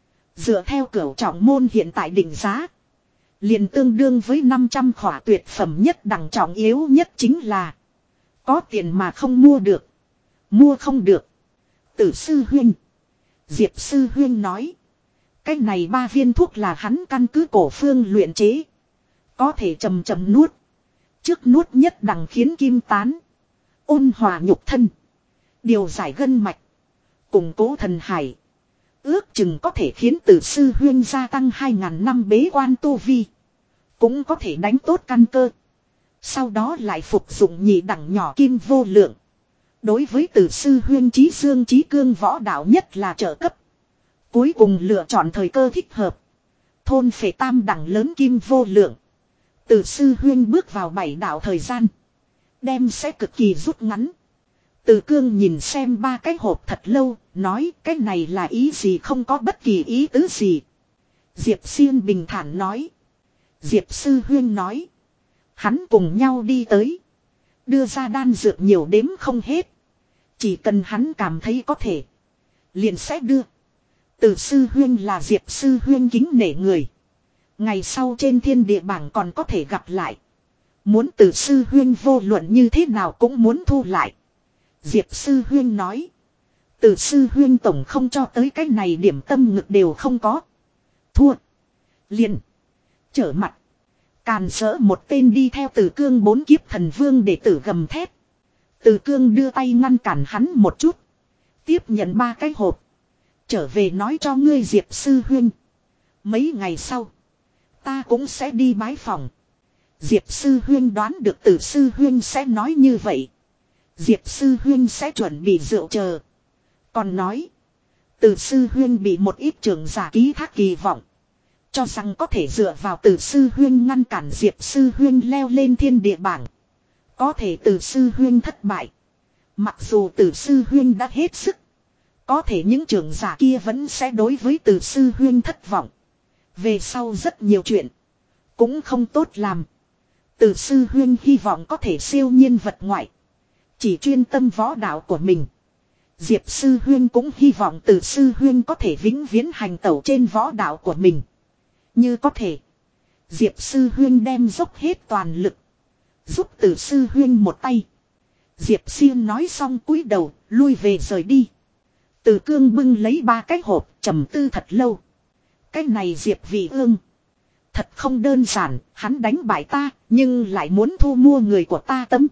Dựa theo cửu trọng môn hiện tại định giá. Liền tương đương với năm trăm khỏa tuyệt phẩm nhất đẳng trọng yếu nhất chính là. Có tiền mà không mua được. Mua không được. Tử sư huynh. Diệp sư huynh nói. Cái này ba viên thuốc là hắn căn cứ cổ phương luyện chế. Có thể chầm chầm nuốt. Trước nuốt nhất đẳng khiến kim tán. Ôn hòa nhục thân. Điều giải gân mạch. Củng cố thần hải. Ước chừng có thể khiến tử sư huyên gia tăng hai ngàn năm bế quan tu vi. Cũng có thể đánh tốt căn cơ. Sau đó lại phục dụng nhị đẳng nhỏ kim vô lượng. Đối với tử sư huyên trí dương trí cương võ đạo nhất là trợ cấp. Cuối cùng lựa chọn thời cơ thích hợp. Thôn phệ tam đẳng lớn kim vô lượng. Tử sư huyên bước vào bảy đạo thời gian. Đem sẽ cực kỳ rút ngắn. Từ cương nhìn xem ba cái hộp thật lâu, nói cái này là ý gì không có bất kỳ ý tứ gì. Diệp Xuyên bình thản nói. Diệp sư huyên nói. Hắn cùng nhau đi tới. Đưa ra đan dược nhiều đếm không hết. Chỉ cần hắn cảm thấy có thể. Liền sẽ đưa. Từ sư huyên là Diệp sư huyên kính nể người. Ngày sau trên thiên địa bảng còn có thể gặp lại. Muốn từ sư huyên vô luận như thế nào cũng muốn thu lại. Diệp sư huyên nói. Từ sư huyên tổng không cho tới cái này điểm tâm ngực đều không có. Thua. Liền. Trở mặt. Càn rỡ một tên đi theo Từ Cương bốn kiếp thần vương để tử gầm thét. Từ Cương đưa tay ngăn cản hắn một chút. Tiếp nhận ba cái hộp. Trở về nói cho ngươi Diệp sư huyên. Mấy ngày sau. Ta cũng sẽ đi bái phòng. Diệp sư huyên đoán được Từ sư huyên sẽ nói như vậy. Diệp sư huyên sẽ chuẩn bị rượu chờ. Còn nói. Từ sư huyên bị một ít trưởng giả ký thác kỳ vọng. Cho rằng có thể dựa vào Từ sư huyên ngăn cản Diệp sư huyên leo lên thiên địa bảng. Có thể Từ sư huyên thất bại. Mặc dù Từ sư huyên đã hết sức. Có thể những trưởng giả kia vẫn sẽ đối với Từ sư huyên thất vọng. Về sau rất nhiều chuyện. Cũng không tốt làm. Từ sư huyên hy vọng có thể siêu nhiên vật ngoại. Chỉ chuyên tâm võ đạo của mình. Diệp sư huyên cũng hy vọng Từ sư huyên có thể vĩnh viễn hành tẩu trên võ đạo của mình. Như có thể. Diệp sư huyên đem dốc hết toàn lực. Giúp Từ sư huyên một tay. Diệp Xuyên nói xong cúi đầu, lui về rời đi. Từ Cương bưng lấy ba cái hộp, trầm tư thật lâu. Cái này Diệp Vị Ương. Thật không đơn giản, hắn đánh bại ta, nhưng lại muốn thu mua người của ta tâm.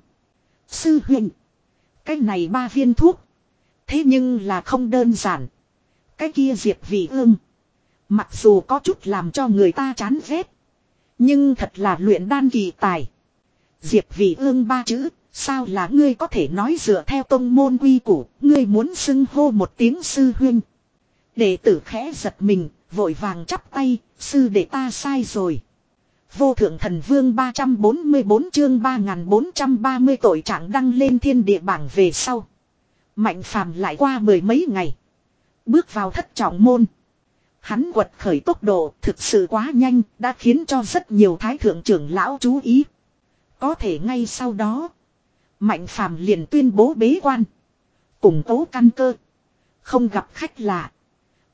Sư huynh. Cái này ba viên thuốc. Thế nhưng là không đơn giản. Cái kia Diệp Vị Ương. Mặc dù có chút làm cho người ta chán ghét. Nhưng thật là luyện đan kỳ tài. Diệp Vị Ương ba chữ. Sao là ngươi có thể nói dựa theo tông môn quy củ. Ngươi muốn xưng hô một tiếng sư huynh. Đệ tử khẽ giật mình. Vội vàng chắp tay. Sư đệ ta sai rồi. Vô thượng thần vương ba trăm bốn mươi bốn chương ba nghìn bốn trăm ba mươi tội trạng đăng lên thiên địa bảng về sau. Mạnh phàm lại qua mười mấy ngày. Bước vào thất trọng môn. Hắn quật khởi tốc độ thực sự quá nhanh. Đã khiến cho rất nhiều thái thượng trưởng lão chú ý. Có thể ngay sau đó. Mạnh phàm liền tuyên bố bế quan. Củng cố căn cơ. Không gặp khách lạ.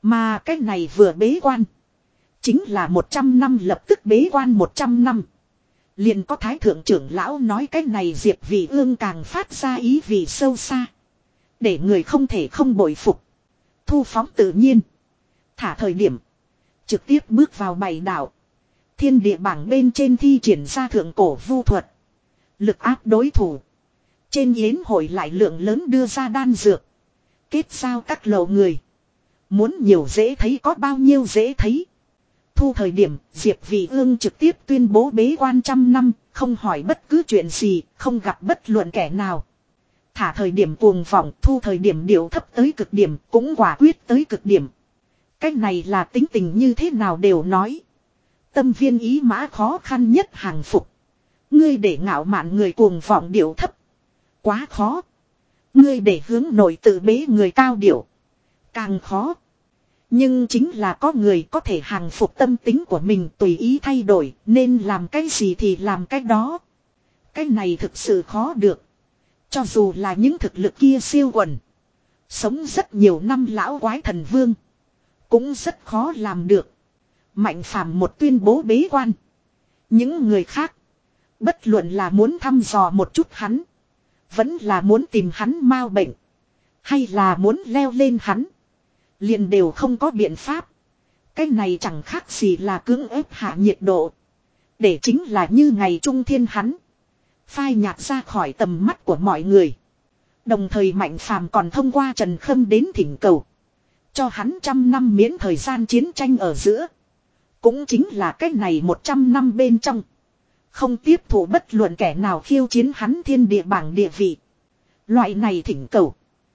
Mà cái này vừa bế quan. Chính là một trăm năm lập tức bế quan một trăm năm. Liền có thái thượng trưởng lão nói cái này Diệp Vị Ương càng phát ra ý vị sâu xa. Để người không thể không bội phục. Thu phóng tự nhiên. Thả thời điểm. Trực tiếp bước vào bảy đạo. Thiên địa bảng bên trên thi triển ra thượng cổ vu thuật. Lực áp đối thủ. Trên yến hội lại lượng lớn đưa ra đan dược. Kết giao các lầu người. Muốn nhiều dễ thấy có bao nhiêu dễ thấy. Thu thời điểm Diệp Vị Ương trực tiếp tuyên bố bế quan trăm năm. Không hỏi bất cứ chuyện gì. Không gặp bất luận kẻ nào. Thả thời điểm cuồng vọng. Thu thời điểm điệu thấp tới cực điểm. Cũng quả quyết tới cực điểm. Cái này là tính tình như thế nào đều nói. Tâm viên ý mã khó khăn nhất hàng phục. Ngươi để ngạo mạn người cuồng vọng điệu thấp. Quá khó. Ngươi để hướng nội tự bế người cao điệu. Càng khó. Nhưng chính là có người có thể hàng phục tâm tính của mình tùy ý thay đổi. Nên làm cái gì thì làm cái đó. Cái này thực sự khó được. Cho dù là những thực lực kia siêu quần. Sống rất nhiều năm lão quái thần vương. Cũng rất khó làm được. Mạnh phàm một tuyên bố bế quan. Những người khác. Bất luận là muốn thăm dò một chút hắn. Vẫn là muốn tìm hắn mau bệnh. Hay là muốn leo lên hắn. Liền đều không có biện pháp. Cái này chẳng khác gì là cưỡng ép hạ nhiệt độ. Để chính là như ngày trung thiên hắn. Phai nhạt ra khỏi tầm mắt của mọi người. Đồng thời Mạnh Phàm còn thông qua Trần Khâm đến thỉnh cầu. Cho hắn trăm năm miễn thời gian chiến tranh ở giữa. Cũng chính là cách này một trăm năm bên trong. Không tiếp thụ bất luận kẻ nào khiêu chiến hắn thiên địa bảng địa vị. Loại này thỉnh cầu.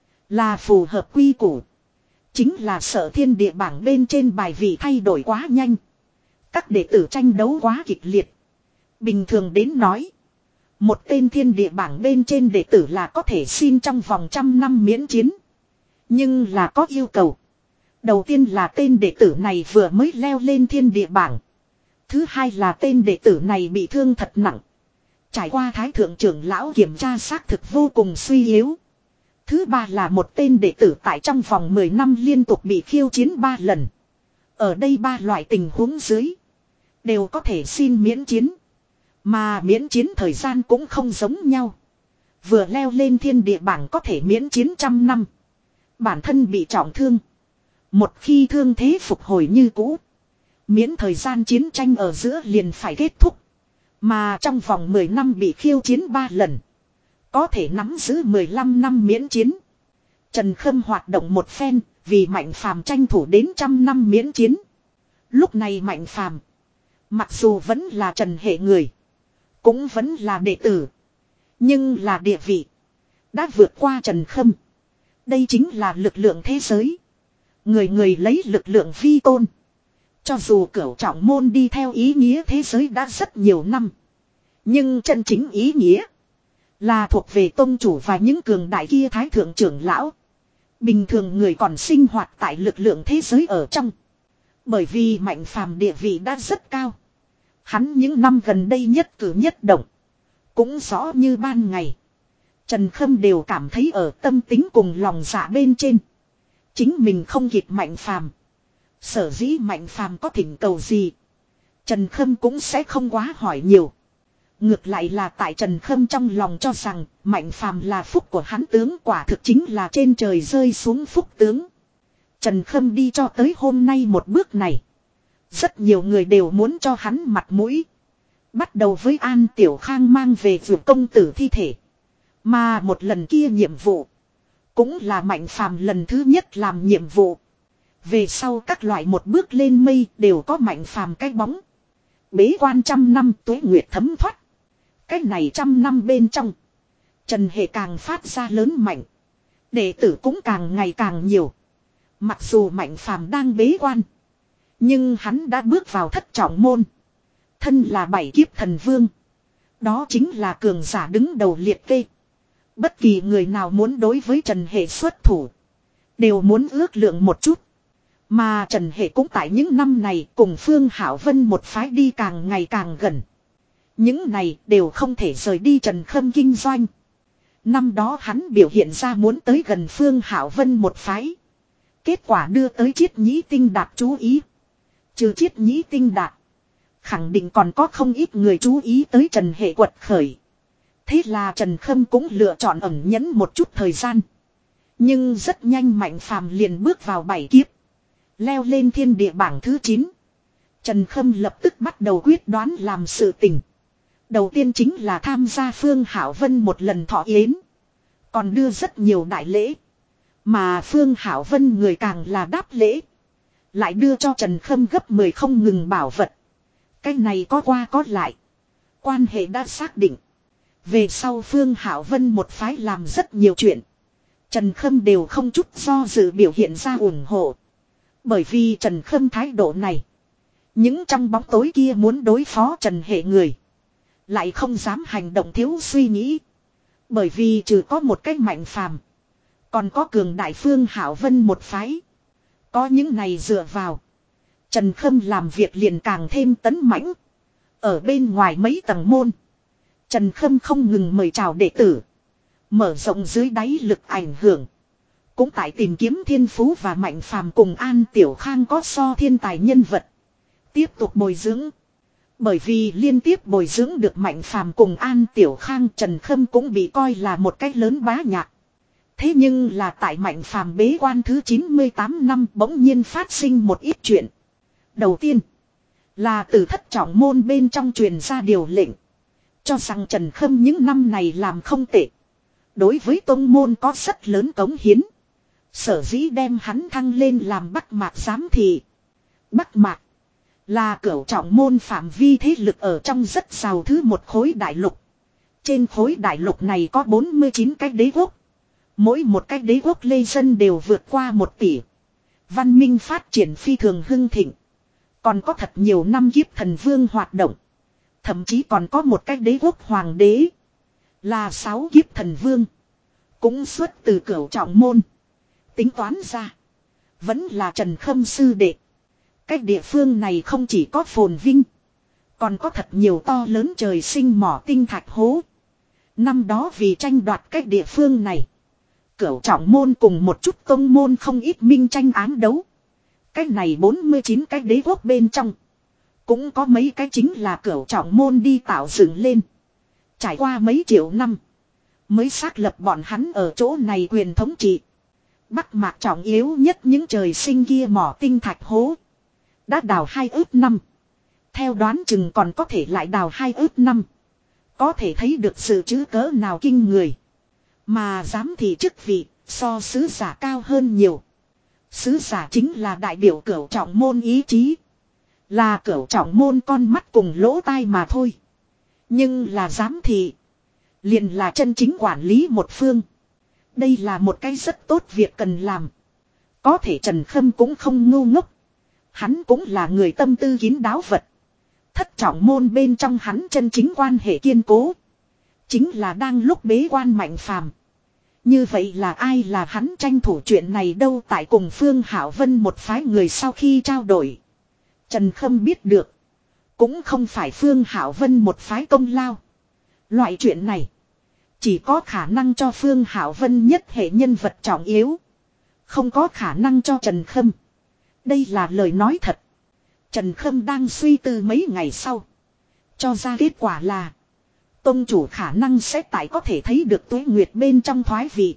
Là phù hợp quy củ. Chính là sợ thiên địa bảng bên trên bài vị thay đổi quá nhanh. Các đệ tử tranh đấu quá kịch liệt. Bình thường đến nói. Một tên thiên địa bảng bên trên đệ tử là có thể xin trong vòng trăm năm miễn chiến. Nhưng là có yêu cầu. Đầu tiên là tên đệ tử này vừa mới leo lên thiên địa bảng. Thứ hai là tên đệ tử này bị thương thật nặng. Trải qua thái thượng trưởng lão kiểm tra xác thực vô cùng suy yếu. Thứ ba là một tên đệ tử tại trong vòng mười năm liên tục bị khiêu chiến ba lần. Ở đây ba loại tình huống dưới. Đều có thể xin miễn chiến. Mà miễn chiến thời gian cũng không giống nhau. Vừa leo lên thiên địa bảng có thể miễn chiến trăm năm. Bản thân bị trọng thương. Một khi thương thế phục hồi như cũ. Miễn thời gian chiến tranh ở giữa liền phải kết thúc. Mà trong vòng mười năm bị khiêu chiến ba lần. Có thể nắm giữ mười lăm năm miễn chiến. Trần Khâm hoạt động một phen. Vì Mạnh Phàm tranh thủ đến trăm năm miễn chiến. Lúc này Mạnh Phàm mặc dù vẫn là Trần hệ người. Cũng vẫn là đệ tử. Nhưng là địa vị. Đã vượt qua Trần Khâm. Đây chính là lực lượng thế giới. Người người lấy lực lượng vi tôn. Cho dù cửu trọng môn đi theo ý nghĩa thế giới đã rất nhiều năm. Nhưng chân chính ý nghĩa. Là thuộc về tôn chủ và những cường đại kia thái thượng trưởng lão. Bình thường người còn sinh hoạt tại lực lượng thế giới ở trong. Bởi vì Mạnh Phàm địa vị đã rất cao. Hắn những năm gần đây nhất cử nhất động. Cũng rõ như ban ngày. Trần Khâm đều cảm thấy ở tâm tính cùng lòng dạ bên trên. Chính mình không kịp Mạnh Phàm. Sở dĩ Mạnh Phàm có thỉnh cầu gì. Trần Khâm cũng sẽ không quá hỏi nhiều. Ngược lại là tại Trần Khâm trong lòng cho rằng Mạnh Phàm là phúc của hắn tướng, quả thực chính là trên trời rơi xuống phúc tướng. Trần Khâm đi cho tới hôm nay một bước này. Rất nhiều người đều muốn cho hắn mặt mũi. Bắt đầu với An Tiểu Khang mang về vượt công tử thi thể. Mà một lần kia nhiệm vụ. Cũng là Mạnh Phàm lần thứ nhất làm nhiệm vụ. Về sau các loại một bước lên mây đều có Mạnh Phàm cái bóng. Bế quan trăm năm tuế nguyệt thấm thoát. Cái này trăm năm bên trong. Trần hệ càng phát ra lớn mạnh. Đệ tử cũng càng ngày càng nhiều. Mặc dù Mạnh Phàm đang bế quan. Nhưng hắn đã bước vào thất trọng môn. Thân là bảy kiếp thần vương. Đó chính là cường giả đứng đầu liệt kê. Bất kỳ người nào muốn đối với Trần hệ xuất thủ. Đều muốn ước lượng một chút. Mà Trần hệ cũng tại những năm này cùng Phương Hảo Vân một phái đi càng ngày càng gần. Những này đều không thể rời đi Trần Khâm kinh doanh. Năm đó hắn biểu hiện ra muốn tới gần Phương Hảo Vân một phái. Kết quả đưa tới Triết Nhĩ Tinh Đạt chú ý. Trừ Triết Nhĩ Tinh Đạt, khẳng định còn có không ít người chú ý tới Trần Hệ quật khởi. Thế là Trần Khâm cũng lựa chọn ẩn nhẫn một chút thời gian. Nhưng rất nhanh Mạnh Phàm liền bước vào bảy kiếp. Leo lên thiên địa bảng thứ chín. Trần Khâm lập tức bắt đầu quyết đoán làm sự tình. Đầu tiên chính là tham gia Phương Hảo Vân một lần thọ yến. Còn đưa rất nhiều đại lễ. Mà Phương Hảo Vân người càng là đáp lễ. Lại đưa cho Trần Khâm gấp mười không ngừng bảo vật. Cái này có qua có lại. Quan hệ đã xác định. Về sau Phương Hảo Vân một phái làm rất nhiều chuyện. Trần Khâm đều không chút do dự biểu hiện ra ủng hộ. Bởi vì Trần Khâm thái độ này. Những trong bóng tối kia muốn đối phó Trần Hệ người. Lại không dám hành động thiếu suy nghĩ. Bởi vì trừ có một cách Mạnh Phàm, còn có cường đại Phương Hảo Vân một phái. Có những này dựa vào. Trần Khâm làm việc liền càng thêm tấn mãnh. Ở bên ngoài mấy tầng môn. Trần Khâm không ngừng mời chào đệ tử. Mở rộng dưới đáy lực ảnh hưởng. Cũng tại tìm kiếm thiên phú và Mạnh Phàm cùng An Tiểu Khang có so thiên tài nhân vật. Tiếp tục bồi dưỡng. Bởi vì liên tiếp bồi dưỡng được Mạnh Phàm cùng An Tiểu Khang, Trần Khâm cũng bị coi là một cái lớn bá nhạc. Thế nhưng là tại Mạnh Phàm bế quan thứ chín mươi tám năm bỗng nhiên phát sinh một ít chuyện. Đầu tiên là từ thất trọng môn bên trong truyền ra điều lệnh. Cho rằng Trần Khâm những năm này làm không tệ. Đối với tông môn có rất lớn cống hiến. Sở dĩ đem hắn thăng lên làm Bắc Mạc giám thị. Bắc Mạc là cửu trọng môn phạm vi thế lực ở trong rất giàu thứ một khối đại lục. Trên khối đại lục này có bốn mươi chín cái đế quốc. Mỗi một cái đế quốc lê dân đều vượt qua một tỷ. Văn minh phát triển phi thường hưng thịnh. Còn có thật nhiều năm kiếp thần vương hoạt động. Thậm chí còn có một cái đế quốc hoàng đế. Là sáu kiếp thần vương. Cũng xuất từ cửu trọng môn. Tính toán ra. Vẫn là Trần Khâm sư đệ. Cái địa phương này không chỉ có phồn vinh. Còn có thật nhiều to lớn trời sinh mỏ tinh thạch hố. Năm đó vì tranh đoạt cái địa phương này. Cửu trọng môn cùng một chút tông môn không ít minh tranh ám đấu. Cái này bốn mươi chín cái đế quốc bên trong. Cũng có mấy cái chính là cửu trọng môn đi tạo dựng lên. Trải qua mấy triệu năm. Mới xác lập bọn hắn ở chỗ này quyền thống trị. Bắc Mạc trọng yếu nhất những trời sinh kia mỏ tinh thạch hố. Đã đào hai ước năm. Theo đoán chừng còn có thể lại đào hai ước năm. Có thể thấy được sự trữ cỡ nào kinh người. Mà giám thị chức vị so sứ giả cao hơn nhiều. Sứ giả chính là đại biểu cửu trọng môn ý chí. Là cửu trọng môn con mắt cùng lỗ tai mà thôi. Nhưng là giám thị. Liền là chân chính quản lý một phương. Đây là một cái rất tốt việc cần làm. Có thể Trần Khâm cũng không ngu ngốc. Hắn cũng là người tâm tư kín đáo vật. Thất trọng môn bên trong hắn chân chính quan hệ kiên cố. Chính là đang lúc bế quan Mạnh Phàm. Như vậy là ai là hắn tranh thủ chuyện này đâu tại cùng Phương Hảo Vân một phái người sau khi trao đổi. Trần Khâm biết được. Cũng không phải Phương Hảo Vân một phái công lao. Loại chuyện này. Chỉ có khả năng cho Phương Hảo Vân nhất hệ nhân vật trọng yếu. Không có khả năng cho Trần Khâm. Đây là lời nói thật. Trần Khâm đang suy tư mấy ngày sau. Cho ra kết quả là. Tông chủ khả năng sẽ tại có thể thấy được Tuế Nguyệt bên trong thoái vị.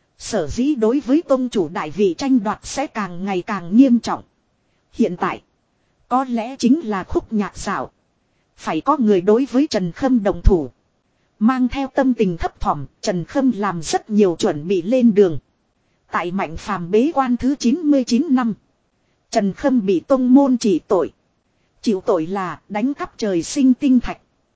Sở dĩ đối với tông chủ đại vị tranh đoạt sẽ càng ngày càng nghiêm trọng. Hiện tại. Có lẽ chính là khúc nhạc xảo. Phải có người đối với Trần Khâm đồng thủ. Mang theo tâm tình thấp thỏm, Trần Khâm làm rất nhiều chuẩn bị lên đường. Tại Mạnh Phàm bế quan thứ chín mươi chín năm. Trần Khâm bị tông môn chỉ tội. Chịu tội là đánh cắp trời sinh tinh thạch.